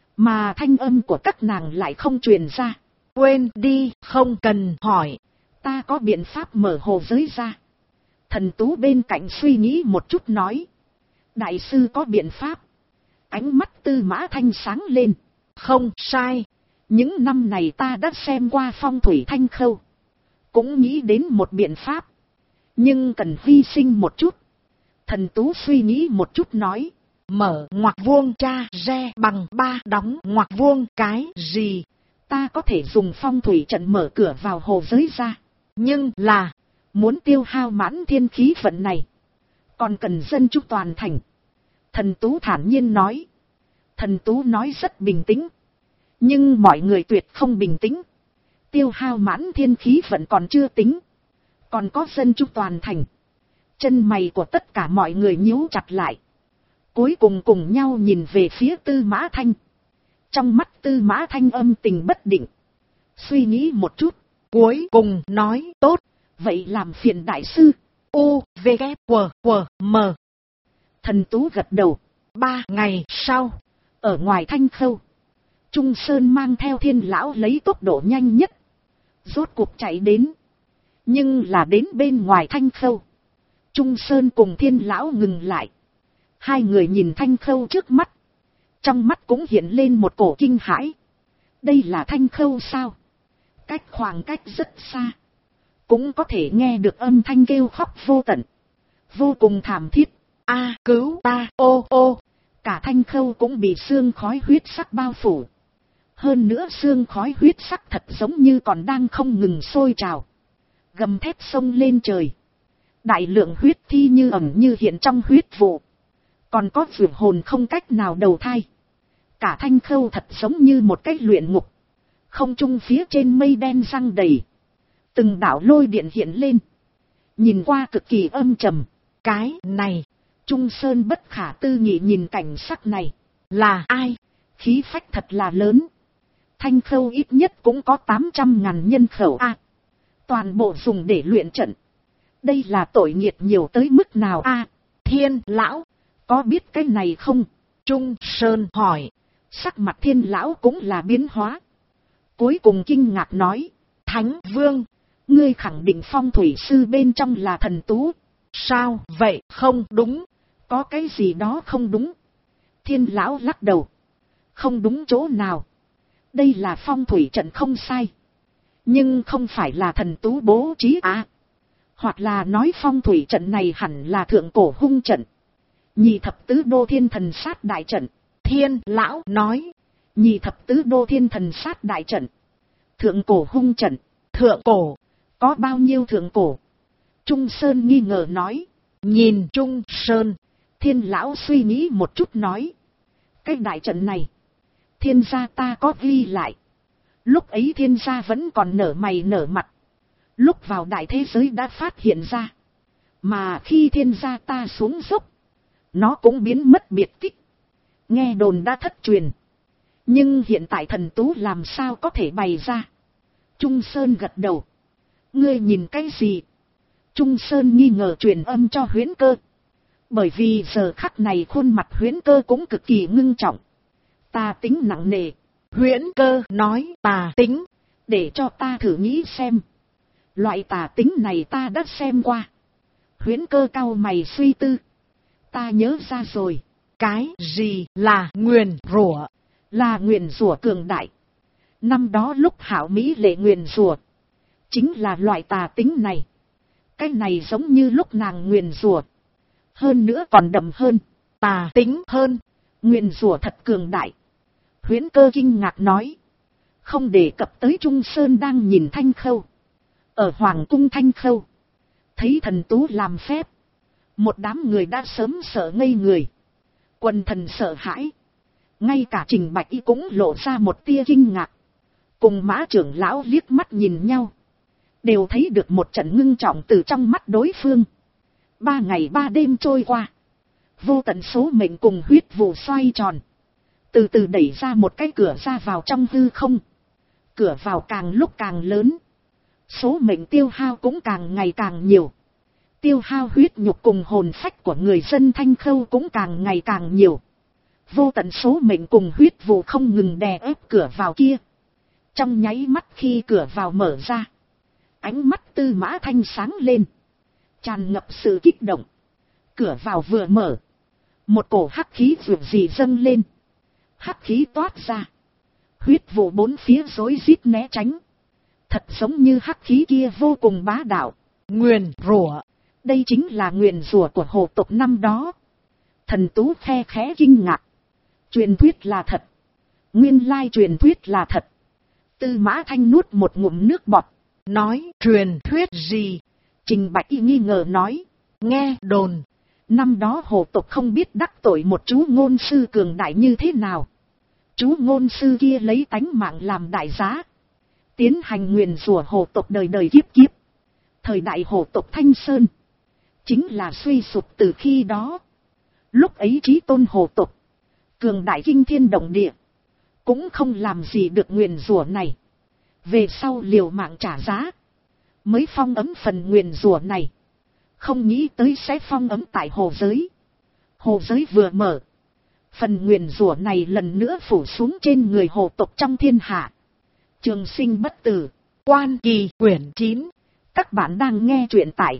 mà thanh âm của các nàng lại không truyền ra. Quên đi, không cần hỏi. Ta có biện pháp mở hồ giới ra. Thần Tú bên cạnh suy nghĩ một chút nói. Đại sư có biện pháp. Ánh mắt Tư Mã Thanh sáng lên. Không sai. Những năm này ta đã xem qua phong thủy Thanh Khâu, cũng nghĩ đến một biện pháp, nhưng cần hy sinh một chút. Thần Tú suy nghĩ một chút nói. Mở ngoặc vuông cha re bằng 3 đóng ngoặc vuông cái gì? Ta có thể dùng phong thủy trận mở cửa vào hồ giới ra. Nhưng là, muốn tiêu hao mãn thiên khí vận này, còn cần dân chúng toàn thành. Thần Tú thản nhiên nói. Thần Tú nói rất bình tĩnh, nhưng mọi người tuyệt không bình tĩnh. Tiêu hao mãn thiên khí vận còn chưa tính, còn có dân chúng toàn thành. Chân mày của tất cả mọi người nhíu chặt lại, cuối cùng cùng nhau nhìn về phía Tư Mã Thanh. Trong mắt Tư Mã Thanh âm tình bất định, suy nghĩ một chút, cuối cùng nói. Tốt, vậy làm phiền đại sư. U, V, K, W, W, M. Thần Tú gật đầu. 3 ngày sau, ở ngoài Thanh Khâu, Trung Sơn mang theo Thiên lão lấy tốc độ nhanh nhất, rốt cuộc chạy đến. Nhưng là đến bên ngoài Thanh Khâu, Trung Sơn cùng Thiên lão ngừng lại. Hai người nhìn Thanh Khâu trước mắt, trong mắt cũng hiện lên một cổ kinh hãi. Đây là Thanh Khâu sao? Cách khoảng cách rất xa, cũng có thể nghe được âm thanh kêu khóc vô tận, vô cùng thảm thiết. A, cứu ta, ô ô. Cả Thanh Khâu cũng bị sương khói huyết sắc bao phủ. Hơn nữa sương khói huyết sắc thật giống như còn đang không ngừng sôi trào, gầm thét sông lên trời. Đại lượng huyết thi như ẩn như hiện trong huyết vụ, còn có vượt hồn không cách nào đầu thai. Cả Thanh Khâu thật giống như một cái luyện ngục. Không trung phía trên mây đen răng đầy, từng đạo lôi điện hiện lên, nhìn qua cực kỳ âm trầm. Cái này, Trung Sơn bất khả tư nghị nhìn cảnh sắc này. Là ai? Khí phách thật là lớn. Thanh Khâu ít nhất cũng có 800.000 nhân khẩu a. Toàn bộ dùng để luyện trận. Đây là tội nghiệp nhiều tới mức nào a? Thiên lão, có biết cái này không? Trung Sơn hỏi. Sắc mặt Thiên lão cũng là biến hóa. Cuối cùng kinh ngạc nói. Thánh Vương, ngươi khẳng định phong thủy sư bên trong là thần tú. Sao vậy? Không đúng. Có cái gì đó không đúng. Thiên lão lắc đầu. Không đúng chỗ nào. Đây là phong thủy trận không sai. Nhưng không phải là thần tú bố trí à. Hoặc là nói phong thủy trận này hẳn là thượng cổ hung trận. Nhị thập tứ đô thiên thần sát đại trận. Thiên lão nói. Nhị thập tứ đô thiên thần sát đại trận. Thượng cổ hung trận. Thượng cổ. Có bao nhiêu thượng cổ? Trung Sơn nghi ngờ nói. Nhìn Trung Sơn. Thiên lão suy nghĩ một chút nói. Cái đại trận này. Thiên gia ta có ghi lại. Lúc ấy thiên gia vẫn còn nở mày nở mặt. Lúc vào đại thế giới đã phát hiện ra. Mà khi thiên gia ta xuống dốc. Nó cũng biến mất biệt tích. Nghe đồn đã thất truyền. Nhưng hiện tại thần tú làm sao có thể bày ra. Trung Sơn gật đầu. Ngươi nhìn cái gì? Trung Sơn nghi ngờ truyền âm cho Huyễn Cơ. Bởi vì giờ khắc này khuôn mặt Huyễn Cơ cũng cực kỳ ngưng trọng. Tà tính nặng nề. Huyễn Cơ nói tà tính. Để cho ta thử nghĩ xem. Loại tà tính này ta đã xem qua. Huyễn Cơ cau mày suy tư. Ta nhớ ra rồi. Cái gì là nguyền rủa? Là nguyền rủa cường đại. Năm đó lúc Hạo Mỹ lệ nguyền rủa. Chính là loại tà tính này. Cái này giống như lúc nàng nguyền rủa. Hơn nữa còn đậm hơn. Tà tính hơn. Nguyền rủa thật cường đại. Huyễn Cơ kinh ngạc nói. Không đề cập tới Trung Sơn đang nhìn Thanh Khâu. Ở Hoàng cung Thanh Khâu. Thấy thần tú làm phép. Một đám người đã sớm sợ ngây người. Quần thần sợ hãi. Ngay cả Trình Bạch Y cũng lộ ra một tia kinh ngạc. Cùng Mã trưởng lão liếc mắt nhìn nhau. Đều thấy được một trận ngưng trọng từ trong mắt đối phương. 3 ngày 3 đêm trôi qua. Vô tận số mệnh cùng huyết vụ xoay tròn. Từ từ đẩy ra một cái cửa ra vào trong hư không. Cửa vào càng lúc càng lớn. Số mệnh tiêu hao cũng càng ngày càng nhiều. Tiêu hao huyết nhục cùng hồn phách của người dân Thanh Khâu cũng càng ngày càng nhiều. Vô tận số mệnh cùng huyết vụ không ngừng đè ép cửa vào kia. Trong nháy mắt khi cửa vào mở ra. Ánh mắt Tư Mã Thanh sáng lên. Tràn ngập sự kích động. Cửa vào vừa mở. Một cổ hắc khí vượt gì dâng lên. Hắc khí toát ra. Huyết vụ bốn phía rối rít né tránh. Thật giống như hắc khí kia vô cùng bá đạo. Nguyền rủa. Đây chính là nguyền rủa của hồ tộc năm đó. Thần tú khe khẽ kinh ngạc. Truyền thuyết là thật. Nguyên lai truyền thuyết là thật. Tư Mã Thanh nuốt một ngụm nước bọt. Nói truyền thuyết gì? Trình Bạch Y nghi ngờ nói. Nghe đồn. Năm đó hồ tộc không biết đắc tội một chú ngôn sư cường đại như thế nào. Chú ngôn sư kia lấy tánh mạng làm đại giá. Tiến hành nguyền rủa hồ tộc đời đời kiếp kiếp. Thời đại hồ tộc Thanh Sơn. Chính là suy sụp từ khi đó. Lúc ấy chí tôn hồ tộc. Cường đại kinh thiên động địa. Cũng không làm gì được nguyền rủa này. Về sau liều mạng trả giá. Mới phong ấm phần nguyền rủa này. Không nghĩ tới sẽ phong ấm tại hồ giới. Hồ giới vừa mở. Phần nguyền rủa này lần nữa phủ xuống trên người hồ tộc trong thiên hạ. Trường sinh bất tử. Quan Kỳ quyển 9. Các bạn đang nghe truyện tại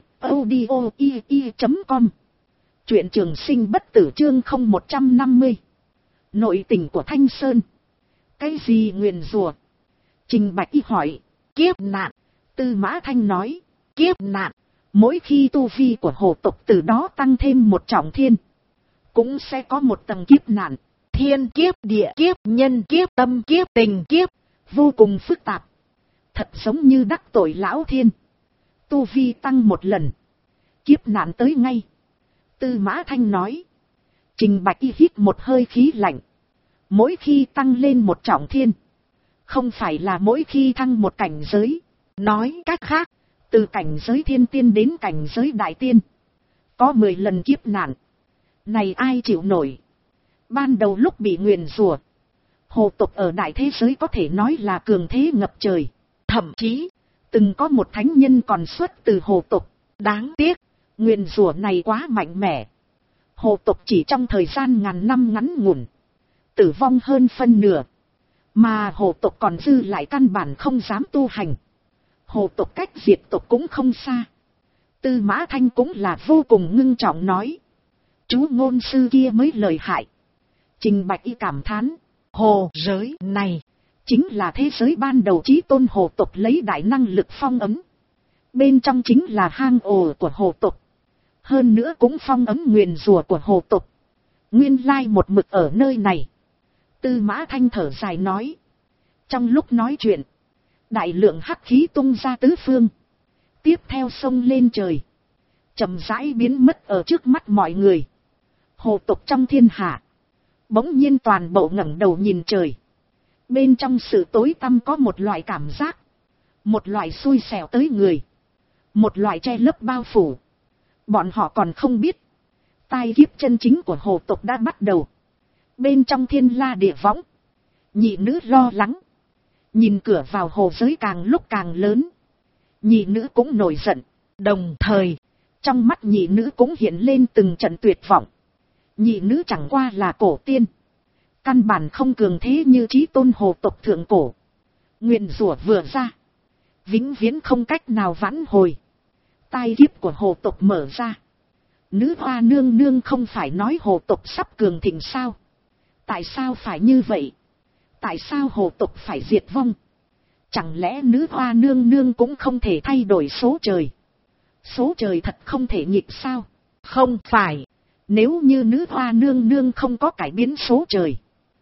audio.com. Truyện Trường sinh bất tử chương 0150. Nội tình của Thanh Sơn. Cái gì nguyền rủa? Trình Bạch Y hỏi. Kiếp nạn. Tư Mã Thanh nói. Kiếp nạn. Mỗi khi tu vi của hồ tộc từ đó tăng thêm một trọng thiên. Cũng sẽ có một tầng kiếp nạn. Thiên kiếp, địa kiếp, nhân kiếp, tâm kiếp, tình kiếp. Vô cùng phức tạp. Thật giống như đắc tội lão thiên. Tu vi tăng một lần. Kiếp nạn tới ngay. Tư Mã Thanh nói. Trình Bạch Y hít một hơi khí lạnh. Mỗi khi tăng lên một trọng thiên. Không phải là mỗi khi thăng một cảnh giới. Nói cách khác. Từ cảnh giới thiên tiên đến cảnh giới đại tiên. Có 10 lần kiếp nạn. Này ai chịu nổi. Ban đầu lúc bị nguyền rủa, hồ tộc ở đại thế giới có thể nói là cường thế ngập trời. Thậm chí, từng có một thánh nhân còn xuất từ hồ tộc. Đáng tiếc, nguyền rủa này quá mạnh mẽ. Hồ tộc chỉ trong thời gian ngàn năm ngắn ngủn, tử vong hơn phân nửa. Mà hồ tộc còn dư lại căn bản không dám tu hành. Hồ tộc cách diệt tộc cũng không xa. Tư Mã Thanh cũng là vô cùng ngưng trọng nói. Chú ngôn sư kia mới lợi hại. Trình Bạch Y cảm thán. Hồ giới này chính là thế giới ban đầu chí tôn hồ tộc lấy đại năng lực phong ấn. Bên trong chính là hang ổ của hồ tộc. Hơn nữa cũng phong ấn nguyền rủa của hồ tộc. Nguyên lai một mực ở nơi này. Tư Mã Thanh thở dài nói. Trong lúc nói chuyện, đại lượng hắc khí tung ra tứ phương. Tiếp theo sông lên trời, chậm rãi biến mất ở trước mắt mọi người. Hồ tộc trong thiên hạ bỗng nhiên toàn bộ ngẩng đầu nhìn trời. Bên trong sự tối tăm có một loại cảm giác, một loại xui xẻo tới người, một loại che lấp bao phủ. Bọn họ còn không biết, tai kiếp chân chính của hồ tộc đã bắt đầu. Bên trong thiên la địa võng, nhị nữ lo lắng, nhìn cửa vào hồ giới càng lúc càng lớn. Nhị nữ cũng nổi giận, đồng thời, trong mắt nhị nữ cũng hiện lên từng trận tuyệt vọng. Nhị nữ chẳng qua là cổ tiên, căn bản không cường thế như chí tôn hồ tộc thượng cổ. Nguyền rủa vừa ra, vĩnh viễn không cách nào vãn hồi. Tai kiếp của hồ tộc mở ra. Nữ hoa nương nương không phải nói hồ tộc sắp cường thịnh sao? Tại sao phải như vậy? Tại sao hồ tộc phải diệt vong? Chẳng lẽ nữ hoa nương nương cũng không thể thay đổi số trời? Số trời thật không thể nhịp sao? Không phải. Nếu như nữ hoa nương nương không có cải biến số trời,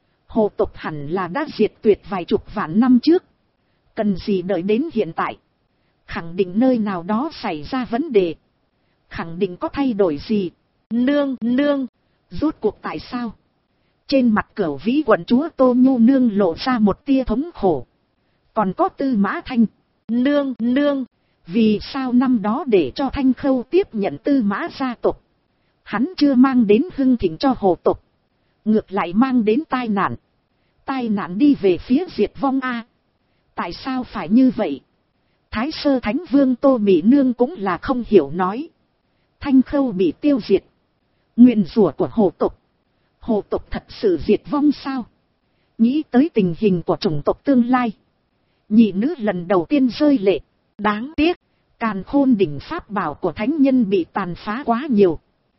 hồ tộc hẳn là đã diệt tuyệt vài chục vạn năm trước. Cần gì đợi đến hiện tại? Khẳng định nơi nào đó xảy ra vấn đề. Khẳng định có thay đổi gì. Nương nương, rốt cuộc tại sao? Trên mặt Cửu Vĩ quận chúa Tô Nhu nương lộ ra một tia thống khổ. Còn có Tư Mã Thanh. Nương nương, vì sao năm đó để cho Thanh Khâu tiếp nhận Tư Mã gia tộc, hắn chưa mang đến hưng thịnh cho hồ tộc, ngược lại mang đến tai nạn. Tai nạn đi về phía diệt vong a. Tại sao phải như vậy? Thái Sơ Thánh Vương Tô Mị Nương cũng là không hiểu nói. Thanh Khâu bị tiêu diệt, nguyền rủa của hồ tộc, hồ tộc thật sự diệt vong sao? Nghĩ tới tình hình của chủng tộc tương lai, nhị nữ lần đầu tiên rơi lệ. Đáng tiếc, Càn Khôn đỉnh pháp bảo của thánh nhân bị tàn phá quá nhiều,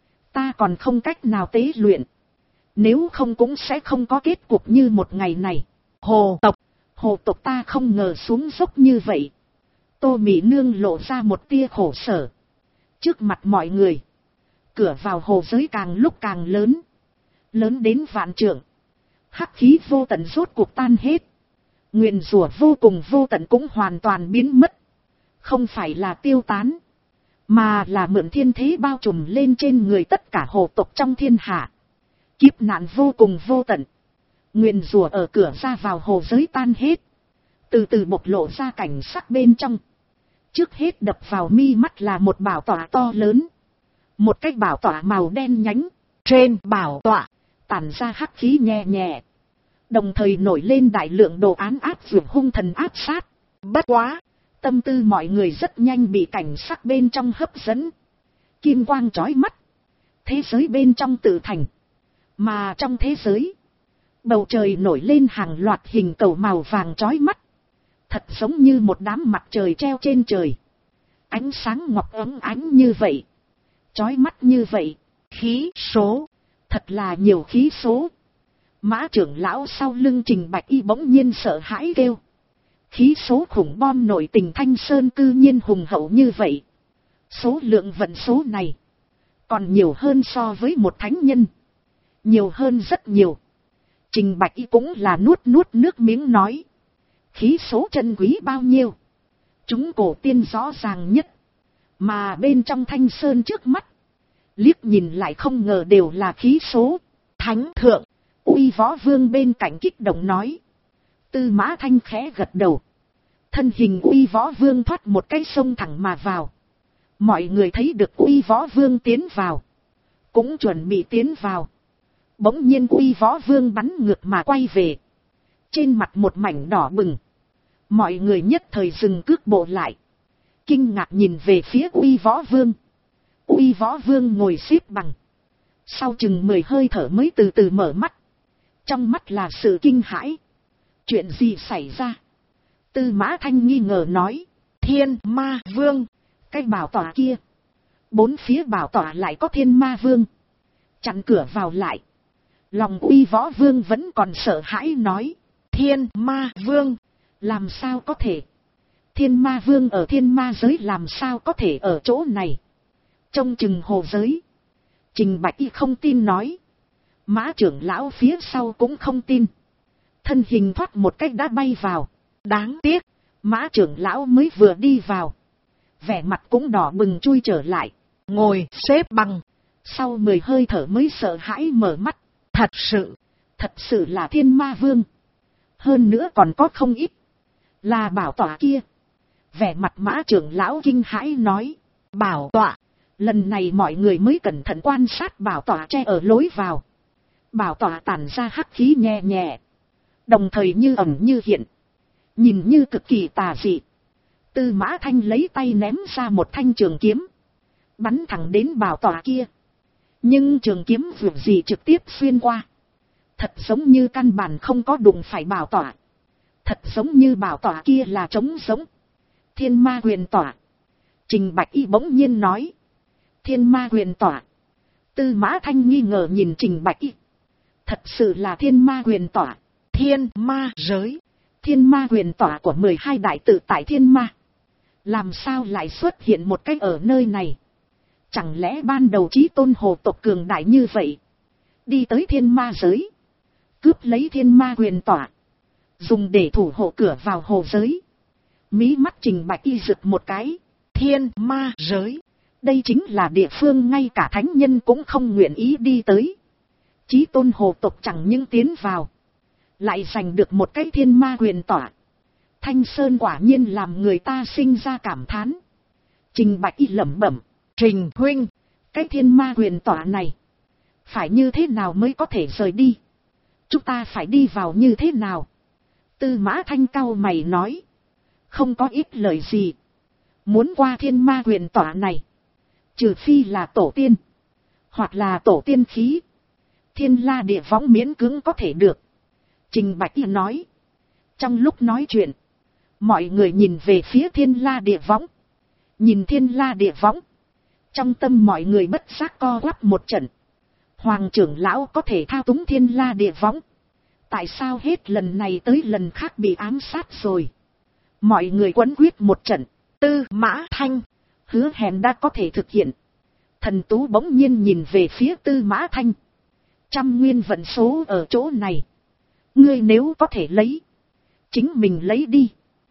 ta còn không cách nào tế luyện. Nếu không cũng sẽ không có kết cục như một ngày này. Hồ tộc ta không ngờ xuống dốc như vậy. Tô Mị Nương lộ ra một tia khổ sở. Trước mặt mọi người, cửa vào hồ giới càng lúc càng lớn, lớn đến vạn trượng. Hắc khí vô tận rốt cuộc tan hết. Nguyền rủa vô cùng vô tận cũng hoàn toàn biến mất. Không phải là tiêu tán, mà là mượn thiên thế bao trùm lên trên người tất cả hồ tộc trong thiên hạ. Kiếp nạn vô cùng vô tận. Nguyền rủa ở cửa ra vào hồ giới tan hết, từ từ bộc lộ ra cảnh sắc bên trong. Trước hết đập vào mi mắt là một bảo tọa to lớn. Một cái bảo tọa màu đen nhánh. Trên bảo tọa tản ra hắc khí nhẹ nhẹ, đồng thời nổi lên đại lượng đồ án áp dụng hung thần áp sát. Bất quá, tâm tư mọi người rất nhanh bị cảnh sắc bên trong hấp dẫn. Kim quang chói mắt, thế giới bên trong tự thành. Mà trong thế giới, bầu trời nổi lên hàng loạt hình cầu màu vàng chói mắt, thật giống như một đám mặt trời treo trên trời. Ánh sáng ngọc óng ánh như vậy, chói mắt như vậy. Khí số, thật là nhiều khí số. Mã trưởng lão sau lưng Trình Bạch Y bỗng nhiên sợ hãi kêu. Khí số khủng bom nội tình Thanh Sơn cư nhiên hùng hậu như vậy. Số lượng vận số này còn nhiều hơn so với một thánh nhân, nhiều hơn rất nhiều. Trình Bạch Y cũng là nuốt nước miếng nói. Khí số chân quý bao nhiêu, chúng cổ tiên rõ ràng nhất. Mà bên trong Thanh Sơn trước mắt, liếc nhìn lại không ngờ đều là khí số. Thánh thượng, Uy Võ Vương bên cạnh kích động nói. Tư Mã Thanh khẽ gật đầu. Thân hình Uy Võ Vương thoát một cái sông thẳng mà vào. Mọi người thấy được Uy Võ Vương tiến vào, cũng chuẩn bị tiến vào. Bỗng nhiên Uy Võ Vương bắn ngược mà quay về. Trên mặt một mảnh đỏ bừng. Mọi người nhất thời dừng cước bộ lại. Kinh ngạc nhìn về phía Uy Võ Vương. Uy Võ Vương ngồi xếp bằng. Sau chừng 10 hơi thở mới từ từ mở mắt. Trong mắt là sự kinh hãi. Chuyện gì xảy ra? Tư Mã Thanh nghi ngờ nói. Thiên Ma Vương. Cái bảo tọa kia. 4 phía bảo tọa lại có Thiên Ma Vương. Chặn cửa vào lại. Lòng Uy Võ Vương vẫn còn sợ hãi nói. Thiên Ma Vương. Làm sao có thể? Thiên Ma Vương ở Thiên Ma giới làm sao có thể ở chỗ này? Trông chừng hồ giới. Trình Bạch Y không tin nói. Mã trưởng lão phía sau cũng không tin. Thân hình thoát một cách đã bay vào. Đáng tiếc, Mã trưởng lão mới vừa đi vào. Vẻ mặt cũng đỏ bừng chui trở lại. Ngồi xếp bằng. Sau 10 hơi thở mới sợ hãi mở mắt. Thật sự là Thiên Ma Vương. Hơn nữa còn có không ít. Là bảo tọa kia. Vẻ mặt Mã trưởng lão kinh hãi nói. Bảo tọa. Lần này mọi người mới cẩn thận quan sát bảo tọa tre ở lối vào. Bảo tọa tản ra hắc khí nhẹ nhẹ. Đồng thời như ẩn như hiện. Nhìn như cực kỳ tà dị. Tư Mã Thanh lấy tay ném ra một thanh trường kiếm. Bắn thẳng đến bảo tọa kia. Nhưng trường kiếm vượt gì trực tiếp xuyên qua. Thật giống như căn bản không có đụng phải bảo tọa. Thật giống như bảo tọa kia là trống giống. Thiên Ma Huyền Tọa. Trình Bạch Y bỗng nhiên nói. Thiên Ma Huyền Tọa. Tư Mã Thanh nghi ngờ nhìn Trình Bạch Y. Thật sự là Thiên Ma Huyền Tọa. Thiên Ma giới. Thiên Ma Huyền Tọa của 12 đại tự tại Thiên Ma. Làm sao lại xuất hiện một cách ở nơi này? Chẳng lẽ ban đầu Chí Tôn hồ tộc cường đại như vậy? Đi tới Thiên Ma giới. Cướp lấy Thiên Ma Huyền Tọa. Dùng để thủ hộ cửa vào hồ giới. Mí mắt Trình Bạch Y rực một cái. Thiên Ma giới. Đây chính là địa phương ngay cả thánh nhân cũng không nguyện ý đi tới. Chí Tôn hồ tộc chẳng những tiến vào. Lại giành được một cái Thiên Ma Huyền Tọa. Thanh Sơn quả nhiên làm người ta sinh ra cảm thán. Trình Bạch Y lẩm bẩm. Trình huynh. Cái Thiên Ma Huyền Tọa này. Phải như thế nào mới có thể rời đi? Chúng ta phải đi vào như thế nào? Tư Mã Thanh cau mày nói. Không có ít lời gì. Muốn qua Thiên Ma Huyền Tọa này. Trừ phi là tổ tiên. Hoặc là tổ tiên khí. Thiên La Địa Võng miễn cưỡng có thể được. Trình Bạch Y nói. Trong lúc nói chuyện. Mọi người nhìn về phía Thiên La Địa Võng. Nhìn Thiên La Địa Võng. Trong tâm mọi người bất giác co quắp một trận. Hoàng trưởng lão có thể thao túng Thiên La Địa Võng. Tại sao hết lần này tới lần khác bị ám sát rồi? Mọi người quấn quyết một trận. Tư Mã Thanh. Hứa hẹn đã có thể thực hiện. Thần Tú bỗng nhiên nhìn về phía Tư Mã Thanh. 100 nguyên vận số ở chỗ này. Ngươi nếu có thể lấy. Chính mình lấy đi.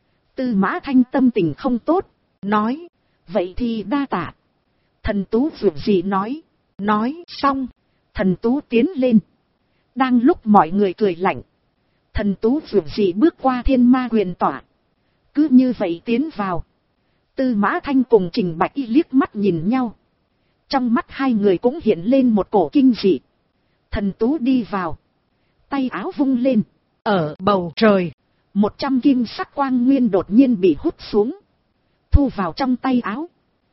Tư Mã Thanh tâm tình không tốt. Nói. Vậy thì đa tạ. Thần Tú vượt gì nói. Nói xong. Thần Tú tiến lên. Đang lúc mọi người cười lạnh. Thần Tú vượt gì bước qua Thiên Ma Huyền Tọa. Cứ như vậy tiến vào. Tư Mã Thanh cùng Trình Bạch Y liếc mắt nhìn nhau. Trong mắt hai người cũng hiện lên một cổ kinh dị. Thần Tú đi vào. Tay áo vung lên. Ở bầu trời. 100 kim sắc quang nguyên đột nhiên bị hút xuống. Thu vào trong tay áo.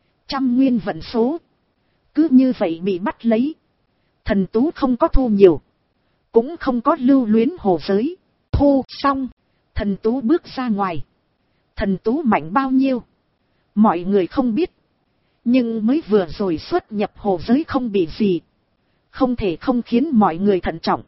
100 nguyên vận số. Cứ như vậy bị bắt lấy. Thần Tú không có thu nhiều. Cũng không có lưu luyến hồ giới. Thu xong. Thần Tú bước ra ngoài. Thần Tú mạnh bao nhiêu? Mọi người không biết. Nhưng mới vừa rồi xuất nhập hồ giới không bị gì. Không thể không khiến mọi người thận trọng.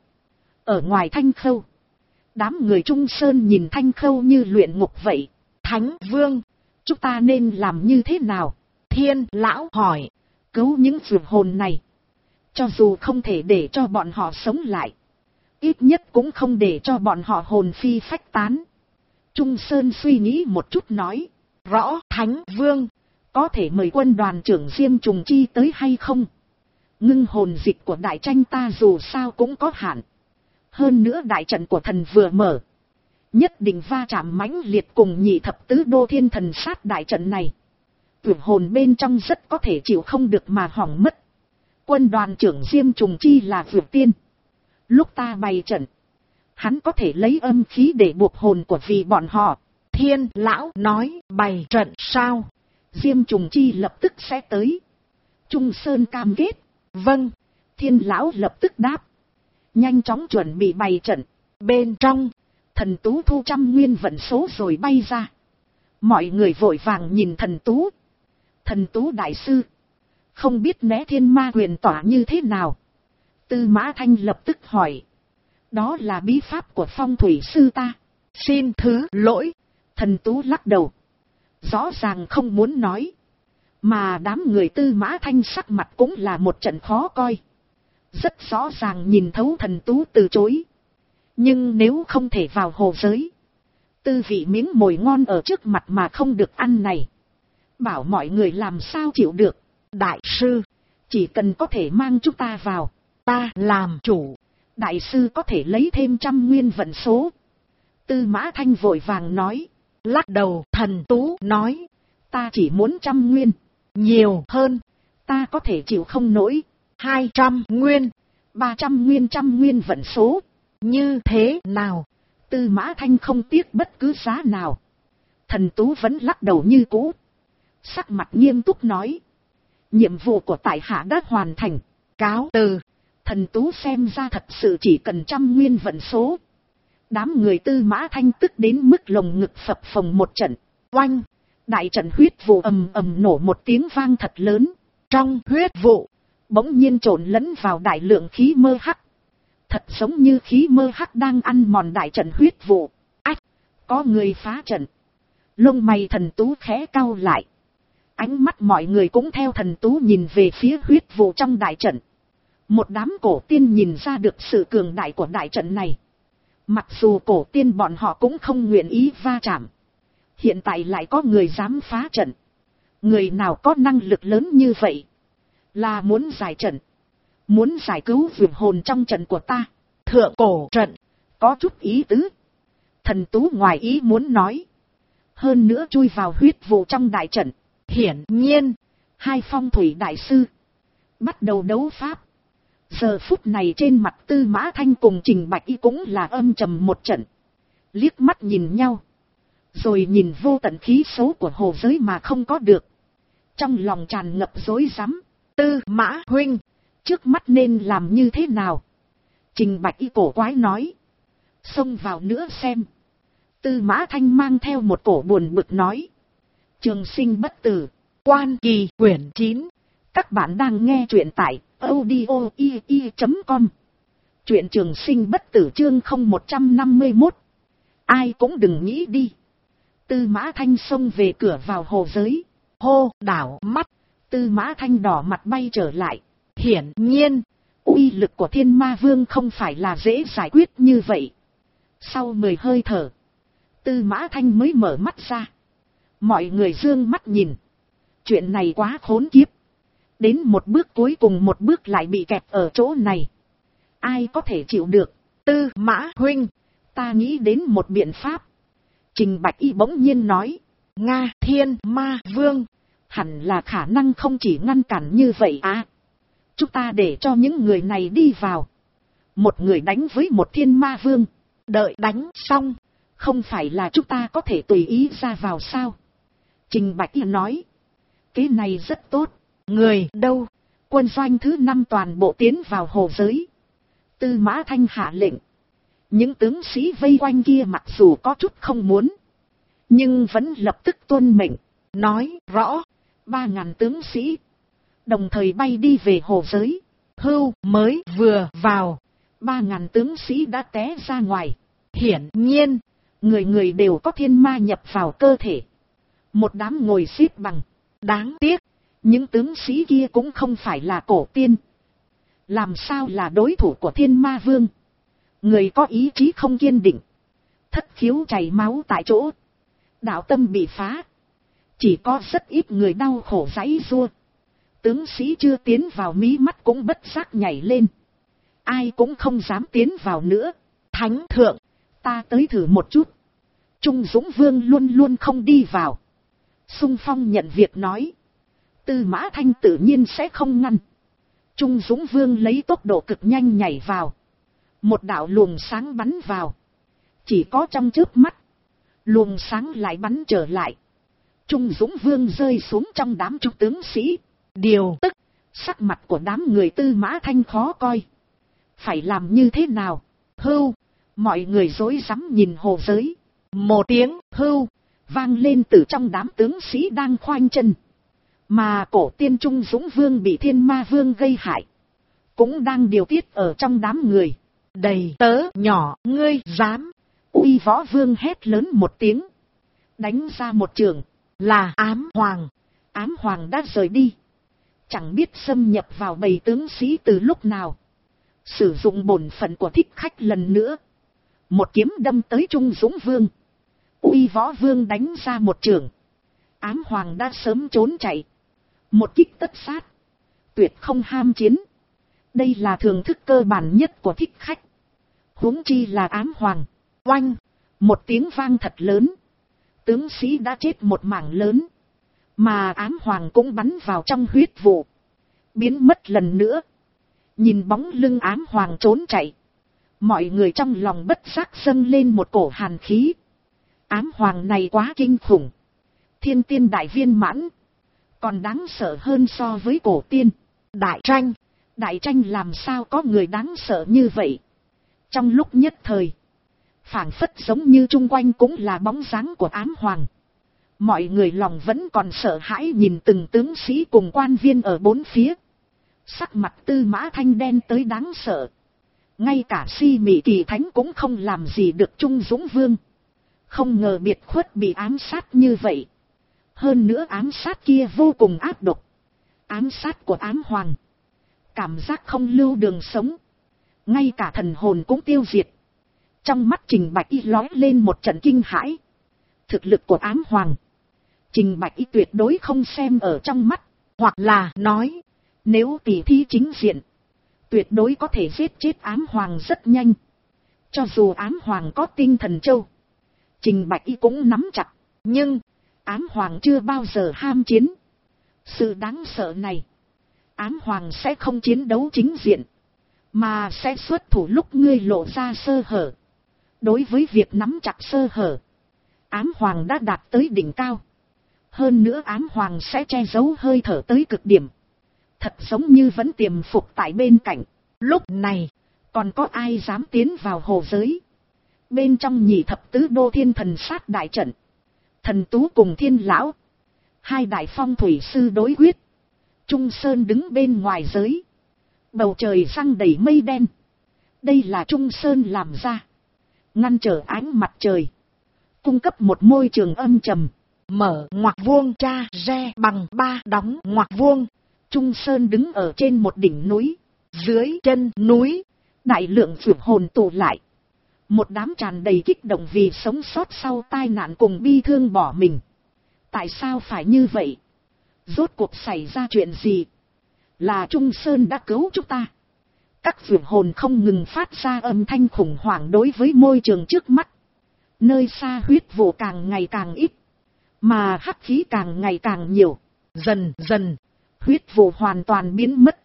Ở ngoài Thanh Khâu. Đám người Trung Sơn nhìn Thanh Khâu như luyện ngục vậy. Thánh Vương. Chúng ta nên làm như thế nào? Thiên Lão hỏi. Cứu những vượt hồn này. Cho dù không thể để cho bọn họ sống lại. Ít nhất cũng không để cho bọn họ hồn phi phách tán. Trung Sơn suy nghĩ một chút nói. Rõ Thánh Vương. Có thể mời quân đoàn trưởng Diêm Trùng Chi tới hay không? Ngưng hồn dịch của đại tranh ta dù sao cũng có hạn. Hơn nữa đại trận của thần vừa mở. Nhất định va chạm mãnh liệt cùng nhị thập tứ đô thiên thần sát đại trận này. Tưởng hồn bên trong rất có thể chịu không được mà hỏng mất. Quân đoàn trưởng Diêm Trùng Chi là vượt tiên. Lúc ta bày trận, hắn có thể lấy âm khí để buộc hồn của vì bọn họ. Thiên lão nói bày trận sao? Diêm Trùng Chi lập tức sẽ tới. Trung Sơn cam kết. Vâng. Thiên lão lập tức đáp. Nhanh chóng chuẩn bị bày trận. Bên trong, thần tú thu 100 nguyên vận số rồi bay ra. Mọi người vội vàng nhìn thần tú. Thần tú đại sư, không biết né thiên ma quyền tỏa như thế nào? Tư Mã Thanh lập tức hỏi. Đó là bí pháp của phong thủy sư ta. Xin thứ lỗi. Thần tú lắc đầu. Rõ ràng không muốn nói. Mà đám người Tư Mã Thanh sắc mặt cũng là một trận khó coi. Rất rõ ràng nhìn thấu thần tú từ chối. Nhưng nếu không thể vào hồ giới, tư vị miếng mồi ngon ở trước mặt mà không được ăn này, bảo mọi người làm sao chịu được. Đại sư, chỉ cần có thể mang chúng ta vào, ta làm chủ. Đại sư có thể lấy thêm 100 nguyên vận số. Tư Mã Thanh vội vàng nói. Lắc đầu. Thần tú nói. Ta chỉ muốn 100 nguyên. Nhiều hơn, ta có thể chịu không nổi. 200 nguyên. 300 nguyên, 100 nguyên vận số. Như thế nào? Tư Mã Thanh không tiếc bất cứ giá nào. Thần tú vẫn lắc đầu như cũ. Sắc mặt nghiêm túc nói. Nhiệm vụ của tại hạ đã hoàn thành. Cáo từ. Thần tú xem ra thật sự chỉ cần 100 nguyên vận số. Đám người Tư Mã Thanh tức đến mức lồng ngực phập phồng một trận. Oanh! Đại trận huyết vụ ầm ầm nổ một tiếng vang thật lớn. Trong huyết vụ, bỗng nhiên trộn lẫn vào đại lượng khí mơ hắc. Thật giống như khí mơ hắc đang ăn mòn đại trận huyết vụ. Ách! Có người phá trận. Lông mày thần tú khẽ cau lại. Ánh mắt mọi người cũng theo thần tú nhìn về phía huyết vụ trong đại trận. Một đám cổ tiên nhìn ra được sự cường đại của đại trận này. Mặc dù cổ tiên bọn họ cũng không nguyện ý va chạm. Hiện tại lại có người dám phá trận. Người nào có năng lực lớn như vậy? Là muốn giải trận. Muốn giải cứu vượt hồn trong trận của ta. Thượng cổ trận. Có chút ý tứ. Thần tú ngoài ý muốn nói. Hơn nữa chui vào huyết vụ trong đại trận. Hiển nhiên, hai phong thủy đại sư bắt đầu đấu pháp. Giờ phút này trên mặt Tư Mã Thanh cùng Trình Bạch Y cũng là âm trầm một trận. Liếc mắt nhìn nhau. Rồi nhìn vô tận khí số của hồ giới mà không có được. Trong lòng tràn ngập rối rắm. Tư Mã huynh, trước mắt nên làm như thế nào? Trình Bạch Y cổ quái nói. Xông vào nữa xem. Tư Mã Thanh mang theo một cổ buồn bực nói. Trường sinh bất tử. Quan Kỳ quyển 9. Các bạn đang nghe truyện tại audio.com. Truyện Trường Sinh bất tử chương 0151. Ai cũng đừng nghĩ đi. Tư Mã Thanh xông về cửa vào hồ giới. Hô đảo mắt. Tư Mã Thanh đỏ mặt bay trở lại. Hiển nhiên, uy lực của Thiên Ma Vương không phải là dễ giải quyết như vậy. Sau 10 hơi thở, Tư Mã Thanh mới mở mắt ra. Mọi người dương mắt nhìn. Chuyện này quá khốn kiếp. Đến một bước cuối cùng một bước lại bị kẹp ở chỗ này. Ai có thể chịu được? Tư Mã huynh, ta nghĩ đến một biện pháp. Trình Bạch Y bỗng nhiên nói. Nga Thiên Ma Vương. Hẳn là khả năng không chỉ ngăn cản như vậy à. Chúng ta để cho những người này đi vào. Một người đánh với một Thiên Ma Vương. Đợi đánh xong, không phải là chúng ta có thể tùy ý ra vào sao? Trình Bạch Y nói. Cái này rất tốt. Người đâu? Quân doanh thứ 5 toàn bộ tiến vào hồ giới. Tư Mã Thanh hạ lệnh. Những tướng sĩ vây quanh kia mặc dù có chút không muốn, nhưng vẫn lập tức tuân mệnh. Nói rõ 3.000 tướng sĩ đồng thời bay đi về hồ giới. Hưu mới vừa vào, 3.000 tướng sĩ đã té ra ngoài. Hiển nhiên, người người đều có thiên ma nhập vào cơ thể. Một đám ngồi xếp bằng. Đáng tiếc, những tướng sĩ kia cũng không phải là cổ tiên. Làm sao là đối thủ của Thiên Ma Vương? Người có ý chí không kiên định, thất khiếu chảy máu tại chỗ, đạo tâm bị phá. Chỉ có rất ít người đau khổ giãy giụa. Tướng sĩ chưa tiến vào mí mắt cũng bất giác nhảy lên. Ai cũng không dám tiến vào nữa. Thánh thượng, ta tới thử một chút. Trung Dũng Vương luôn luôn không đi vào. Xung Phong nhận việc nói. Tư Mã Thanh tự nhiên sẽ không ngăn. Trung Dũng Vương lấy tốc độ cực nhanh nhảy vào. Một đạo luồng sáng bắn vào. Chỉ có trong chớp mắt, luồng sáng lại bắn trở lại. Trung Dũng Vương rơi xuống trong đám trung tướng sĩ. Điều tức, sắc mặt của đám người Tư Mã Thanh khó coi. Phải làm như thế nào? Hưu, mọi người rối rắm nhìn Hồ Giới. Một tiếng hưu vang lên từ trong đám tướng sĩ đang khoanh chân. Mà cổ tiên Trung Dũng Vương bị Thiên Ma Vương gây hại, cũng đang điều tiết ở trong đám người. Đầy tớ nhỏ, ngươi dám? Uy Võ Vương hét lớn một tiếng, đánh ra một trường. Là Ám Hoàng. Ám Hoàng đã rời đi, chẳng biết xâm nhập vào bầy tướng sĩ từ lúc nào. Sử dụng bổn phận của thích khách lần nữa, một kiếm đâm tới Trung Dũng Vương. Uy Võ Vương đánh ra một trường, Ám Hoàng đã sớm trốn chạy. Một kích tất sát, tuyệt không ham chiến. Đây là thưởng thức cơ bản nhất của thích khách, huống chi là Ám Hoàng. Oanh, một tiếng vang thật lớn, tướng sĩ đã chết một mảng lớn, mà Ám Hoàng cũng bắn vào trong huyết vụ, biến mất lần nữa. Nhìn bóng lưng Ám Hoàng trốn chạy, mọi người trong lòng bất giác dâng lên một cổ hàn khí. Ám Hoàng này quá kinh khủng, thiên tiên đại viên mãn, còn đáng sợ hơn so với cổ tiên. Đại tranh làm sao có người đáng sợ như vậy? Trong lúc nhất thời, phảng phất giống như chung quanh cũng là bóng dáng của Ám Hoàng. Mọi người lòng vẫn còn sợ hãi nhìn từng tướng sĩ cùng quan viên ở bốn phía. Sắc mặt Tư Mã Thanh đen tới đáng sợ. Ngay cả Si Mị Kỳ Thánh cũng không làm gì được Trung Dũng Vương. Không ngờ biệt khuất bị ám sát như vậy. Hơn nữa ám sát kia vô cùng ác độc. Ám sát của Ám Hoàng, cảm giác không lưu đường sống. Ngay cả thần hồn cũng tiêu diệt. Trong mắt Trình Bạch Y lóe lên một trận kinh hãi. Thực lực của Ám Hoàng, Trình Bạch Y tuyệt đối không xem ở trong mắt. Hoặc là nói, nếu tỷ thí chính diện, tuyệt đối có thể giết chết Ám Hoàng rất nhanh. Cho dù Ám Hoàng có tinh thần châu, Trình Bạch Y cũng nắm chặt. Nhưng Ám Hoàng chưa bao giờ ham chiến. Sự đáng sợ này, Ám Hoàng sẽ không chiến đấu chính diện, mà sẽ xuất thủ lúc ngươi lộ ra sơ hở. Đối với việc nắm chặt sơ hở, Ám Hoàng đã đạt tới đỉnh cao. Hơn nữa Ám Hoàng sẽ che giấu hơi thở tới cực điểm, thật giống như vẫn tiềm phục tại bên cạnh. Lúc này, còn có ai dám tiến vào Hồ Giới? Bên trong Nhị Thập Tứ Đô Thiên Thần Sát đại trận, Thần Tú cùng Thiên Lão, hai đại phong thủy sư đối quyết. Trung Sơn đứng bên ngoài giới, bầu trời răng đầy mây đen. Đây là Trung Sơn làm ra, ngăn trở ánh mặt trời, cung cấp một môi trường âm trầm. Mở ngoặc vuông cha re bằng 3 đóng ngoặc vuông. Trung Sơn đứng ở trên một đỉnh núi. Dưới chân núi, đại lượng phượng hồn tụ lại. Một đám tràn đầy kích động vì sống sót sau tai nạn cùng bi thương bỏ mình. Tại sao phải như vậy? Rốt cuộc xảy ra chuyện gì? Là Trung Sơn đã cứu chúng ta. Các phượng hồn không ngừng phát ra âm thanh khủng hoảng đối với môi trường trước mắt. Nơi xa huyết vụ càng ngày càng ít, mà hắc khí càng ngày càng nhiều. Dần dần, huyết vụ hoàn toàn biến mất,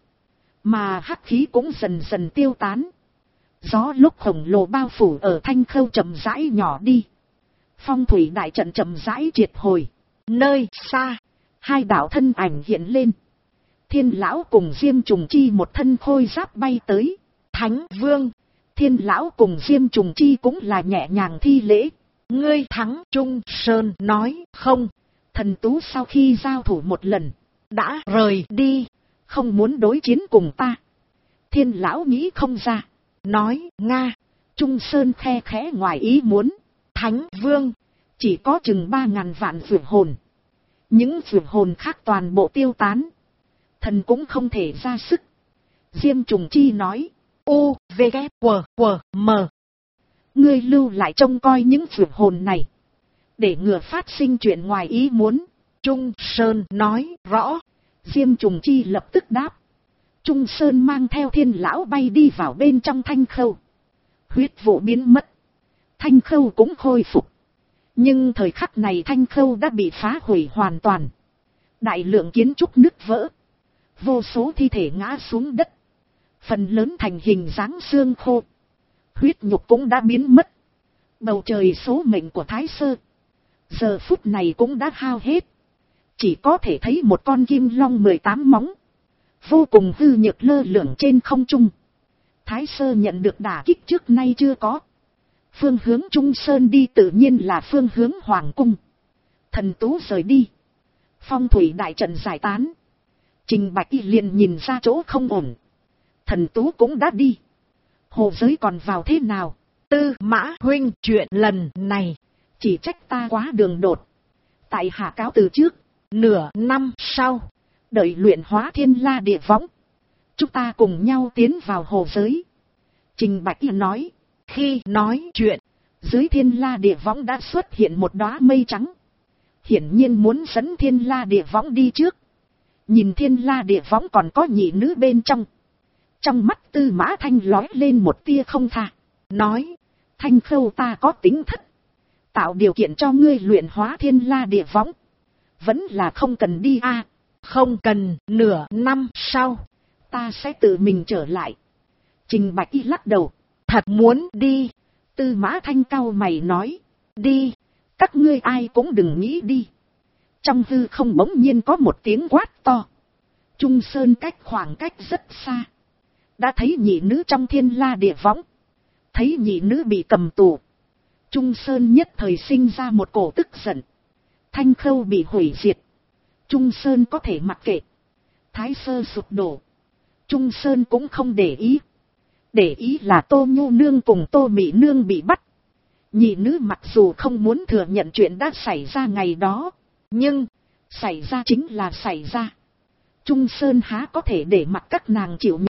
mà hắc khí cũng dần dần tiêu tán. Gió lúc khổng lồ bao phủ ở Thanh Khâu chậm rãi nhỏ đi. Phong thủy đại trận chậm rãi triệt hồi. Nơi xa, hai đạo thân ảnh hiện lên. Thiên Lão cùng Diêm Trùng Chi một thân khôi giáp bay tới. Thánh Vương, Thiên Lão cùng Diêm Trùng Chi cũng là nhẹ nhàng thi lễ. Ngươi thắng. Trung Sơn nói. Không. Thần Tú sau khi giao thủ một lần, đã rời đi, không muốn đối chiến cùng ta. Thiên Lão nghĩ không ra, nói. Nga. Trung Sơn khe khẽ ngoài ý muốn. Thánh Vương, chỉ có chừng 3.000 vạn phượng hồn. Những phượng hồn khác toàn bộ tiêu tán, thần cũng không thể ra sức. Diêm Trùng Chi nói. U, V, K, W, M. Ngươi lưu lại trông coi những phượng hồn này, để ngừa phát sinh chuyện ngoài ý muốn. Trung Sơn nói. Rõ. Diêm Trùng Chi lập tức đáp. Trung Sơn mang theo Thiên Lão bay đi vào bên trong Thanh Khâu. Huyết vụ biến mất, Thanh Khâu cũng khôi phục. Nhưng thời khắc này Thanh Khâu đã bị phá hủy hoàn toàn. Đại lượng kiến trúc nứt vỡ, Vô số thi thể ngã xuống đất. Phần lớn thành hình dáng xương khô. Huyết nhục cũng đã biến mất. Bầu trời số mệnh của Thái Sơ giờ phút này cũng đã hao hết. Chỉ có thể thấy một con kim long 18 móng. Vô cùng hư nhược lơ lửng trên không trung. Thái Sơ nhận được đả kích trước nay chưa có. Phương hướng Trung Sơn đi tự nhiên là phương hướng Hoàng Cung. Thần Tú rời đi. Phong thủy đại trận giải tán. Trình Bạch Y liền nhìn ra chỗ không ổn. Thần Tú cũng đã đi. Hồ giới còn vào thế nào? Tư Mã huynh, chuyện lần này chỉ trách ta quá đường đột. Tại hạ cáo từ trước. Nửa năm sau, đợi luyện hóa Thiên La Địa Võng, chúng ta cùng nhau tiến vào hồ giới. Trình Bạch Y nói. Khi nói chuyện, dưới Thiên La Địa Võng đã xuất hiện một đóa mây trắng. Hiển nhiên muốn dẫn Thiên La Địa Võng đi trước. Nhìn Thiên La Địa Võng còn có nhị nữ bên trong. Trong mắt Tư Mã Thanh lóe lên một tia không tha. Nói. Thanh Khâu, ta có tính thất. Tạo điều kiện cho ngươi luyện hóa Thiên La Địa Võng. Vẫn là không cần đi a. Không cần. Nửa năm sau, ta sẽ tự mình trở lại. Trình Bạch Y lắc đầu. Thật muốn đi? Tư Mã Thanh cau mày nói. Đi. Các ngươi ai cũng đừng nghĩ đi. Trong hư không bỗng nhiên có một tiếng quát to. Trung Sơn cách khoảng cách rất xa. Đã thấy nhị nữ trong Thiên La Địa Võng. Thấy nhị nữ bị cầm tù. Trung Sơn nhất thời sinh ra một cổ tức giận. Thanh Khâu bị hủy diệt. Trung Sơn có thể mặc kệ. Thái Sơ sụp đổ. Trung Sơn cũng không để ý. Để ý là Tô Nhu Nương cùng Tô Mị Nương bị bắt. Nhị nữ mặc dù không muốn thừa nhận chuyện đã xảy ra ngày đó. Nhưng, xảy ra chính là xảy ra. Trung Sơn há có thể để mặc các nàng chịu